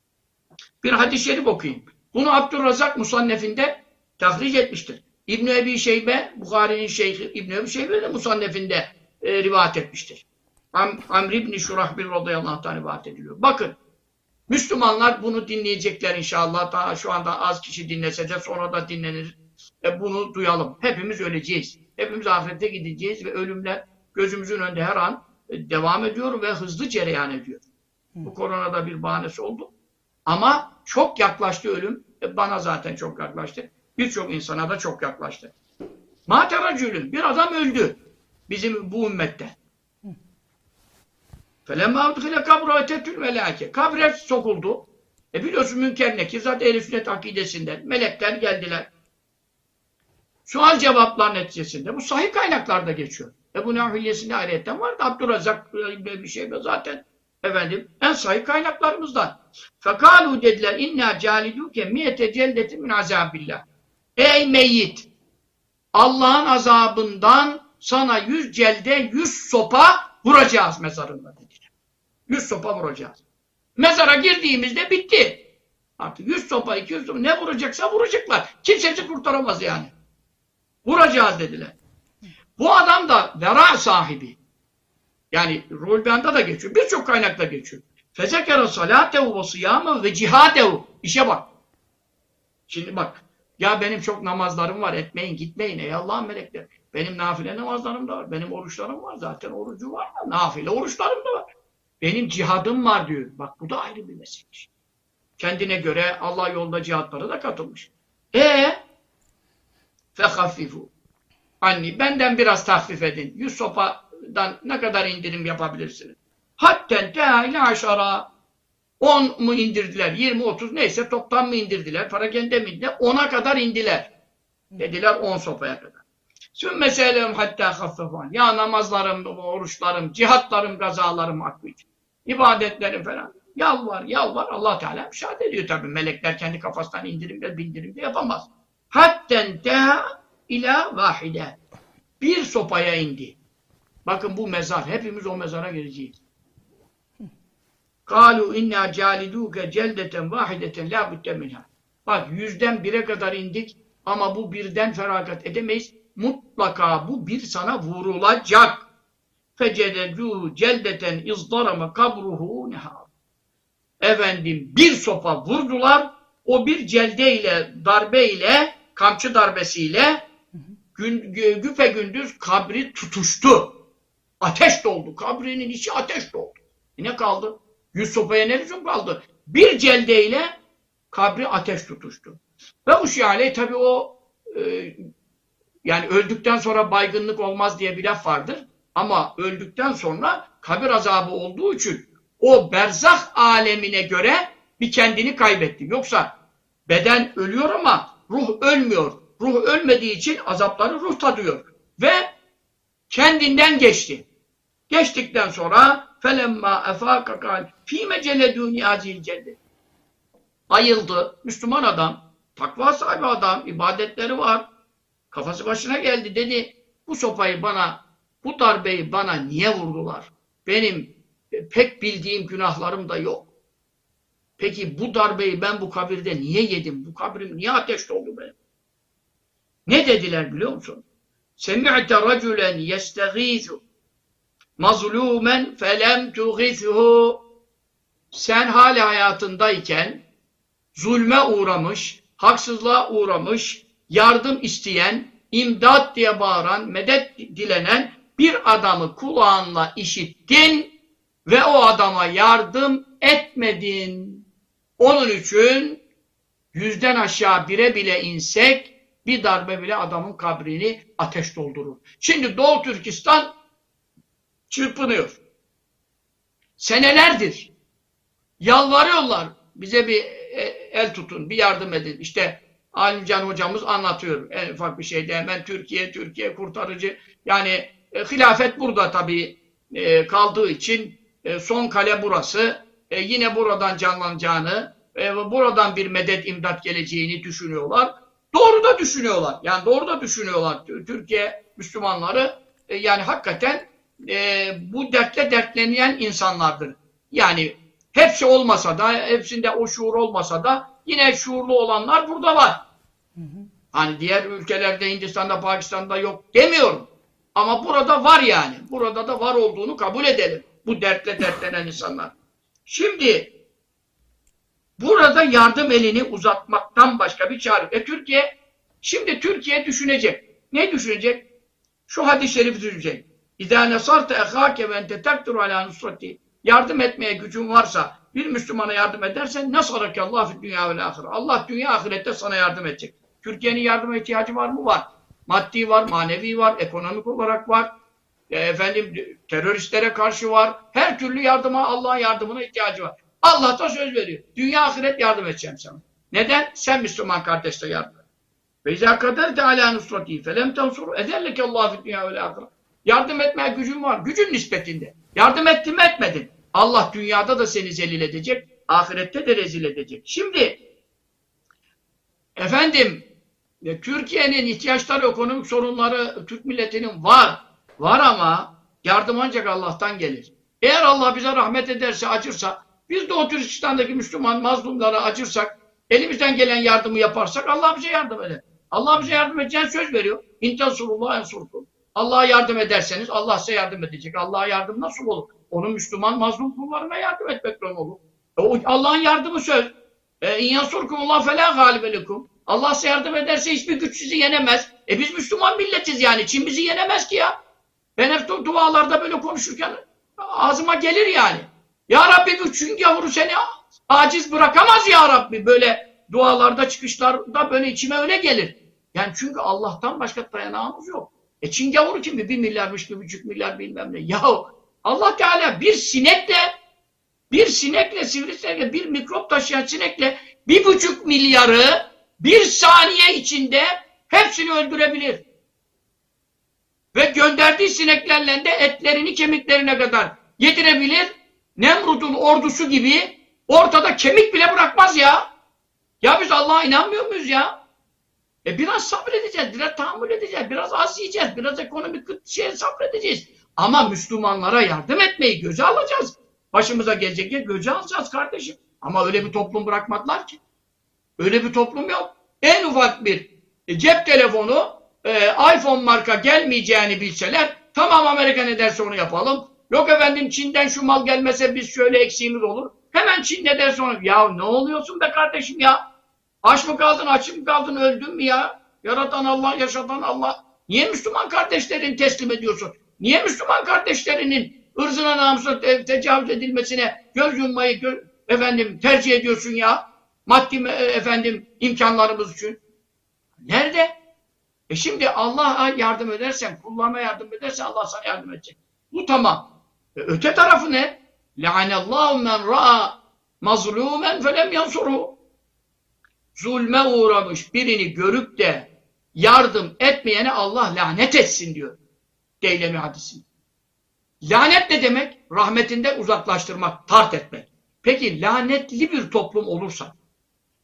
bir hadis-i şerif okuyayım. Bunu Abdurrazak Musannef'inde tahric etmiştir. İbn-i Ebi Şeybe, Bukhari'nin şeyhi İbn-i Ebi Şeybe de Musannef'inde rivayet etmiştir. Amr ibn Şurahbil radıyallahu anh rivayet ediliyor. Bakın, Müslümanlar bunu dinleyecekler inşallah. Daha şu anda az kişi dinlese de sonra da dinlenir. Bunu duyalım. Hepimiz öleceğiz. Hepimiz ahirete gideceğiz ve ölümler gözümüzün önünde her an devam ediyor ve hızlı cereyan ediyor. Bu koronada bir bahanesi oldu. Ama çok yaklaştı ölüm. Bana zaten çok yaklaştı. Birçok insana da çok yaklaştı. Materacülün, bir adam öldü. Bizim bu ümmette. فَلَمَّا اُدْخِلَ كَبْرَ وَتَتُّ الْمَلَاكِ Kabre sokuldu. Biliyorsun Münker Nekir, zaten Ehl-i Sünnet akidesinden. Melekler geldiler. Sual cevaplar neticesinde. Bu sahih kaynaklarda geçiyor. Ebu Nahiliyesinde ayetten vardı. Abdurrazak bir şey zaten en sahih kaynaklarımızdan. فَقَالُوا dediler اِنَّا جَالِدُوكَ مِيَةَ جَلْدَةٍ مِنْ عَذَابِ اللّٰهِ Ey meyyit! Allah'ın azabından sana 100 celde 100 sopa vuracağız mezarında dediler. 100 sopa vuracağız. Mezara girdiğimizde bitti. Artık 100 sopa, 200 sopa ne vuracaksa vuracaklar. Kimsesi kurtaramaz yani. Vuracağız dediler. Bu adam da vera sahibi. Yani Ruhul Beyan'da da geçiyor. Birçok kaynakta geçiyor. Fezekere salatehu ve siyamehu ve cihadehu. İşe bak. Şimdi bak. Ya benim çok namazlarım var. Etmeyin, gitmeyin. Ey Allah'ın melekleri. Benim nafile namazlarım da var. Benim oruçlarım var. Zaten orucu var da. Nafile oruçlarım da var. Benim cihadım var diyor. Bak bu da ayrı bir mesele. Kendine göre Allah yolunda cihatlara da katılmış. Fehaffifu. Anni benden biraz tahfif edin. 100 sopadan ne kadar indirim yapabilirsiniz? Hatten teâile aşara. 10 mu indirdiler? 20, 30 neyse toptan mı indirdiler? Parakende mi indiler? 10'a kadar indiler. Dediler 10 sopaya kadar. Sümme seylehum hattâ haffefûn. Ya namazlarım, oruçlarım, cihatlarım, gazalarım hakkı için. İbadetlerim falan. Yalvar, yalvar. Allah Teala müsaade ediyor tabii. Melekler kendi kafasından indirimde, bindirimde yapamaz. Hatten teâ ilâ vâhide. Bir sopaya indi. Bakın bu mezar. Hepimiz o mezara gireceğiz. قَالُوا اِنَّا جَالِدُوكَ جَلْدَةً وَاحِدَةً لَا بُدَّ مِنْهَا Bak 100'den 1'e kadar indik ama bu birden feragat edemeyiz. Mutlaka bu bir sana vurulacak. فَجَدَدُوا جَلْدَةً اِزْضَرَمَ قَبْرُهُ نَهَارٌ Efendim bir sopa vurdular. O bir celdeyle, darbeyle, kamçı darbesiyle güpegündüz kabri tutuştu. Ateş doldu. Kabrinin içi ateş doldu. Ne kaldı? 100 sopaya ne lüzum kaldı? Bir celdeyle kabri ateş tutuştu. Ve uşyale tabi o yani öldükten sonra baygınlık olmaz diye bir laf vardır. Ama öldükten sonra kabir azabı olduğu için o berzah alemine göre bir kendini kaybetti. Yoksa beden ölüyor ama ruh ölmüyor. Ruh ölmediği için azapları ruh tadıyor. Ve kendinden geçti. Geçtikten sonra فَلَمَّا اَفَاقَ قَالْ ف۪ي مَجَلَدُونِ عَزِيلْ cennet. Ayıldı. Müslüman adam Takva sahibi adam, ibadetleri var. Kafası başına geldi, dedi bu sopayı bana, bu darbeyi bana niye vurdular? Benim pek bildiğim günahlarım da yok. Peki bu darbeyi ben bu kabirde niye yedim? Bu kabrim niye ateşte oldu benim? Ne dediler biliyor musun? Semi'te raculen yestegîzu mazlûmen felem tuğithu. Sen hala hayatındayken zulme uğramış, haksızlığa uğramış, yardım isteyen, imdat diye bağıran, medet dilenen bir adamı kulağınla işittin ve o adama yardım etmedin. Onun için 100'den aşağı 1'e bile insek bir darbe bile adamın kabrini ateş doldurur. Şimdi Doğu Türkistan çırpınıyor. Senelerdir yalvarıyorlar. Bize bir el tutun, bir yardım edin. İşte Alimcan hocamız anlatıyor. En ufak bir şeyde hemen Türkiye kurtarıcı. Yani hilafet burada tabii kaldığı için son kale burası. Yine buradan canlanacağını, buradan bir medet imdat geleceğini düşünüyorlar. Doğru da düşünüyorlar. Yani doğru da düşünüyorlar. Türkiye Müslümanları yani hakikaten bu dertle dertlenen insanlardır. Yani hepsi olmasa da, hepsinde o şuur olmasa da yine şuurlu olanlar burada var. Hani diğer ülkelerde, Hindistan'da, Pakistan'da yok demiyorum. Ama burada var yani. Burada da var olduğunu kabul edelim. Bu dertle dertlenen insanlar. Şimdi burada yardım elini uzatmaktan başka bir çare. Şimdi Türkiye düşünecek. Ne düşünecek? Şu hadis-i şerifi düşünecek. İzâ nesarte ehâke ve ente tektur alâ nusrati. Yardım etmeye gücün varsa, bir Müslümana yardım edersen nasarakallahu fid dünya vel ahire. Allah dünya ahirette sana yardım edecek. Türkiye'nin yardıma ihtiyacı var mı? Var. Maddi var, manevi var, ekonomik olarak var. Teröristlere karşı var. Her türlü yardıma, Allah'ın yardımına ihtiyacı var. Allah da söz veriyor. Dünya ahiret yardım edeceğim sana. Neden? Sen Müslüman kardeşle yardım et. Ve izâ kaderte alâ nusratî felem tensur ederlekallahu fid dünya vel ahire. Yardım etmeye gücün var. Gücün nispetinde. Yardım ettin mi etmedin. Allah dünyada da seni zelil edecek. Ahirette de rezil edecek. Şimdi Türkiye'nin ihtiyaçları, ekonomik sorunları Türk milletinin var. Var ama yardım ancak Allah'tan gelir. Eğer Allah bize rahmet ederse, acırsa, biz de o Türkistan'daki Müslüman mazlumlara acırsak, elimizden gelen yardımı yaparsak Allah bize yardım eder. Allah bize yardım edeceğine söz veriyor. İntansurullah ensurkum. Allah'a yardım ederseniz Allah size yardım edecek. Allah'a yardım nasıl olur? Onun Müslüman mazlum kullarına yardım etmekle olur. Allah'ın yardımı söz. İnyansurkumullah felâ gâlibe. Allah size yardım ederse hiçbir güç sizi yenemez. Biz Müslüman milletiz yani. Çin bizi yenemez ki ya. Ben hep dualarda böyle konuşurken ağzıma gelir yani. Ya Rabbi bu Çin gavuru seni aciz bırakamaz ya Rabbi. Böyle dualarda, çıkışlarda böyle içime öyle gelir. Yani çünkü Allah'tan başka dayanağımız yok. Çin gavuru kim? 1 milyarmış, 1,5 milyar bilmem ne. Yahu Allah Teala bir sinekle, sivrisinekle, bir mikrop taşıyan sinekle 1,5 milyarı bir saniye içinde hepsini öldürebilir. Ve gönderdiği sineklerle de etlerini kemiklerine kadar yedirebilir. Nemrut'un ordusu gibi ortada kemik bile bırakmaz ya. Ya biz Allah'a inanmıyor muyuz ya? Biraz sabredeceğiz, biraz tahammül edeceğiz, biraz az yiyeceğiz, biraz ekonomik şeye sabredeceğiz. Ama Müslümanlara yardım etmeyi göze alacağız. Başımıza gelecek ya göze alacağız kardeşim. Ama öyle bir toplum bırakmadılar ki. Öyle bir toplum yok. En ufak bir cep telefonu iPhone marka gelmeyeceğini bilseler tamam Amerika ne derse onu yapalım. Yok efendim Çin'den şu mal gelmese biz şöyle eksiğimiz olur. Hemen Çin ne derse onu. Ya ne oluyorsun be kardeşim ya? Aç mı kaldın, aç mı kaldın, öldün mü ya? Yaratan Allah, yaşatan Allah. Niye Müslüman kardeşlerini teslim ediyorsun? Niye Müslüman kardeşlerinin ırzına, namusuna tecavüz edilmesine göz yummayı tercih ediyorsun ya? Maddi imkanlarımız için. Nerede? Şimdi Allah'a yardım edersen, kullarına yardım edersen Allah sana yardım edecek. Bu tamam. Öte tarafı ne? Le'anallahu men ra'a mazlumen felem yansuruhu. Zulme uğramış birini görüp de yardım etmeyene Allah lanet etsin diyor. Deylemi hadisi. Lanet ne demek? Rahmetinden uzaklaştırmak, tart etmek. Peki lanetli bir toplum olursa,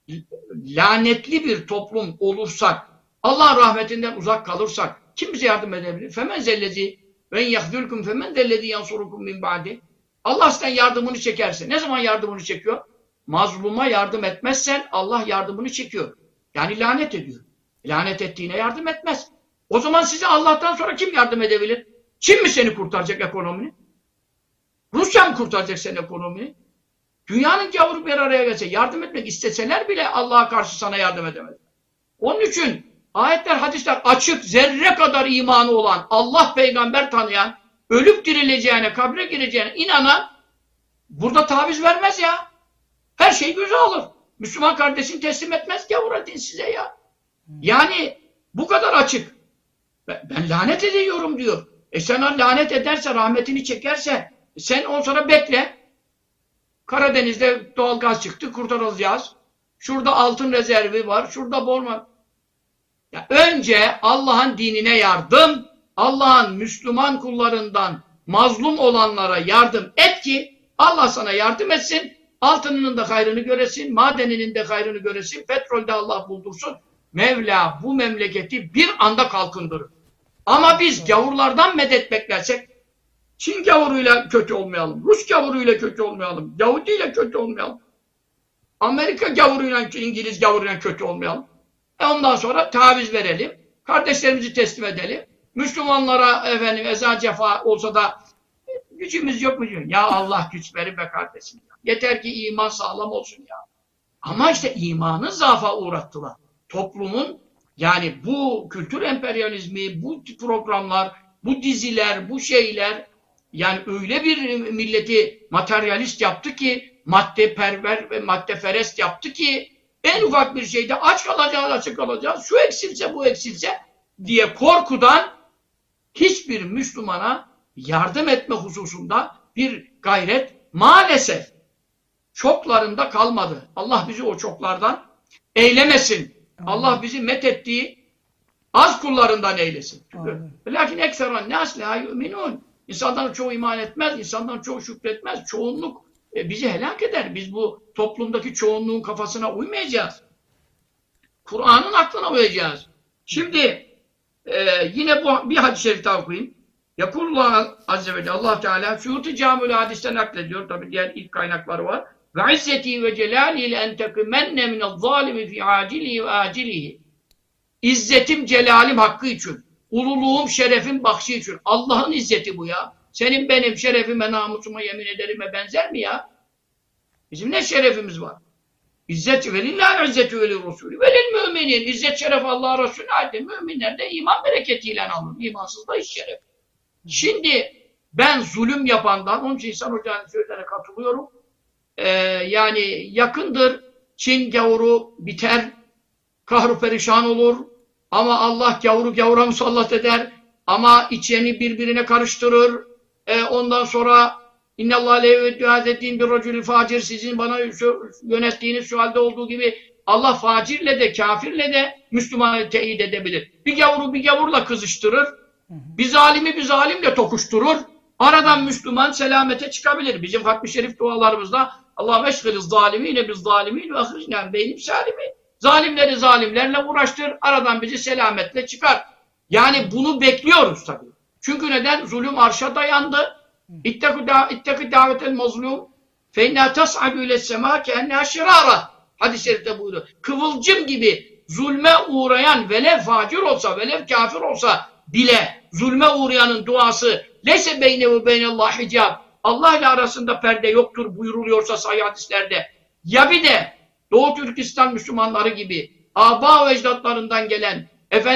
lanetli bir toplum olursak, Allah'ın rahmetinden uzak kalırsak kim bize yardım edebilir? Femen zellezi ve yahdülküm femen zellezi yansurukum min ba'di. Allah sizden yardımını çekerse. Ne zaman yardımını çekiyor? Mazluma yardım etmezsen Allah yardımını çekiyor. Yani lanet ediyor. Lanet ettiğine yardım etmez. O zaman size Allah'tan sonra kim yardım edebilir? Çin mi seni kurtaracak ekonomini? Rusya mı kurtaracak senin ekonomini? Dünyanın gavuru bir araya gelse, yardım etmek isteseler bile Allah'a karşı sana yardım edemez. Onun için ayetler, hadisler açık, zerre kadar imanı olan, Allah peygamber tanıyan, ölüp dirileceğine, kabre gireceğine inanan burada taviz vermez ya. Her şeyi göze alır. Müslüman kardeşini teslim etmez gavura, din size ya. Yani bu kadar açık. Ben lanet ediyorum diyor. Sana lanet ederse, rahmetini çekerse sen on sonra bekle. Karadeniz'de doğalgaz çıktı, kurtarılacağız. Şurada altın rezervi var, şurada borma. Ya önce Allah'ın dinine yardım, Allah'ın Müslüman kullarından mazlum olanlara yardım et ki Allah sana yardım etsin, altınının da hayrını göresin, madeninin de hayrını göresin, petrolde Allah buldursun. Mevla bu memleketi bir anda kalkındırır. Ama biz gavurlardan medet beklersek, Çin gavuruyla kötü olmayalım, Rus gavuruyla kötü olmayalım, Yahudiyle kötü olmayalım, Amerika gavuruyla, İngiliz gavuruyla kötü olmayalım. Ondan sonra taviz verelim, kardeşlerimizi teslim edelim. Müslümanlara efendim eza cefa olsa da gücümüz yok mu diyor. Ya Allah güç verir be kardeşim. Yeter ki iman sağlam olsun ya. Ama işte imanı zaafa uğrattılar. Toplumun, yani bu kültür emperyalizmi, bu programlar, bu diziler, bu şeyler, yani öyle bir milleti materyalist yaptı ki, maddeperver ve maddeferest yaptı ki, en ufak bir şeyde aç kalacağız, açık kalacağız, şu eksilse, bu eksilse diye korkudan hiçbir Müslümana yardım etme hususunda bir gayret maalesef çoklarında kalmadı. Allah bizi o çoklardan eylemesin. Allah bizi methettiği az kullarından eylesin. Lakin ekseran nas la yu'minun. İnsanların çoğu iman etmez, insanların çoğu şükretmez. Çoğunluk bizi helak eder. Biz bu toplumdaki çoğunluğun kafasına uymayacağız. Kur'an'ın aklına uyacağız. Şimdi yine bu bir hadis-i şerif daha okuyayım. Yakulullah Azze ve Celle, Allah Teala Suyuti Camül Hadis'ten naklediyor. Tabi diğer ilk kaynakları var. Ve izzeti ve celalihi le entekimenne minezzalimi fi acilihi ve acilihi. İzzetim, celalim hakkı için. Ululuğum, şerefim bakşı için. Allah'ın izzeti bu ya. Senin benim şerefime, namusuma, yemin ederime benzer mi ya? Bizim ne şerefimiz var? İzzet ve lillahi izzetü ve lirrusulü ve lil müminin. İzzet şeref Allah'a Resulüne ait. Müminler de iman bereketiyle alır. İmansız da hiç şeref. Şimdi ben zulüm yapandan, onun için İhsan Hoca'nın sözlerine katılıyorum. Yani yakındır Çin gavuru biter, kahru perişan olur ama Allah gavuru gavura musallat eder ama içeni birbirine karıştırır. Ondan sonra İnnallâhe leyyüddühâzettin bir racülü facir, sizin bana yönettiğiniz şu halde olduğu gibi Allah facirle de kafirle de Müslümanı teyit edebilir. Bir gavuru bir gavurla kızıştırır, bir zalimi bir zalimle tokuşturur. Aradan Müslüman selamete çıkabilir. Bizim Hatmi Şerif dualarımızda Allah'ım eşgiliz zalimine biz zalimin ve ahrijnen beynim salimi. Zalimleri zalimlerle uğraştır. Aradan bizi selametle çıkar. Yani bunu bekliyoruz tabii. Çünkü neden? Zulüm arşa dayandı. İttekü davetel mazlum fe inna tas'adu ile sema keennâ şirâra. Hadis-i şerifte buyuruyor. Kıvılcım gibi zulme uğrayan velev facir olsa, velev kafir olsa bile zulme uğrayanın duası leyse beyne ve beynallah hicab. Allah ile arasında perde yoktur buyuruluyorsa sahih hadislerde. Ya bir de Doğu Türkistan Müslümanları gibi âbâ ve ecdatlarından gelen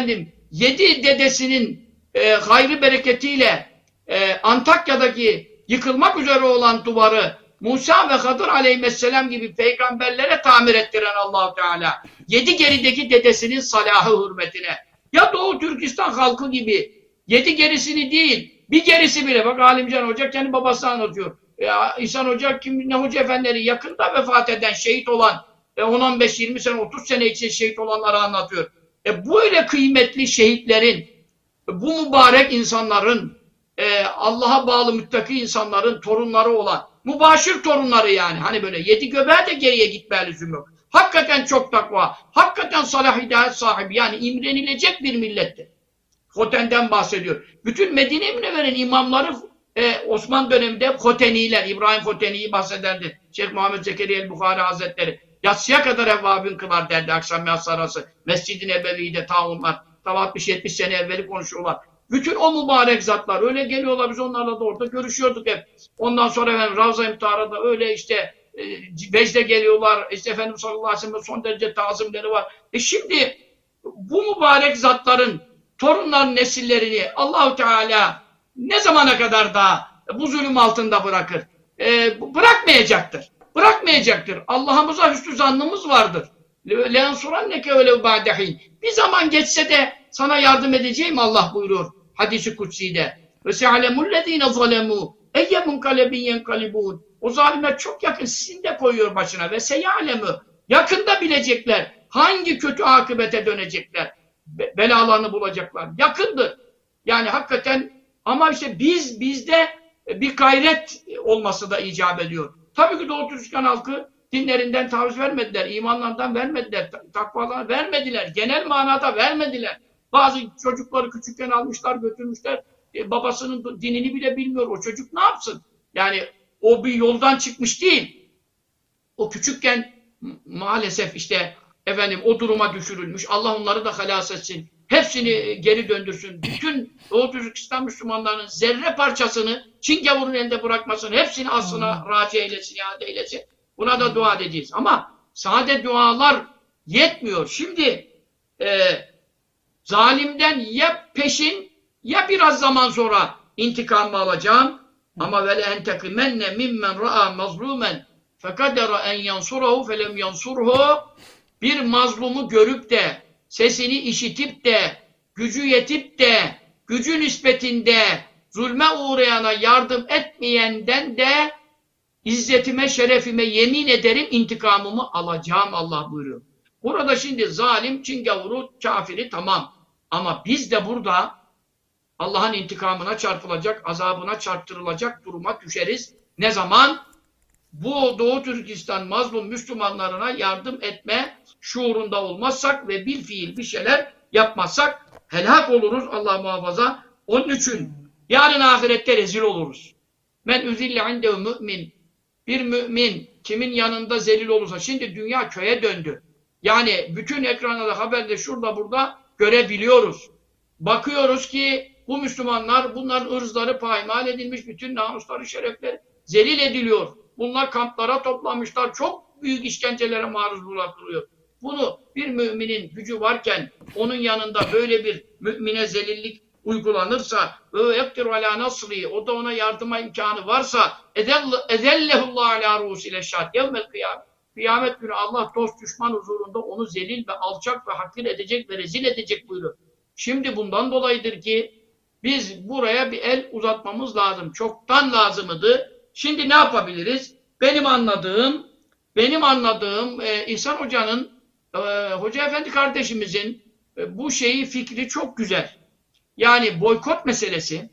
7 dedesinin hayrı bereketiyle Antakya'daki yıkılmak üzere olan duvarı Musa ve Hadır aleyhisselam gibi peygamberlere tamir ettiren Allah-u Teala 7 gerideki dedesinin salahı hürmetine, ya Doğu Türkistan halkı gibi 7 gerisini değil, bir gerisi bile, bak Alimcan Hoca kendi babası anlatıyor. İhsan Hoca ne hoca efendileri yakında vefat eden, şehit olan 10-15-20 sene 30 sene için şehit olanları anlatıyor. Böyle kıymetli şehitlerin, bu mübarek insanların, Allah'a bağlı müttaki insanların torunları olan, mübaşir torunları yani, hani böyle 7 göbeğe de geriye gitme lüzum yok. Hakikaten çok takva, hakikaten salah hidayet sahibi, yani imrenilecek bir millettir. Hoten'den bahsediyor. Bütün Medine-i Münevvere'nin imamları Osman döneminde Hoteniler, İbrahim Hoteni'yi bahsederdi. Şeyh Muhammed Zekeriya el-Bukhari Hazretleri. Yatsıya kadar evvabin kılar derdi akşam yatsı arası. Mescid-i Nebevi'de onlar. Tam 60-70 sene evveli konuşuyorlar. Bütün o mübarek zatlar öyle geliyorlar, biz onlarla da orada görüşüyorduk hep. Ondan sonra efendim Ravza-i Mutahara'da öyle işte Vecde geliyorlar. İşte Efendimiz sallallahu aleyhi ve sellem'e son derece tazimleri var. Şimdi bu mübarek zatların torunların nesillerini Allahu Teala ne zamana kadar daha bu zulüm altında bırakır? Bırakmayacaktır. Bırakmayacaktır. Allah'ımıza hüsnü zannımız vardır. لَاَنْصُرَنَّكَ وَلَوْ بَعْدَحِينَ Bir zaman geçse de sana yardım edeceğim Allah buyuruyor hadis-i kutsi'de. وَسَعْلَمُ الَّذ۪ينَ ظَلَمُوا اَيَّ مُنْقَلَبٍ يَنْقَلِبُونَ O zalimler çok yakın, sizin de koyuyor başına. Ve seyalemu yakında bilecekler. Hangi kötü akıbete dönecekler. Belalarını bulacaklar. Yakındır. Yani hakikaten ama işte bizde bir gayret olması da icap ediyor. Tabii ki Doğu Türkistan halkı dinlerinden taviz vermediler. İmanlarından vermediler. Takvalarından vermediler. Genel manada vermediler. Bazı çocukları küçükken almışlar, götürmüşler. Babasının dinini bile bilmiyor. O çocuk ne yapsın? Yani o bir yoldan çıkmış değil. O küçükken maalesef işte efendim o duruma düşürülmüş. Allah onları da halas etsin. Hepsini geri döndürsün. Bütün Doğu Türkistan Müslümanlarının zerre parçasını Çin gavurun elinde bırakmasın. Hepsini aslına raci eylesin, iade eylesin. Buna da dua edeceğiz. Ama sade dualar yetmiyor. Şimdi zalimden ya peşin ya biraz zaman sonra intikamımı alacağım. Ama ve en tekimenne mimmen ra'a mazlumen fekadera en yansurahu felem yansurhu bir mazlumu görüp de sesini işitip de gücü yetip de gücü nispetinde zulme uğrayana yardım etmeyenden de İzzetime, şerefime yemin ederim intikamımı alacağım Allah buyuruyor. Burada şimdi zalim, Çin gavuru, kafiri tamam. Ama biz de burada Allah'ın intikamına çarpılacak, azabına çarptırılacak duruma düşeriz. Ne zaman? Bu Doğu Türkistan mazlum Müslümanlarına yardım etme şuurunda olmazsak ve bil fiil bir şeyler yapmazsak helak oluruz Allah muhafaza. Onun için yarın ahirette rezil oluruz. Men üzille indehu mümin. Bir mümin kimin yanında zelil olursa, şimdi dünya köye döndü. Yani bütün ekranlarda, haberde, şurada burada görebiliyoruz. Bakıyoruz ki bu Müslümanlar, bunların ırzları payimal edilmiş, bütün namusları, şerefleri zelil ediliyor. Bunlar kamplara toplanmışlar, çok büyük işkencelere maruz bırakılıyor. Bunu bir müminin gücü varken onun yanında böyle bir mümine zelillik uygulanırsa ve yektiru ala nasri o da ona yardıma imkanı varsa edellehullah ala rusil şad yevmel kıyamet. Kıyamet günü Allah dost düşman huzurunda onu zelil ve alçak ve hakir edecek ve rezil edecek buyuruyor. Şimdi bundan dolayıdır ki biz buraya bir el uzatmamız lazım. Çoktan lazımdı. Şimdi ne yapabiliriz? Benim anladığım İhsan Hoca'nın Hoca Efendi kardeşimizin bu fikri çok güzel. Yani boykot meselesi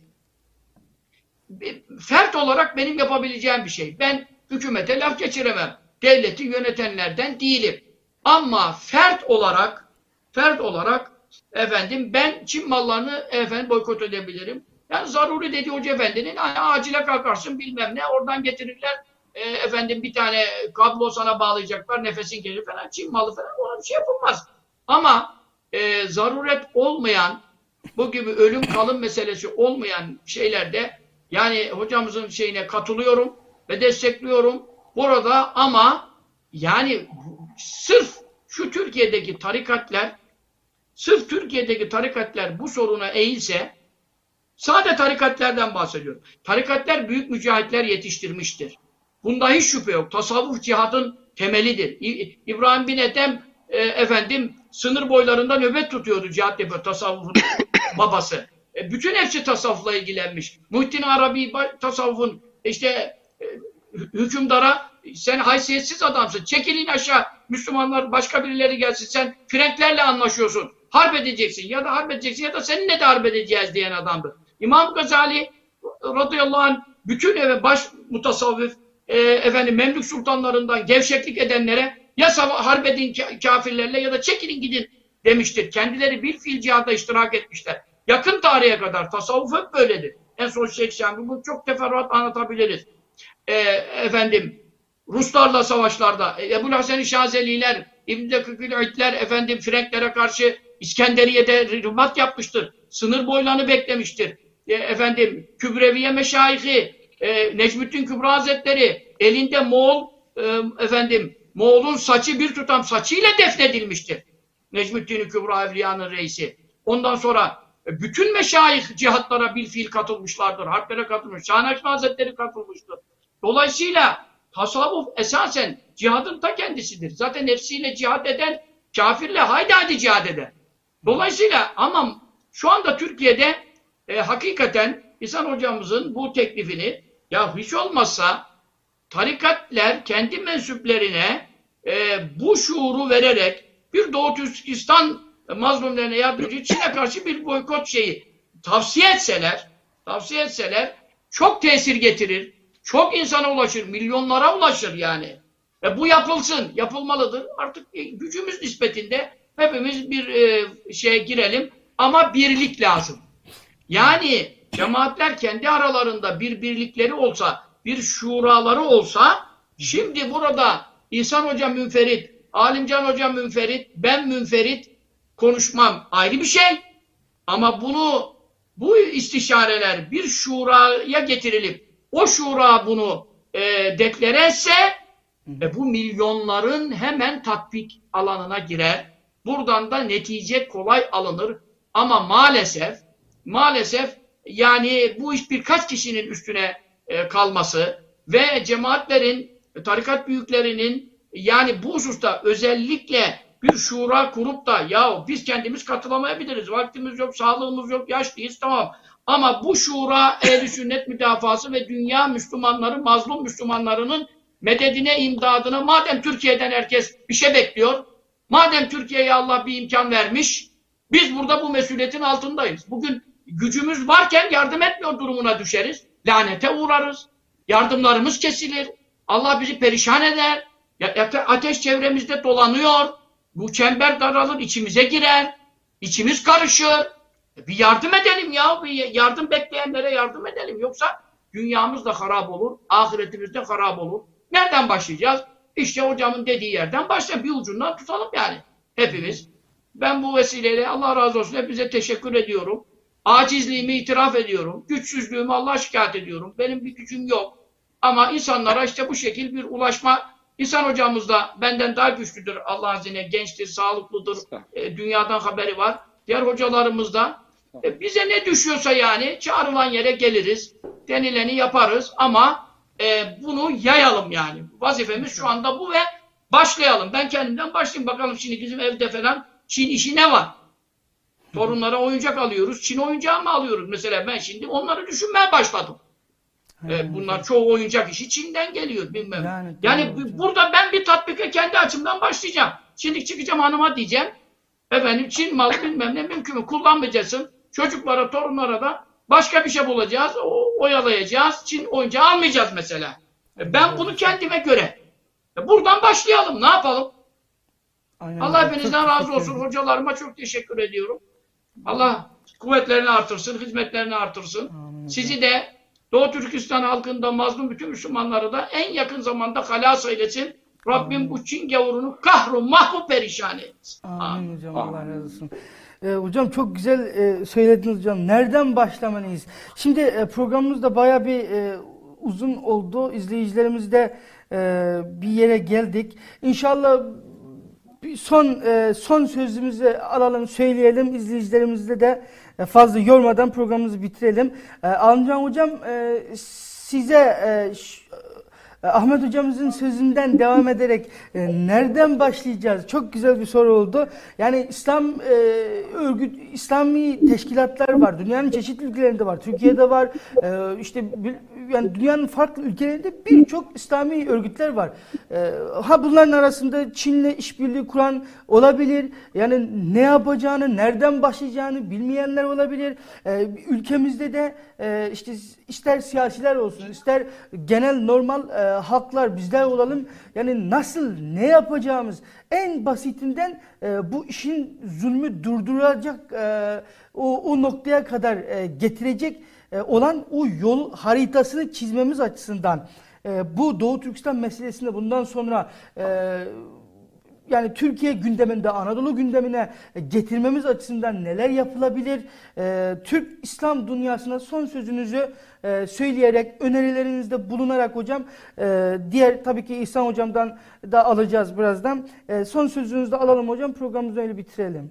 fert olarak benim yapabileceğim bir şey. Ben hükümete laf geçiremem. Devleti yönetenlerden değilim. Ama fert olarak efendim ben Çin mallarını boykot edebilirim. Yani zaruri dedi Hoca Efendi'nin acile kalkarsın bilmem ne oradan getirirler bir tane kablo sana bağlayacaklar nefesin gelir falan Çin malı falan ona bir şey yapılmaz. Ama zaruret olmayan bu gibi ölüm kalım meselesi olmayan şeylerde yani hocamızın katılıyorum ve destekliyorum burada ama yani sırf Türkiye'deki tarikatler bu soruna eğilse sade tarikatlerden bahsediyorum. Tarikatler büyük mücahitler yetiştirmiştir. Bunda hiç şüphe yok. Tasavvuf cihadın temelidir. İbrahim bin Ethem sınır boylarında nöbet tutuyordu cihat yapıyor tasavvufun babası. Bütün hepsi tasavvufla ilgilenmiş. Muhittin Arabi tasavvufun hükümdara sen haysiyetsiz adamsın. Çekilin aşağı. Müslümanlar başka birileri gelsin. Sen Frenklerle anlaşıyorsun. Harp edeceksin. Ya da seninle de harp edeceğiz diyen adamdı. İmam Gazali radıyallahu anh bütün baş mutasavvıf Memlük sultanlarından gevşeklik edenlere Ya harp edin kafirlerle ya da çekilin gidin demiştir. Kendileri bir fiil cihada iştirak etmişler. Yakın tarihe kadar tasavvuf hep böyledir. En son Şeyh Şamil bunu çok teferruat anlatabiliriz. Efendim Ruslarla savaşlarda Ebu Hasan-ı Şazeliler, İbn-i Dekikül-İtler efendim Frenklere karşı İskenderiye'de ribat yapmıştır. Sınır boylarını beklemiştir. Efendim Kübreviye Meşayihi, Necmettin Kübra Hazretleri elinde Moğol'un saçı bir tutam saçıyla defnedilmiştir. Necmettin Kübra Evliya'nın reisi. Ondan sonra bütün meşayih cihatlara bilfiil katılmışlardır. Harplere katılmış. Şahnakşi Hazretleri katılmıştır. Dolayısıyla tasavvuf esasen cihadın ta kendisidir. Zaten nefsiyle cihat eden kafirle haydi cihad eder. Dolayısıyla ama şu anda Türkiye'de hakikaten İhsan hocamızın bu teklifini ya hiç olmazsa tarikatler kendi mensuplerine bu şuuru vererek bir Doğu Türkistan mazlumlarına yardımcı Çin'e karşı bir boykot şeyi tavsiye etseler çok tesir getirir. Çok insana ulaşır. Milyonlara ulaşır yani. Bu yapılsın. Yapılmalıdır. Artık gücümüz nispetinde hepimiz bir şeye girelim. Ama birlik lazım. Yani cemaatler kendi aralarında bir birlikleri olsa, bir şuraları olsa, şimdi burada İhsan Hoca münferit, Alimcan Hoca münferit, ben münferit konuşmam ayrı bir şey. Ama bu istişareler bir şuraya getirilip o şura bunu deklare etse bu milyonların hemen tatbik alanına girer. Buradan da netice kolay alınır. Ama maalesef yani bu iş birkaç kişinin üstüne kalması ve cemaatlerin, tarikat büyüklerinin yani bu hususta özellikle bir şura kurup da ya biz kendimiz katılamayabiliriz. Vaktimiz yok, sağlığımız yok, yaşlıyız tamam. Ama bu şura ehl-i sünnet müdafası ve dünya Müslümanları, mazlum Müslümanlarının mededine, imdadına madem Türkiye'den herkes bir şey bekliyor, madem Türkiye'ye Allah bir imkan vermiş, biz burada bu mesuliyetin altındayız. Bugün gücümüz varken yardım etmiyor durumuna düşeriz. Lanete uğrarız. Yardımlarımız kesilir. Allah bizi perişan eder. Ateş çevremizde dolanıyor. Bu çember daralır, içimize girer. İçimiz karışır. Bir yardım edelim ya. Bir yardım bekleyenlere yardım edelim. Yoksa dünyamız da harap olur. Ahiretimiz de harap olur. Nereden başlayacağız? İşte hocamın dediği yerden başlayalım. Bir ucundan tutalım yani. Hepimiz. Ben bu vesileyle Allah razı olsun hepinize teşekkür ediyorum. Acizliğimi itiraf ediyorum. Güçsüzlüğümü Allah'a şikayet ediyorum. Benim bir gücüm yok. Ama insanlara işte bu şekil bir ulaşma. İhsan hocamız da benden daha güçlüdür. Allah'ın izniyle gençtir, sağlıklıdır. Dünyadan haberi var. Diğer hocalarımız da bize ne düşüyorsa yani çağrılan yere geliriz. Denileni yaparız ama bunu yayalım yani. Vazifemiz şu anda bu ve başlayalım. Ben kendimden başlayayım. Bakalım şimdi bizim evde falan Çin işi ne var? Torunlara oyuncak alıyoruz. Çin oyuncağı mı alıyoruz? Mesela ben şimdi onları düşünmeye başladım. Bunlar çoğu oyuncak işi Çin'den geliyor bilmem. Yani burada ben bir tatbike kendi açımdan başlayacağım. Şimdi çıkacağım hanıma diyeceğim. Efendim Çin malı bilmem ne mümkün mü? Kullanmayacaksın. Çocuklara, torunlara da başka bir şey bulacağız. Oyalayacağız. Çin oyuncağı almayacağız mesela. Ben bunu kendime göre. Buradan başlayalım. Ne yapalım? Aynen. Allah hepinizden razı olsun. Hocalarıma çok teşekkür ediyorum. Allah kuvvetlerini artırsın, hizmetlerini artırsın. Amin. Sizi de Doğu Türkistan halkında mazlum bütün Müslümanları da en yakın zamanda halas eylesin. Rabbim amin. Bu Çin gavurunu kahru mahvu perişan etsin. Amin hocam. Allah razı olsun. Hocam çok güzel söylediniz hocam. Nereden başlamalıyız? Şimdi programımız da bayağı bir uzun oldu. İzleyicilerimiz de bir yere geldik. İnşallah son sözümüzü alalım, söyleyelim. İzleyicilerimizle de fazla yormadan programımızı bitirelim. Alimcan hocam size Ahmet hocamızın sözünden devam ederek nereden başlayacağız? Çok güzel bir soru oldu. Yani İslami teşkilatlar var. Dünyanın çeşitli ülkelerinde var. Türkiye'de var. İşte yani dünyanın farklı ülkelerinde birçok İslami örgütler var. Bunların arasında Çin'le işbirliği kuran olabilir. Yani ne yapacağını, nereden başlayacağını bilmeyenler olabilir. Ülkemizde de işte ister siyasiler olsun, ister genel normal halklar bizler olalım. Yani nasıl, ne yapacağımız en basitinden bu işin zulmü durduracak o noktaya kadar getirecek olan o yol haritasını çizmemiz açısından bu Doğu Türkistan meselesinde bundan sonra yani Türkiye gündeminde, Anadolu gündemine getirmemiz açısından neler yapılabilir? Türk İslam dünyasına son sözünüzü söyleyerek, önerilerinizde bulunarak hocam, diğer tabii ki İhsan hocamdan da alacağız birazdan. Son sözünüzü de alalım hocam, programımızı öyle bitirelim.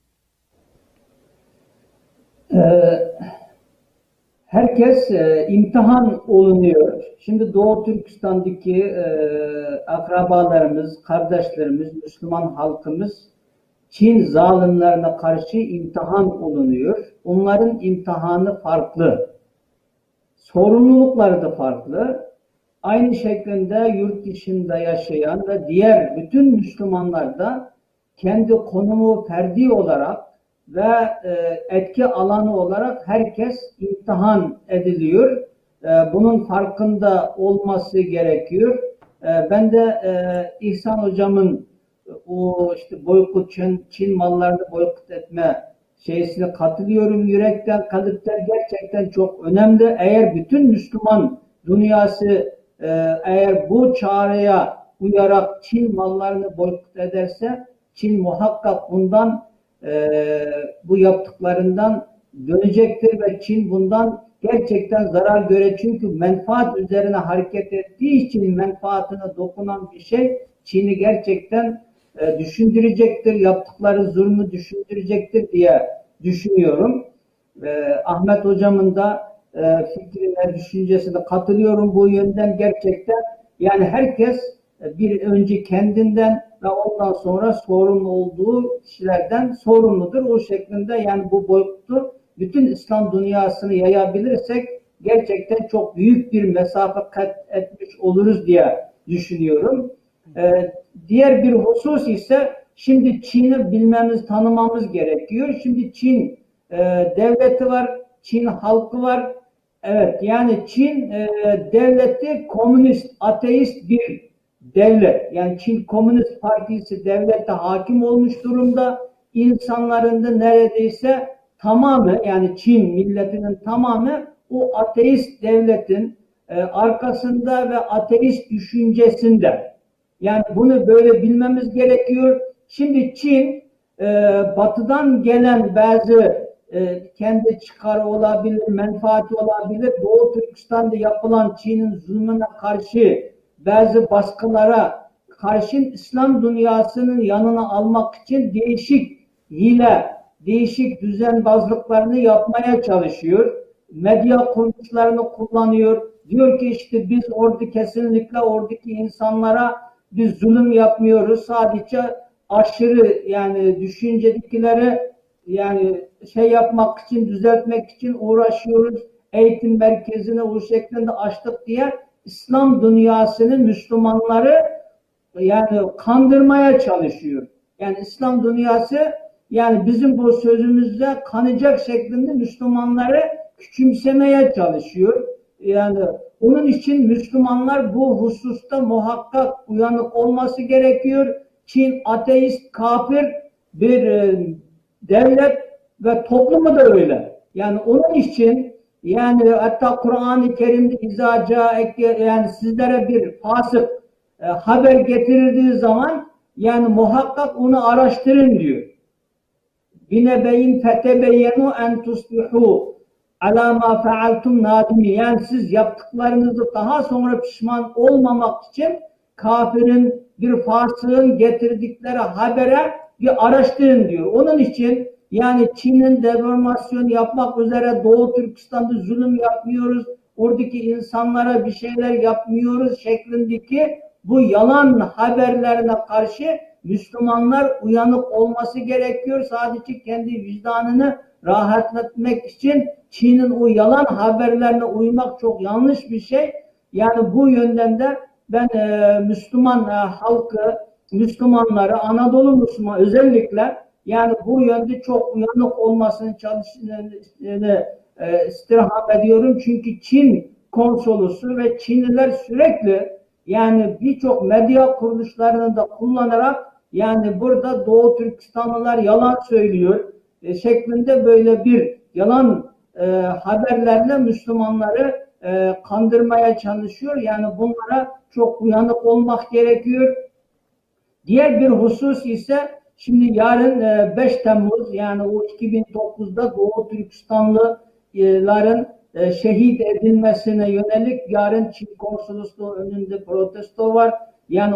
Herkes imtihan olunuyor. Şimdi Doğu Türkistan'daki akrabalarımız, kardeşlerimiz, Müslüman halkımız Çin zalimlerine karşı imtihan olunuyor. Onların imtihanı farklı. Sorumlulukları da farklı. Aynı şekilde yurt dışında yaşayan ve diğer bütün Müslümanlar da kendi konumu ferdi olarak ve etki alanı olarak herkes imtihan ediliyor. Bunun farkında olması gerekiyor. Ben de İhsan hocamın o işte boykot, Çin mallarını boykot etme şeysine katılıyorum yürekten. Kalpten gerçekten çok önemli. Eğer bütün Müslüman dünyası eğer bu çağrıya uyarak Çin mallarını boykot ederse Çin muhakkak bundan bu yaptıklarından dönecektir ve Çin bundan gerçekten zarar görecek. Çünkü menfaat üzerine hareket ettiği için menfaatine dokunan bir şey Çin'i gerçekten düşündürecektir. Yaptıkları zulmü düşündürecektir diye düşünüyorum. Ahmet hocamın da fikrine, düşüncesine katılıyorum bu yönden gerçekten. Yani herkes bir önce kendinden ve ondan sonra sorumlu olduğu kişilerden sorumludur. O şeklinde yani bu boyutu bütün İslam dünyasını yayabilirsek gerçekten çok büyük bir mesafe kat etmiş oluruz diye düşünüyorum. Diğer bir husus ise şimdi Çin'i bilmemiz, tanımamız gerekiyor. Şimdi Çin devleti var, Çin halkı var. Evet, yani Çin devleti komünist, ateist bir devlet. Yani Çin Komünist Partisi devlete hakim olmuş durumda. İnsanların da neredeyse tamamı, yani Çin milletinin tamamı o ateist devletin arkasında ve ateist düşüncesinde. Yani bunu böyle bilmemiz gerekiyor. Şimdi Çin batıdan gelen bazı kendi çıkarı olabilir, menfaati olabilir. Doğu Türkistan'da yapılan Çin'in zulmüne karşı bazı baskılara karşı İslam dünyasının yanına almak için değişik hile, değişik düzenbazlıklarını yapmaya çalışıyor. Medya kuruluşlarını kullanıyor. Diyor ki işte biz kesinlikle oradaki insanlara biz zulüm yapmıyoruz. Sadece aşırı yani düşüncedekileri yani yapmak için, düzeltmek için uğraşıyoruz. Eğitim merkezini o şeklinde açtık diye İslam dünyasının Müslümanları yani kandırmaya çalışıyor. Yani İslam dünyası yani bizim bu sözümüzde kanacak şeklinde Müslümanları küçümsemeye çalışıyor. Yani onun için Müslümanlar bu hususta muhakkak uyanık olması gerekiyor. Çin ateist, kafir bir devlet ve toplumu da öyle. Yani onun için yani hatta Kur'an-ı Kerim'de yani sizlere bir fasık haber getirildiği zaman yani muhakkak onu araştırın diyor. Binebeyin fetebeyyenu en tusbihu ala ma fealtum nadimi. Yani siz yaptıklarınızı daha sonra pişman olmamak için kafirin bir fasığın getirdikleri habere bir araştırın diyor. Onun için yani Çin'in deformasyon yapmak üzere Doğu Türkistan'da zulüm yapmıyoruz, oradaki insanlara bir şeyler yapmıyoruz şeklindeki bu yalan haberlerine karşı Müslümanlar uyanık olması gerekiyor. Sadece kendi vicdanını rahatlatmak için Çin'in o yalan haberlerine uymak çok yanlış bir şey. Yani bu yönden de ben Müslüman halkı, Müslümanları, Anadolu Müslüman özellikle yani bu yönde çok uyanık olmasını istirham ediyorum. Çünkü Çin konsolosu ve Çinliler sürekli yani birçok medya kuruluşlarını da kullanarak yani burada Doğu Türkistanlılar yalan söylüyor şeklinde böyle bir yalan haberlerle Müslümanları kandırmaya çalışıyor. Yani bunlara çok uyanık olmak gerekiyor. Diğer bir husus ise şimdi yarın 5 Temmuz yani o 2009'da Doğu Türkistanlıların şehit edilmesine yönelik yarın Çin konsolosluğu önünde protesto var. Yani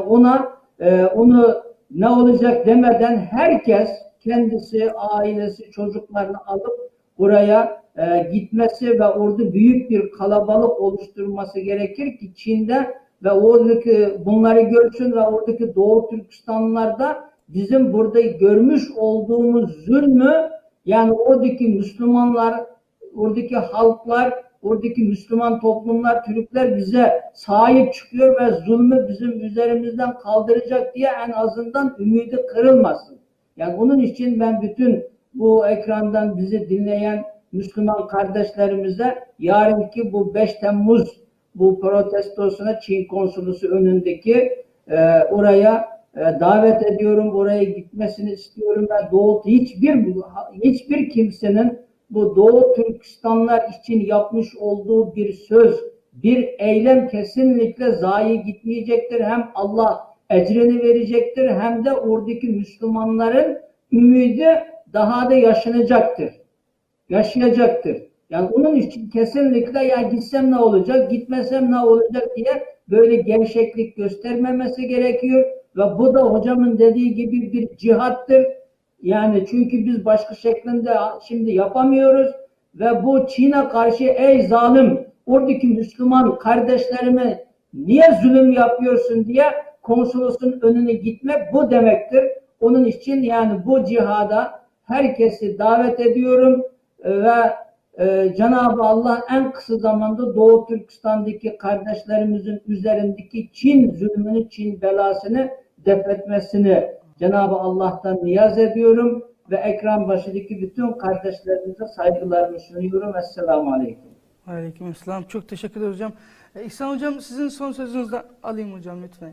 onu ne olacak demeden herkes kendisi, ailesi, çocuklarını alıp buraya gitmesi ve orada büyük bir kalabalık oluşturması gerekir ki Çin'de ve oradaki bunları görsün ve oradaki Doğu Türkistanlılar da bizim burada görmüş olduğumuz zulmü yani oradaki Müslümanlar, oradaki halklar, oradaki Müslüman toplumlar, Türkler bize sahip çıkıyor ve zulmü bizim üzerimizden kaldıracak diye en azından ümidi kırılmasın. Yani onun için ben bütün bu ekrandan bizi dinleyen Müslüman kardeşlerimize yarınki bu 5 Temmuz bu protestosuna Çin konsolosu önündeki oraya davet ediyorum. Oraya gitmesini istiyorum ve hiçbir kimsenin bu Doğu Türkistanlar için yapmış olduğu bir söz, bir eylem kesinlikle zayi gitmeyecektir. Hem Allah ecrini verecektir hem de oradaki Müslümanların ümidi daha da yaşayacaktır. Yani onun için kesinlikle ya gitsem ne olacak, gitmesem ne olacak diye böyle gevşeklik göstermemesi gerekiyor. Ve bu da hocamın dediği gibi bir cihattır. Yani çünkü biz başka şeklinde şimdi yapamıyoruz. Ve bu Çin'e karşı ey zalim, oradaki Müslüman kardeşlerime niye zulüm yapıyorsun diye konsolosun önüne gitmek bu demektir. Onun için yani bu cihada herkesi davet ediyorum ve Cenab-ı Allah en kısa zamanda Doğu Türkistan'daki kardeşlerimizin üzerindeki Çin zulmünü, Çin belasını defetmesini Cenab-ı Allah'tan niyaz ediyorum ve ekran başındaki bütün kardeşlerimize saygılarımı sunuyorum. Esselamu Aleyküm. Aleykümselam. Çok teşekkür ederim hocam. İhsan hocam sizin son sözünüzü de alayım hocam lütfen.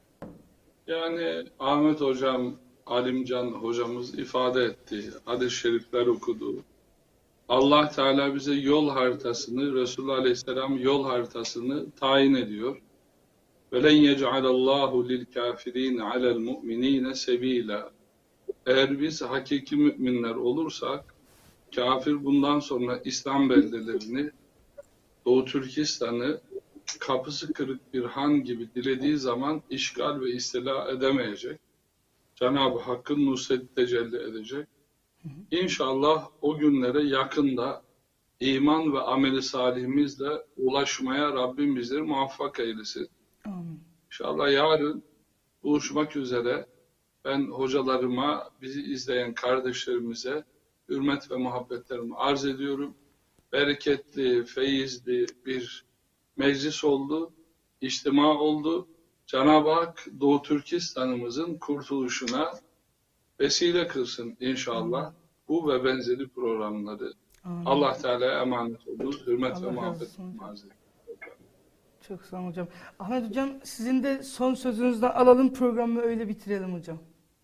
Yani Ahmet hocam, Alimcan hocamız ifade etti. Hadis-i şerifler okudu. Allah Teala bize yol haritasını, Resulullah Aleyhisselam yol haritasını tayin ediyor. وَلَنْ يَجْعَلَ اللّٰهُ لِلْكَافِر۪ينَ عَلَى الْمُؤْمِن۪ينَ سَب۪يلًا Eğer biz hakiki müminler olursak, kafir bundan sonra İslam beldelerini, Doğu Türkistan'ı kapısı kırık bir han gibi dilediği zaman işgal ve istila edemeyecek. Cenab-ı Hakk'ın nusreti tecelli edecek. İnşallah o günlere yakında iman ve ameli salihimizle ulaşmaya Rabbim bizleri muvaffak eylesin. Amin. İnşallah yarın buluşmak üzere ben hocalarıma, bizi izleyen kardeşlerimize hürmet ve muhabbetlerimi arz ediyorum. Bereketli, feyizli bir meclis oldu, içtima oldu. Cenab-ı Hak Doğu Türkistan'ımızın kurtuluşuna vesile kılsın inşallah. Bu ve benzeri programları. Amin. Allah Teala'ya emanet olunuz. Hürmet Allah ve razı muhabbetlerimi olsun. arz ediyorum. Çok sağ olun hocam. Ahmet hocam sizin de son sözünüzü de alalım, programı öyle bitirelim hocam.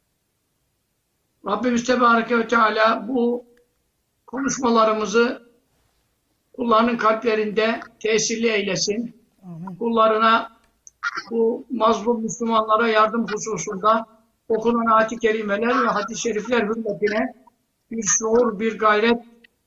Rabbimiz Tebareke ve Teala bu konuşmalarımızı kullarının kalplerinde tesirli eylesin. Amin. Kullarına bu mazlum Müslümanlara yardım hususunda okunan ayet-i kerimeler ve hadis-i şerifler hürmetine bir şuur, bir gayret,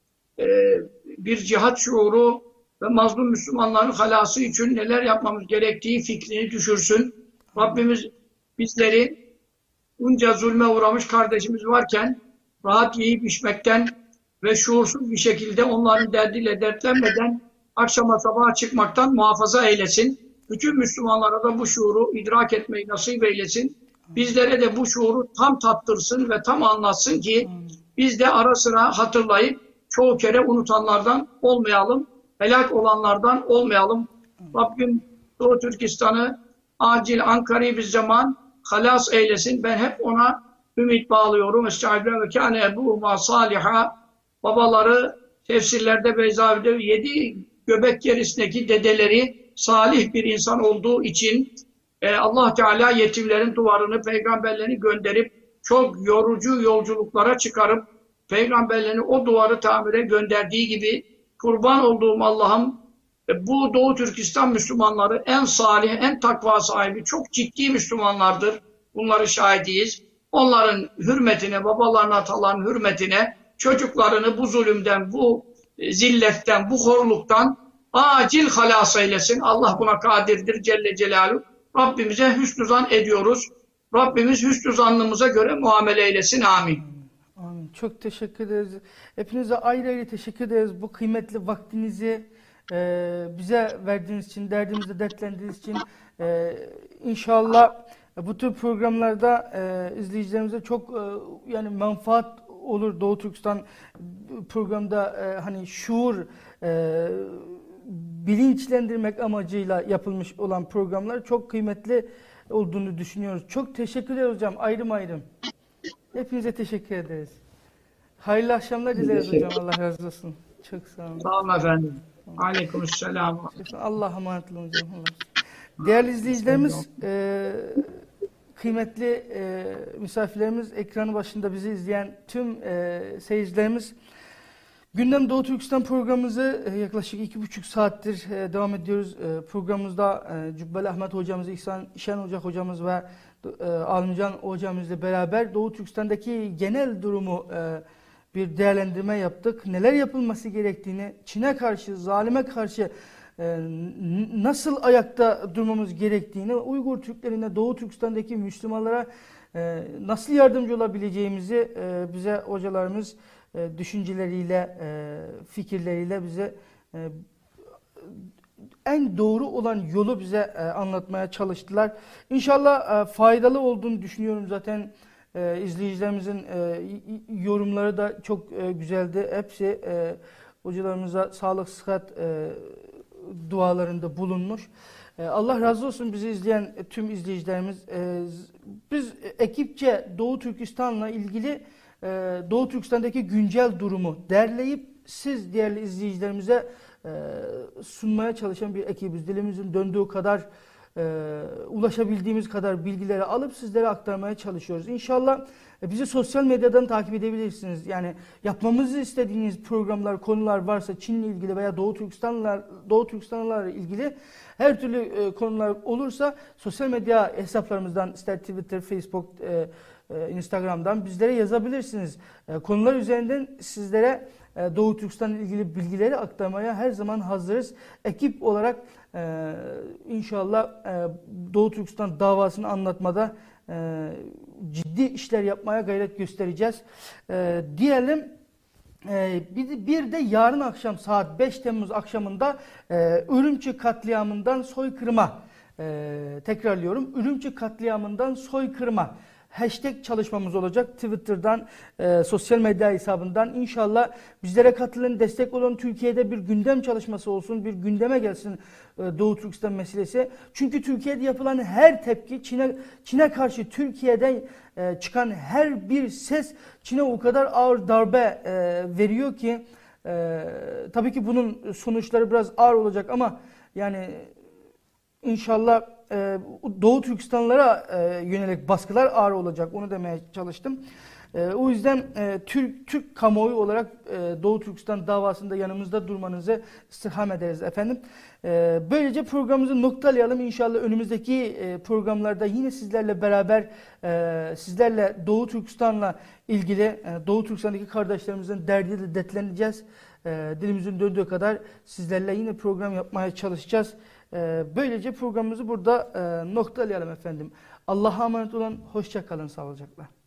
bir cihat şuuru ve mazlum Müslümanların halası için neler yapmamız gerektiği fikrini düşürsün. Rabbimiz bizleri bunca zulme uğramış kardeşimiz varken rahat yiyip içmekten ve şuursuz bir şekilde onların derdiyle dertlenmeden akşama sabaha çıkmaktan muhafaza eylesin. Bütün Müslümanlara da bu şuuru idrak etmeyi nasip eylesin. bizlere de bu şuuru tam tattırsın ve tam anlatsın ki biz de ara sıra hatırlayıp çoğu kere unutanlardan olmayalım, helak olanlardan olmayalım. Rabbim Doğu Türkistan'ı acil Ankara'yı bir zaman halas eylesin. Ben hep ona ümit bağlıyorum. Estağfirullah ve kâne ebuhuma saliha. Babaları tefsirlerde Beyzavi'de 7 göbek gerisindeki dedeleri salih bir insan olduğu için Allah Teala yetimlerin duvarını, peygamberlerini gönderip çok yorucu yolculuklara çıkarıp peygamberlerini o duvarı tamire gönderdiği gibi kurban olduğum Allah'ım bu Doğu Türkistan Müslümanları en salih, en takva sahibi, çok ciddi Müslümanlardır. Bunları şahidiyiz. Onların hürmetine, babaların, ataların hürmetine çocuklarını bu zulümden, bu zilletten, bu horluktan acil halas eylesin. Allah buna kadirdir Celle Celaluhu. Rabbimize hüsnü zan ediyoruz. Rabbimiz hüsnü zannımıza göre muamele eylesin. Amin. Amin. Çok teşekkür ederiz. Hepinize ayrı ayrı teşekkür ederiz. Bu kıymetli vaktinizi bize verdiğiniz için, derdimize dertlendiğiniz için inşallah bu tür programlarda izleyicilerimize çok yani menfaat olur. Doğu Türkistan programda hani şuur bilinçlendirmek amacıyla yapılmış olan programlar çok kıymetli olduğunu düşünüyoruz. Çok teşekkür ederiz hocam, ayrım ayrım. Hepinize teşekkür ederiz. Hayırlı akşamlar dileriz hocam. Allah razı olsun. Çok sağ olun. Sağ olun efendim. Aleykümselam. Allah'a emanet olun hocam. Değerli izleyicilerimiz, kıymetli misafirlerimiz, ekranı başında bizi izleyen tüm seyircilerimiz, Gündem Doğu Türkistan programımızı yaklaşık 2,5 saattir devam ediyoruz. Programımızda Cübbeli Ahmet hocamız, İhsan İşen hocamız ve Alımcan hocamızla beraber Doğu Türkistan'daki genel durumu bir değerlendirme yaptık. Neler yapılması gerektiğini, Çin'e karşı, zalime karşı nasıl ayakta durmamız gerektiğini, Uygur Türklerine, Doğu Türkistan'daki Müslümanlara nasıl yardımcı olabileceğimizi bize hocalarımız düşünceleriyle, fikirleriyle bize en doğru olan yolu bize anlatmaya çalıştılar. İnşallah faydalı olduğunu düşünüyorum zaten. İzleyicilerimizin yorumları da çok güzeldi. Hepsi hocalarımıza sağlık, sıhhat dualarında bulunmuş. Allah razı olsun bizi izleyen tüm izleyicilerimiz. Biz ekipçe Doğu Türkistan'la ilgili Doğu Türkistan'daki güncel durumu derleyip siz değerli izleyicilerimize sunmaya çalışan bir ekibiz. Dilimizin döndüğü kadar, ulaşabildiğimiz kadar bilgileri alıp sizlere aktarmaya çalışıyoruz. İnşallah bizi sosyal medyadan takip edebilirsiniz. Yani yapmamızı istediğiniz programlar, konular varsa Çin'le ilgili veya Doğu Türkistan'la ilgili her türlü konular olursa sosyal medya hesaplarımızdan, ister Twitter, Facebook, Instagram'dan bizlere yazabilirsiniz. Konular üzerinden sizlere Doğu Türkistan'la ilgili bilgileri aktarmaya her zaman hazırız. Ekip olarak inşallah Doğu Türkistan davasını anlatmada ciddi işler yapmaya gayret göstereceğiz. Diyelim bir de yarın akşam saat 5 Temmuz akşamında Ürümçi katliamından soykırıma, tekrarlıyorum, Ürümçi katliamından soykırıma hashtag çalışmamız olacak. Twitter'dan, sosyal medya hesabından inşallah bizlere katılın, destek olun. Türkiye'de bir gündem çalışması olsun, bir gündeme gelsin Doğu Türkistan meselesi. Çünkü Türkiye'de yapılan her tepki, Çin'e karşı Türkiye'den çıkan her bir ses Çin'e o kadar ağır darbe veriyor ki tabii ki bunun sonuçları biraz ağır olacak ama yani İnşallah Doğu Türkistanlara yönelik baskılar ağır olacak. Onu demeye çalıştım. O yüzden Türk kamuoyu olarak Doğu Türkistan davasında yanımızda durmanızı istirham ederiz efendim. Böylece programımızı noktalayalım. İnşallah önümüzdeki programlarda yine sizlerle beraber sizlerle Doğu Türkistan'la ilgili Doğu Türkistan'daki kardeşlerimizin derdiyle dertleneceğiz. Dilimizin döndüğü kadar sizlerle yine program yapmaya çalışacağız. Böylece programımızı burada noktalayalım efendim. Allah'a emanet olun. Hoşça kalın. Sağlıcakla.